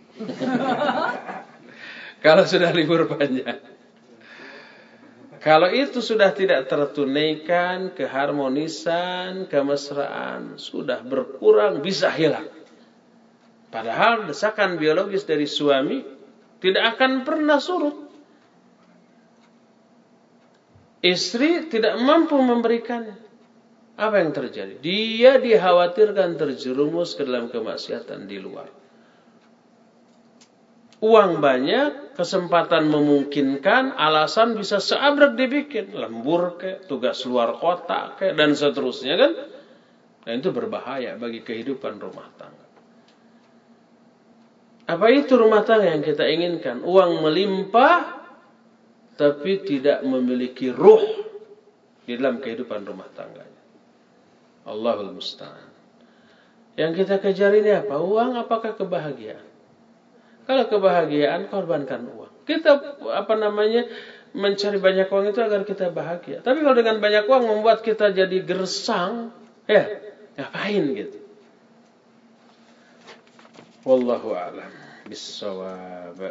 A: Kalau sudah libur panjang. Kalau itu sudah tidak tertunaikan, keharmonisan, kemesraan sudah berkurang, bisa hilang. Padahal desakan biologis dari suami tidak akan pernah surut. Istri tidak mampu memberikannya. Apa yang terjadi? Dia dikhawatirkan terjerumus ke dalam kemaksiatan di luar. Uang banyak, kesempatan memungkinkan, alasan bisa seabrek dibikin. Lembur ke, tugas luar kota ke, dan seterusnya kan. Dan itu berbahaya bagi kehidupan rumah tangga. Apa itu rumah tangga yang kita inginkan? Uang melimpah, tapi tidak memiliki ruh di dalam kehidupan rumah tangganya. Allahul musta'an. Yang kita kejar ini apa? Uang apakah kebahagiaan? Kalau kebahagiaan, korbankan uang. Kita apa namanya mencari banyak uang itu agar kita bahagia. Tapi kalau dengan banyak uang membuat kita jadi gersang, ya ngapain gitu? Wallahu a'lam bissawab.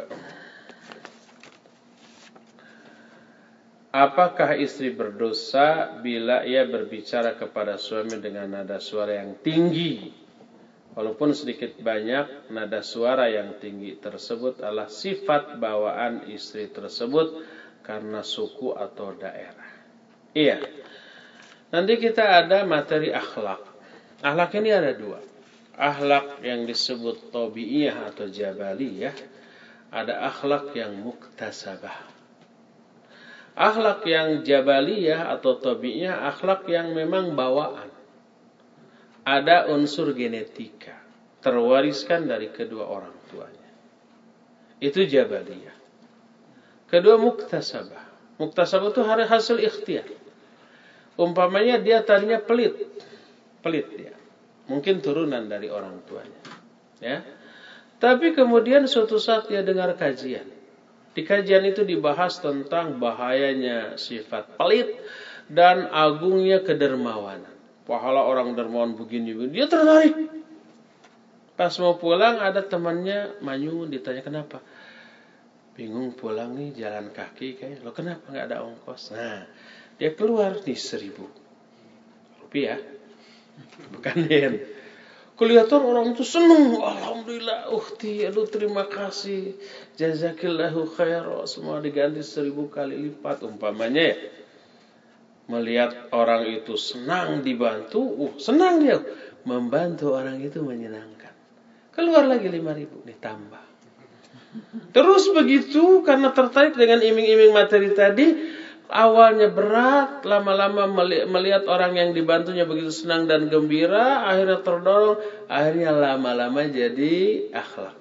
A: Apakah istri berdosa bila ia berbicara kepada suami dengan nada suara yang tinggi? Walaupun sedikit banyak, nada suara yang tinggi tersebut adalah sifat bawaan istri tersebut karena suku atau daerah. Iya. Nanti kita ada materi akhlak. Akhlak ini ada dua. Akhlak yang disebut tabi'iyah atau jabaliyah, ada akhlak yang muktasabah. Akhlak yang jabaliyah atau tabi'iyah, akhlak yang memang bawaan. Ada unsur genetika, terwariskan dari kedua orang tuanya. Itu jabaliyah. Kedua muktasabah. Muktasabah itu hasil ikhtiar. Umpamanya dia tadinya pelit. Pelit dia. Mungkin turunan dari orang tuanya, ya. Tapi kemudian suatu saat dia dengar kajian. Di kajian itu dibahas tentang bahayanya sifat pelit dan agungnya kedermawanan. Pahala orang dermawan begini, dia tertarik. Pas mau pulang ada temannya manyun, ditanya kenapa? Bingung pulang nih, jalan kaki kayak. Lo kenapa nggak ada ongkos? Nah, dia keluar di seribu rupiah. Bukan yen. Kelihatan orang itu senang. Alhamdulillah, ukhti, aduh terima kasih. Jazakillahu khairan. Semua diganti seribu kali lipat. Umpamanya ya. Melihat orang itu senang dibantu. Uh, senang dia. Membantu orang itu menyenangkan. Keluar lagi lima ribu. Ditambah. Terus begitu karena tertarik dengan iming-iming materi tadi. Awalnya berat, lama-lama melihat orang yang dibantunya begitu senang dan gembira, akhirnya terdorong, akhirnya lama-lama jadi akhlak.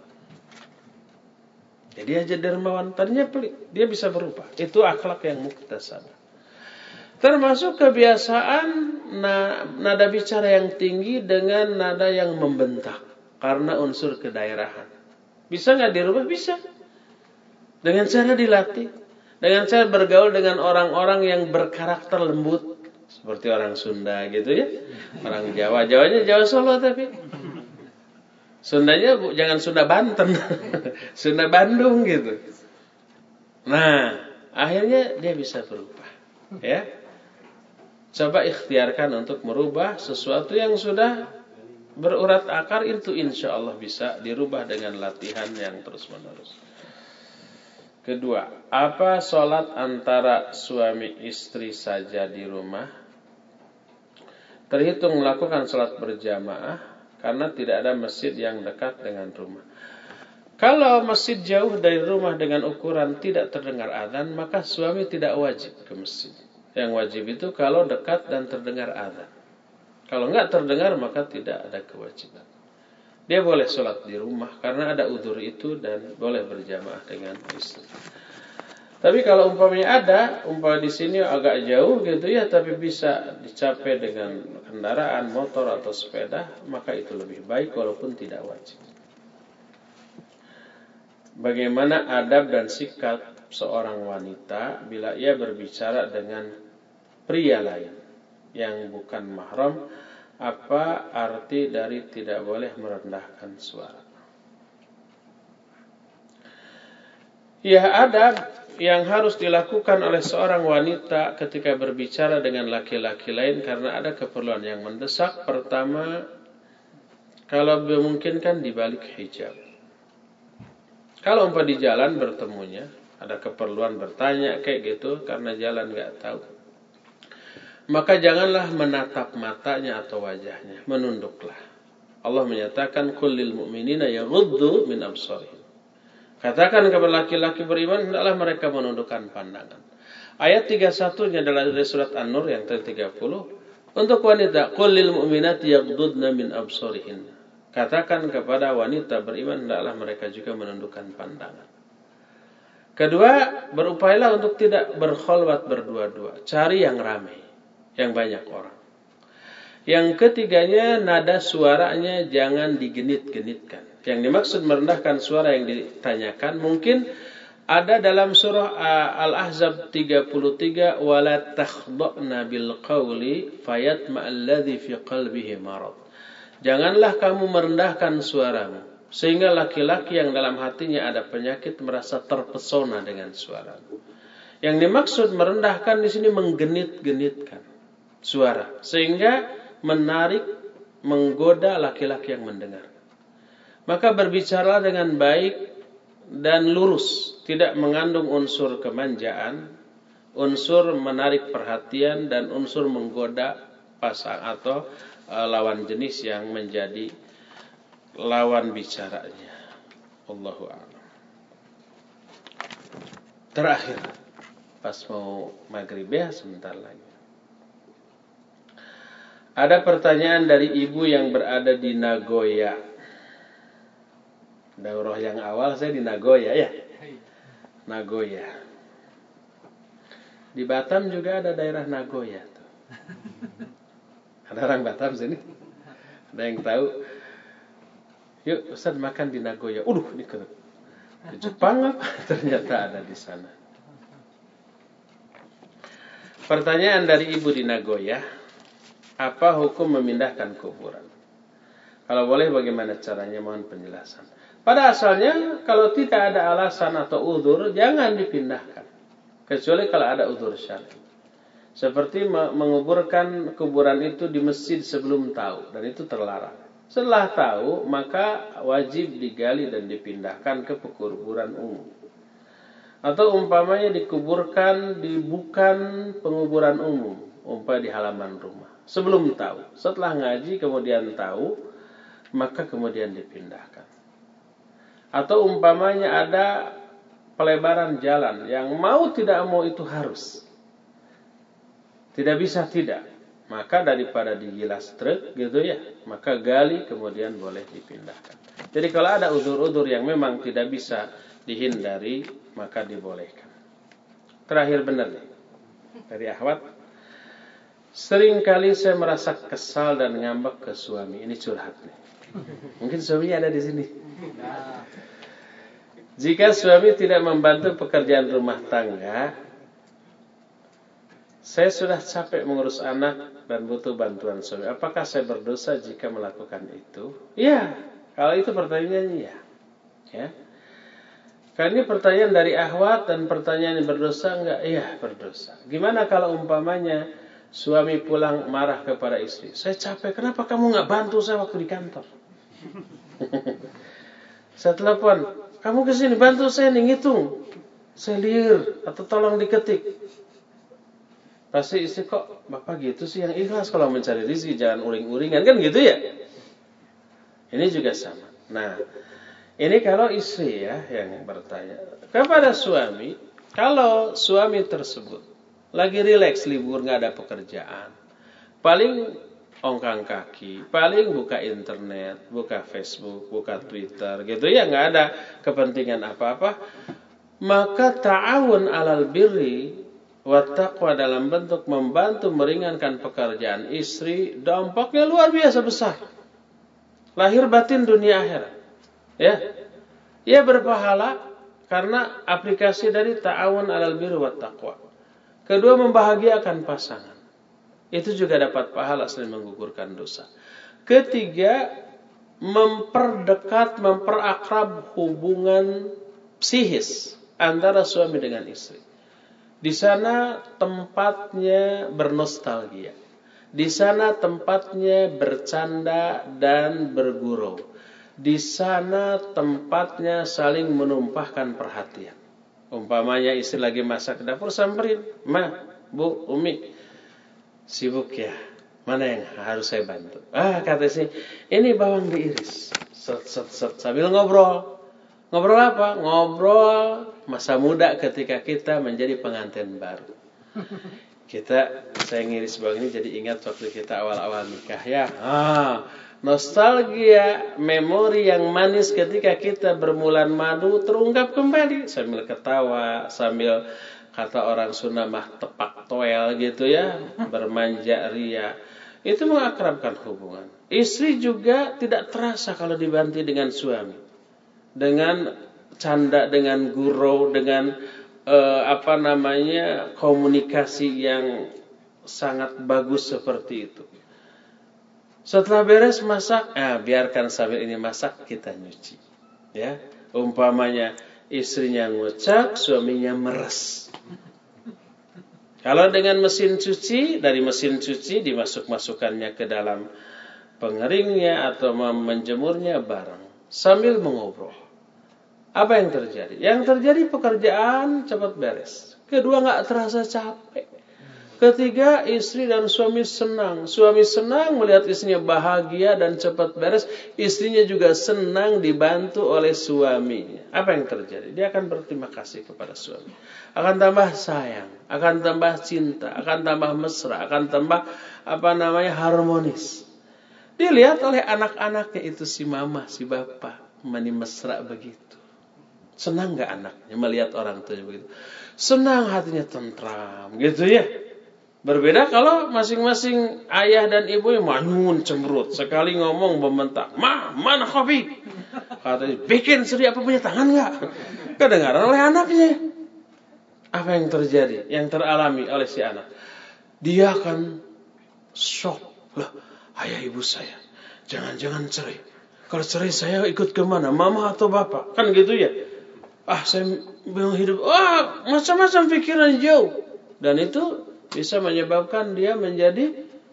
A: Jadi aja dermawan, tadinya pelit, dia bisa berubah. Itu akhlak yang muktasabah. Termasuk kebiasaan nada bicara yang tinggi dengan nada yang membentak karena unsur kedaerahan. Bisa nggak dirubah? Bisa. Dengan cara dilatih. Dengan cara bergaul dengan orang-orang yang berkarakter lembut. Seperti orang Sunda gitu ya. Orang Jawa. Jawanya Jawa Solo tapi. Sundanya jangan Sunda Banten. Sunda Bandung gitu. Nah, akhirnya dia bisa berubah. Ya. Coba ikhtiarkan untuk merubah sesuatu yang sudah berurat akar. Itu insya Allah bisa dirubah dengan latihan yang terus menerus. Kedua, apa sholat antara suami istri saja di rumah terhitung melakukan sholat berjamaah karena tidak ada masjid yang dekat dengan rumah. Kalau masjid jauh dari rumah dengan ukuran tidak terdengar azan, maka suami tidak wajib ke masjid. Yang wajib itu kalau dekat dan terdengar azan. Kalau enggak terdengar maka tidak ada kewajiban. Dia boleh sholat di rumah karena ada udzur itu dan boleh berjamaah dengan istri. Tapi kalau umpamanya ada, umpama di sini agak jauh gitu ya, tapi bisa dicapai dengan kendaraan motor atau sepeda, maka itu lebih baik walaupun tidak wajib. Bagaimana adab dan sikap seorang wanita bila ia berbicara dengan pria lain yang bukan mahram? Apa arti dari tidak boleh merendahkan suara? Ya, adab yang harus dilakukan oleh seorang wanita ketika berbicara dengan laki-laki lain karena ada keperluan yang mendesak. Pertama, kalau memungkinkan di balik hijab. Kalau umpah di jalan bertemunya, ada keperluan bertanya kayak gitu karena jalan nggak tahu, maka janganlah menatap matanya atau wajahnya, menunduklah. Allah menyatakan kullil mu'minina yaghuddu min absarihim. Katakan kepada laki-laki beriman hendaklah mereka menundukkan pandangan. Ayat tiga puluh satu-nya adalah dari surat An-Nur yang tiga puluh. Untuk wanita, kullil mu'minati yaghuddna min absarihin. Katakan kepada wanita beriman hendaklah mereka juga menundukkan pandangan. Kedua, berupayalah untuk tidak berkholwat berdua-dua. Cari yang ramai, yang banyak orang. Yang ketiganya, nada suaranya jangan digenit-genitkan. Yang dimaksud merendahkan suara yang ditanyakan mungkin ada dalam surah Al-Ahzab tiga puluh tiga, wala takhda'na bil qawli fayatma'alladzi fi qalbihi marad. Janganlah kamu merendahkan suaramu sehingga laki-laki yang dalam hatinya ada penyakit merasa terpesona dengan suaramu. Yang dimaksud merendahkan di sini menggenit-genitkan suara sehingga menarik, menggoda laki-laki yang mendengar. Maka berbicara dengan baik dan lurus, tidak mengandung unsur kemanjaan, unsur menarik perhatian dan unsur menggoda pasang atau uh, lawan jenis yang menjadi lawan bicaranya. Allahu a'lam. Terakhir, pas mau maghrib ya sebentar lagi. Ada pertanyaan dari ibu yang berada di Nagoya. Daurah yang awal saya di Nagoya ya. Nagoya. Di Batam juga ada daerah Nagoya tuh. Ada orang Batam sini? Ada yang tahu? Yuk Ustaz makan di Nagoya. Uduh, ini ke Jepang apa? Ternyata ada di sana. Pertanyaan dari ibu di Nagoya, apa hukum memindahkan kuburan? Kalau boleh bagaimana caranya, mohon penjelasan. Pada asalnya kalau tidak ada alasan atau uzur jangan dipindahkan. Kecuali kalau ada uzur syar'i. Seperti menguburkan kuburan itu di masjid sebelum tahu, dan itu terlarang. Setelah tahu maka wajib digali dan dipindahkan ke kuburan umum. Atau umpamanya dikuburkan di bukan penguburan umum, umpamanya di halaman rumah. Sebelum tahu, setelah ngaji kemudian tahu, maka kemudian dipindahkan. Atau umpamanya ada pelebaran jalan yang mau tidak mau itu harus. Tidak bisa tidak. Maka daripada digilas truk gitu ya, maka gali kemudian boleh dipindahkan. Jadi kalau ada uzur-uzur yang memang tidak bisa dihindari, maka dibolehkan. Terakhir benar nih, dari akhwat. Sering kali saya merasa kesal dan ngambek ke suami. Ini curhat nih. Mungkin suaminya ada di sini. Jika suami tidak membantu pekerjaan rumah tangga, saya sudah capek mengurus anak dan butuh bantuan suami. Apakah saya berdosa jika melakukan itu? Iya, kalau itu pertanyaannya ya. Ya. Karena ini pertanyaan dari akhwat dan pertanyaan yang berdosa enggak? Iya, berdosa. Gimana kalau umpamanya suami pulang marah kepada istri? Saya capek, kenapa kamu enggak bantu saya waktu di kantor? Saya telepon, kamu kesini bantu saya nih ngitung, saya liur atau tolong diketik. Pasti istri, kok bapak gitu sih, yang ikhlas kalau mencari rezeki jangan uring-uringan kan gitu ya. Ini juga sama. Nah, ini kalau istri ya yang bertanya kepada suami, kalau suami tersebut lagi rileks libur nggak ada pekerjaan, paling ongkang kaki, paling buka internet, buka Facebook, buka Twitter, gitu ya, nggak ada kepentingan apa-apa, maka ta'awun alal birri wa taqwa dalam bentuk membantu meringankan pekerjaan istri, dampaknya luar biasa besar. Lahir batin dunia akhirat. Ya. Ia berpahala karena aplikasi dari ta'awun alal birri wa taqwa. Kedua, membahagiakan pasangan. Itu juga dapat pahala selain menggugurkan dosa. Ketiga, memperdekat, memperakrab hubungan psikis antara suami dengan istri. Di sana tempatnya bernostalgia. Di sana tempatnya bercanda dan bergurau. Di sana tempatnya saling menumpahkan perhatian. Umpamanya istri lagi masak ke dapur, samperin, "Ma, Bu, Umi, sibuk ya? Mana yang harus saya bantu?" "Ah," kata istri, "ini bawang diiris." Set, set, set, sambil ngobrol. Ngobrol apa? Ngobrol masa muda ketika kita menjadi pengantin baru. Kita, saya ngiris bawang ini jadi ingat waktu kita awal-awal nikah ya. Ah, nostalgia, memori yang manis ketika kita bermulan madu terungkap kembali. Sambil ketawa, sambil kata orang Sunda mah tepak toel gitu ya, bermanja ria. Itu mengakrabkan hubungan. Istri juga tidak terasa kalau dibantu dengan suami. Dengan canda, dengan gurau, dengan eh, apa namanya komunikasi yang sangat bagus seperti itu. Setelah beres masak, ah, biarkan sambil ini masak kita nyuci. Ya, umpamanya istrinya ngucak, suaminya meres. Kalau dengan mesin cuci, dari mesin cuci dimasuk-masukannya ke dalam pengeringnya atau menjemurnya bareng sambil mengobrol. Apa yang terjadi? Yang terjadi pekerjaan cepat beres. Kedua, nggak terasa capek. Ketiga, istri dan suami senang. Suami senang melihat istrinya bahagia dan cepat beres. Istrinya juga senang dibantu oleh suaminya. Apa yang terjadi? Dia akan berterima kasih kepada suami. Akan tambah sayang, akan tambah cinta, akan tambah mesra, akan tambah apa namanya harmonis. Dilihat oleh anak-anaknya itu, si mama, si bapak, mani mesra begitu. Senang gak anaknya melihat orang tuanya begitu? Senang, hatinya tentram gitu ya. Berbeda kalau masing-masing ayah dan ibu yang manyun cemberut, sekali ngomong membentak, "Ma, mana kopi?" Katanya, "Bikin sendiri, apa punya tangan gak?" Kedengaran oleh anaknya. Apa yang terjadi? Yang teralami oleh si anak, dia akan shock. Lah, ayah ibu saya jangan-jangan cerai. Kalau cerai saya ikut kemana? Mama atau bapak? Kan gitu ya. Ah, saya bingung hidup. Wah, macam-macam pikiran jauh. Dan itu bisa menyebabkan dia menjadi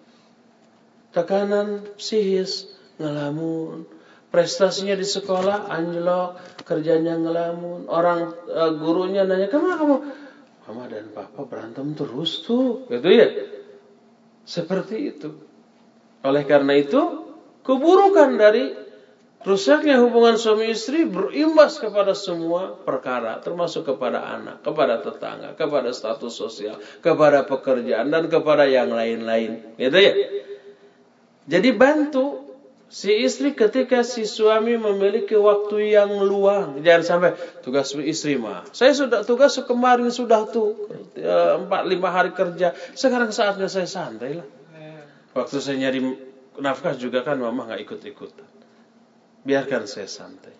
A: tekanan psikis, ngelamun. Prestasinya di sekolah anjlok, kerjanya ngelamun. Orang uh, gurunya nanya, "Kemana kamu?" "Mama dan papa berantem terus tuh." Gitu ya. Seperti itu. Oleh karena itu, keburukan dari rusaknya hubungan suami istri berimbas kepada semua perkara, termasuk kepada anak, kepada tetangga, kepada status sosial, kepada pekerjaan, dan kepada yang lain-lain. Gitu ya. Jadi bantu si istri ketika si suami memiliki waktu yang luang. Jangan sampai tugas istri mah, saya sudah tugas kemarin sudah tuh empat lima hari kerja, sekarang saatnya saya santai lah. Waktu saya nyari nafkah juga kan mama nggak ikut-ikutan. Biarkan saya santai.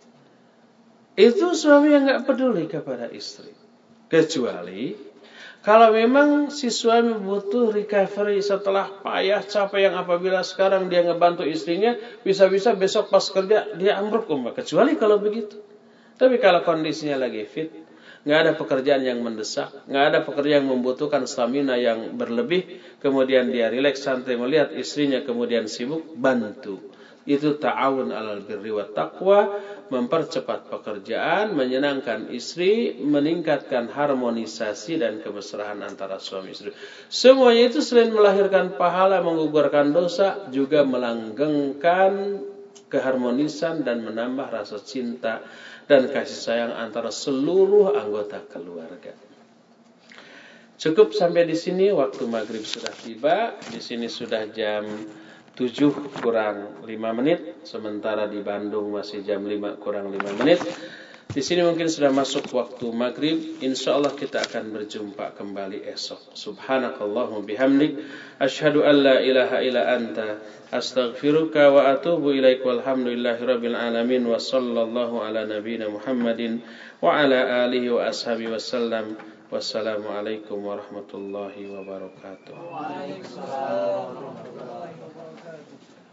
A: Itu suami yang gak peduli kepada istri. Kecuali kalau memang si suami butuh recovery setelah payah, capek, yang apabila sekarang dia ngebantu istrinya, bisa-bisa besok pas kerja dia ambruk umpah. Kecuali kalau begitu. Tapi kalau kondisinya lagi fit, gak ada pekerjaan yang mendesak, gak ada pekerjaan yang membutuhkan stamina yang berlebih, kemudian dia rileks santai melihat istrinya kemudian sibuk, bantu. Itu ta'awun alal birri wa taqwa, mempercepat pekerjaan, menyenangkan istri, meningkatkan harmonisasi dan kemesraan antara suami istri. Semuanya itu selain melahirkan pahala, menggugurkan dosa, juga melanggengkan keharmonisan dan menambah rasa cinta dan kasih sayang antara seluruh anggota keluarga. Cukup sampai di sini, waktu maghrib sudah tiba. Di sini sudah jam tujuh kurang lima menit, sementara di Bandung masih jam lima kurang lima menit. Di sini mungkin sudah masuk waktu maghrib. Insya Allah kita akan berjumpa kembali esok. Subhanakallahumma bihamdik, asyhadu an la ilaha illa anta, astaghfiruka wa atubu ilaik. Walhamdulillahi rabbil alamin. Wa sallallahu ala nabiyyina Muhammadin wa ala alihi wa ashabihi wasallam. Wassalamualaikum warahmatullahi wabarakatuh.
B: Waalaikumsalam warahmatullahi wabarakatuh.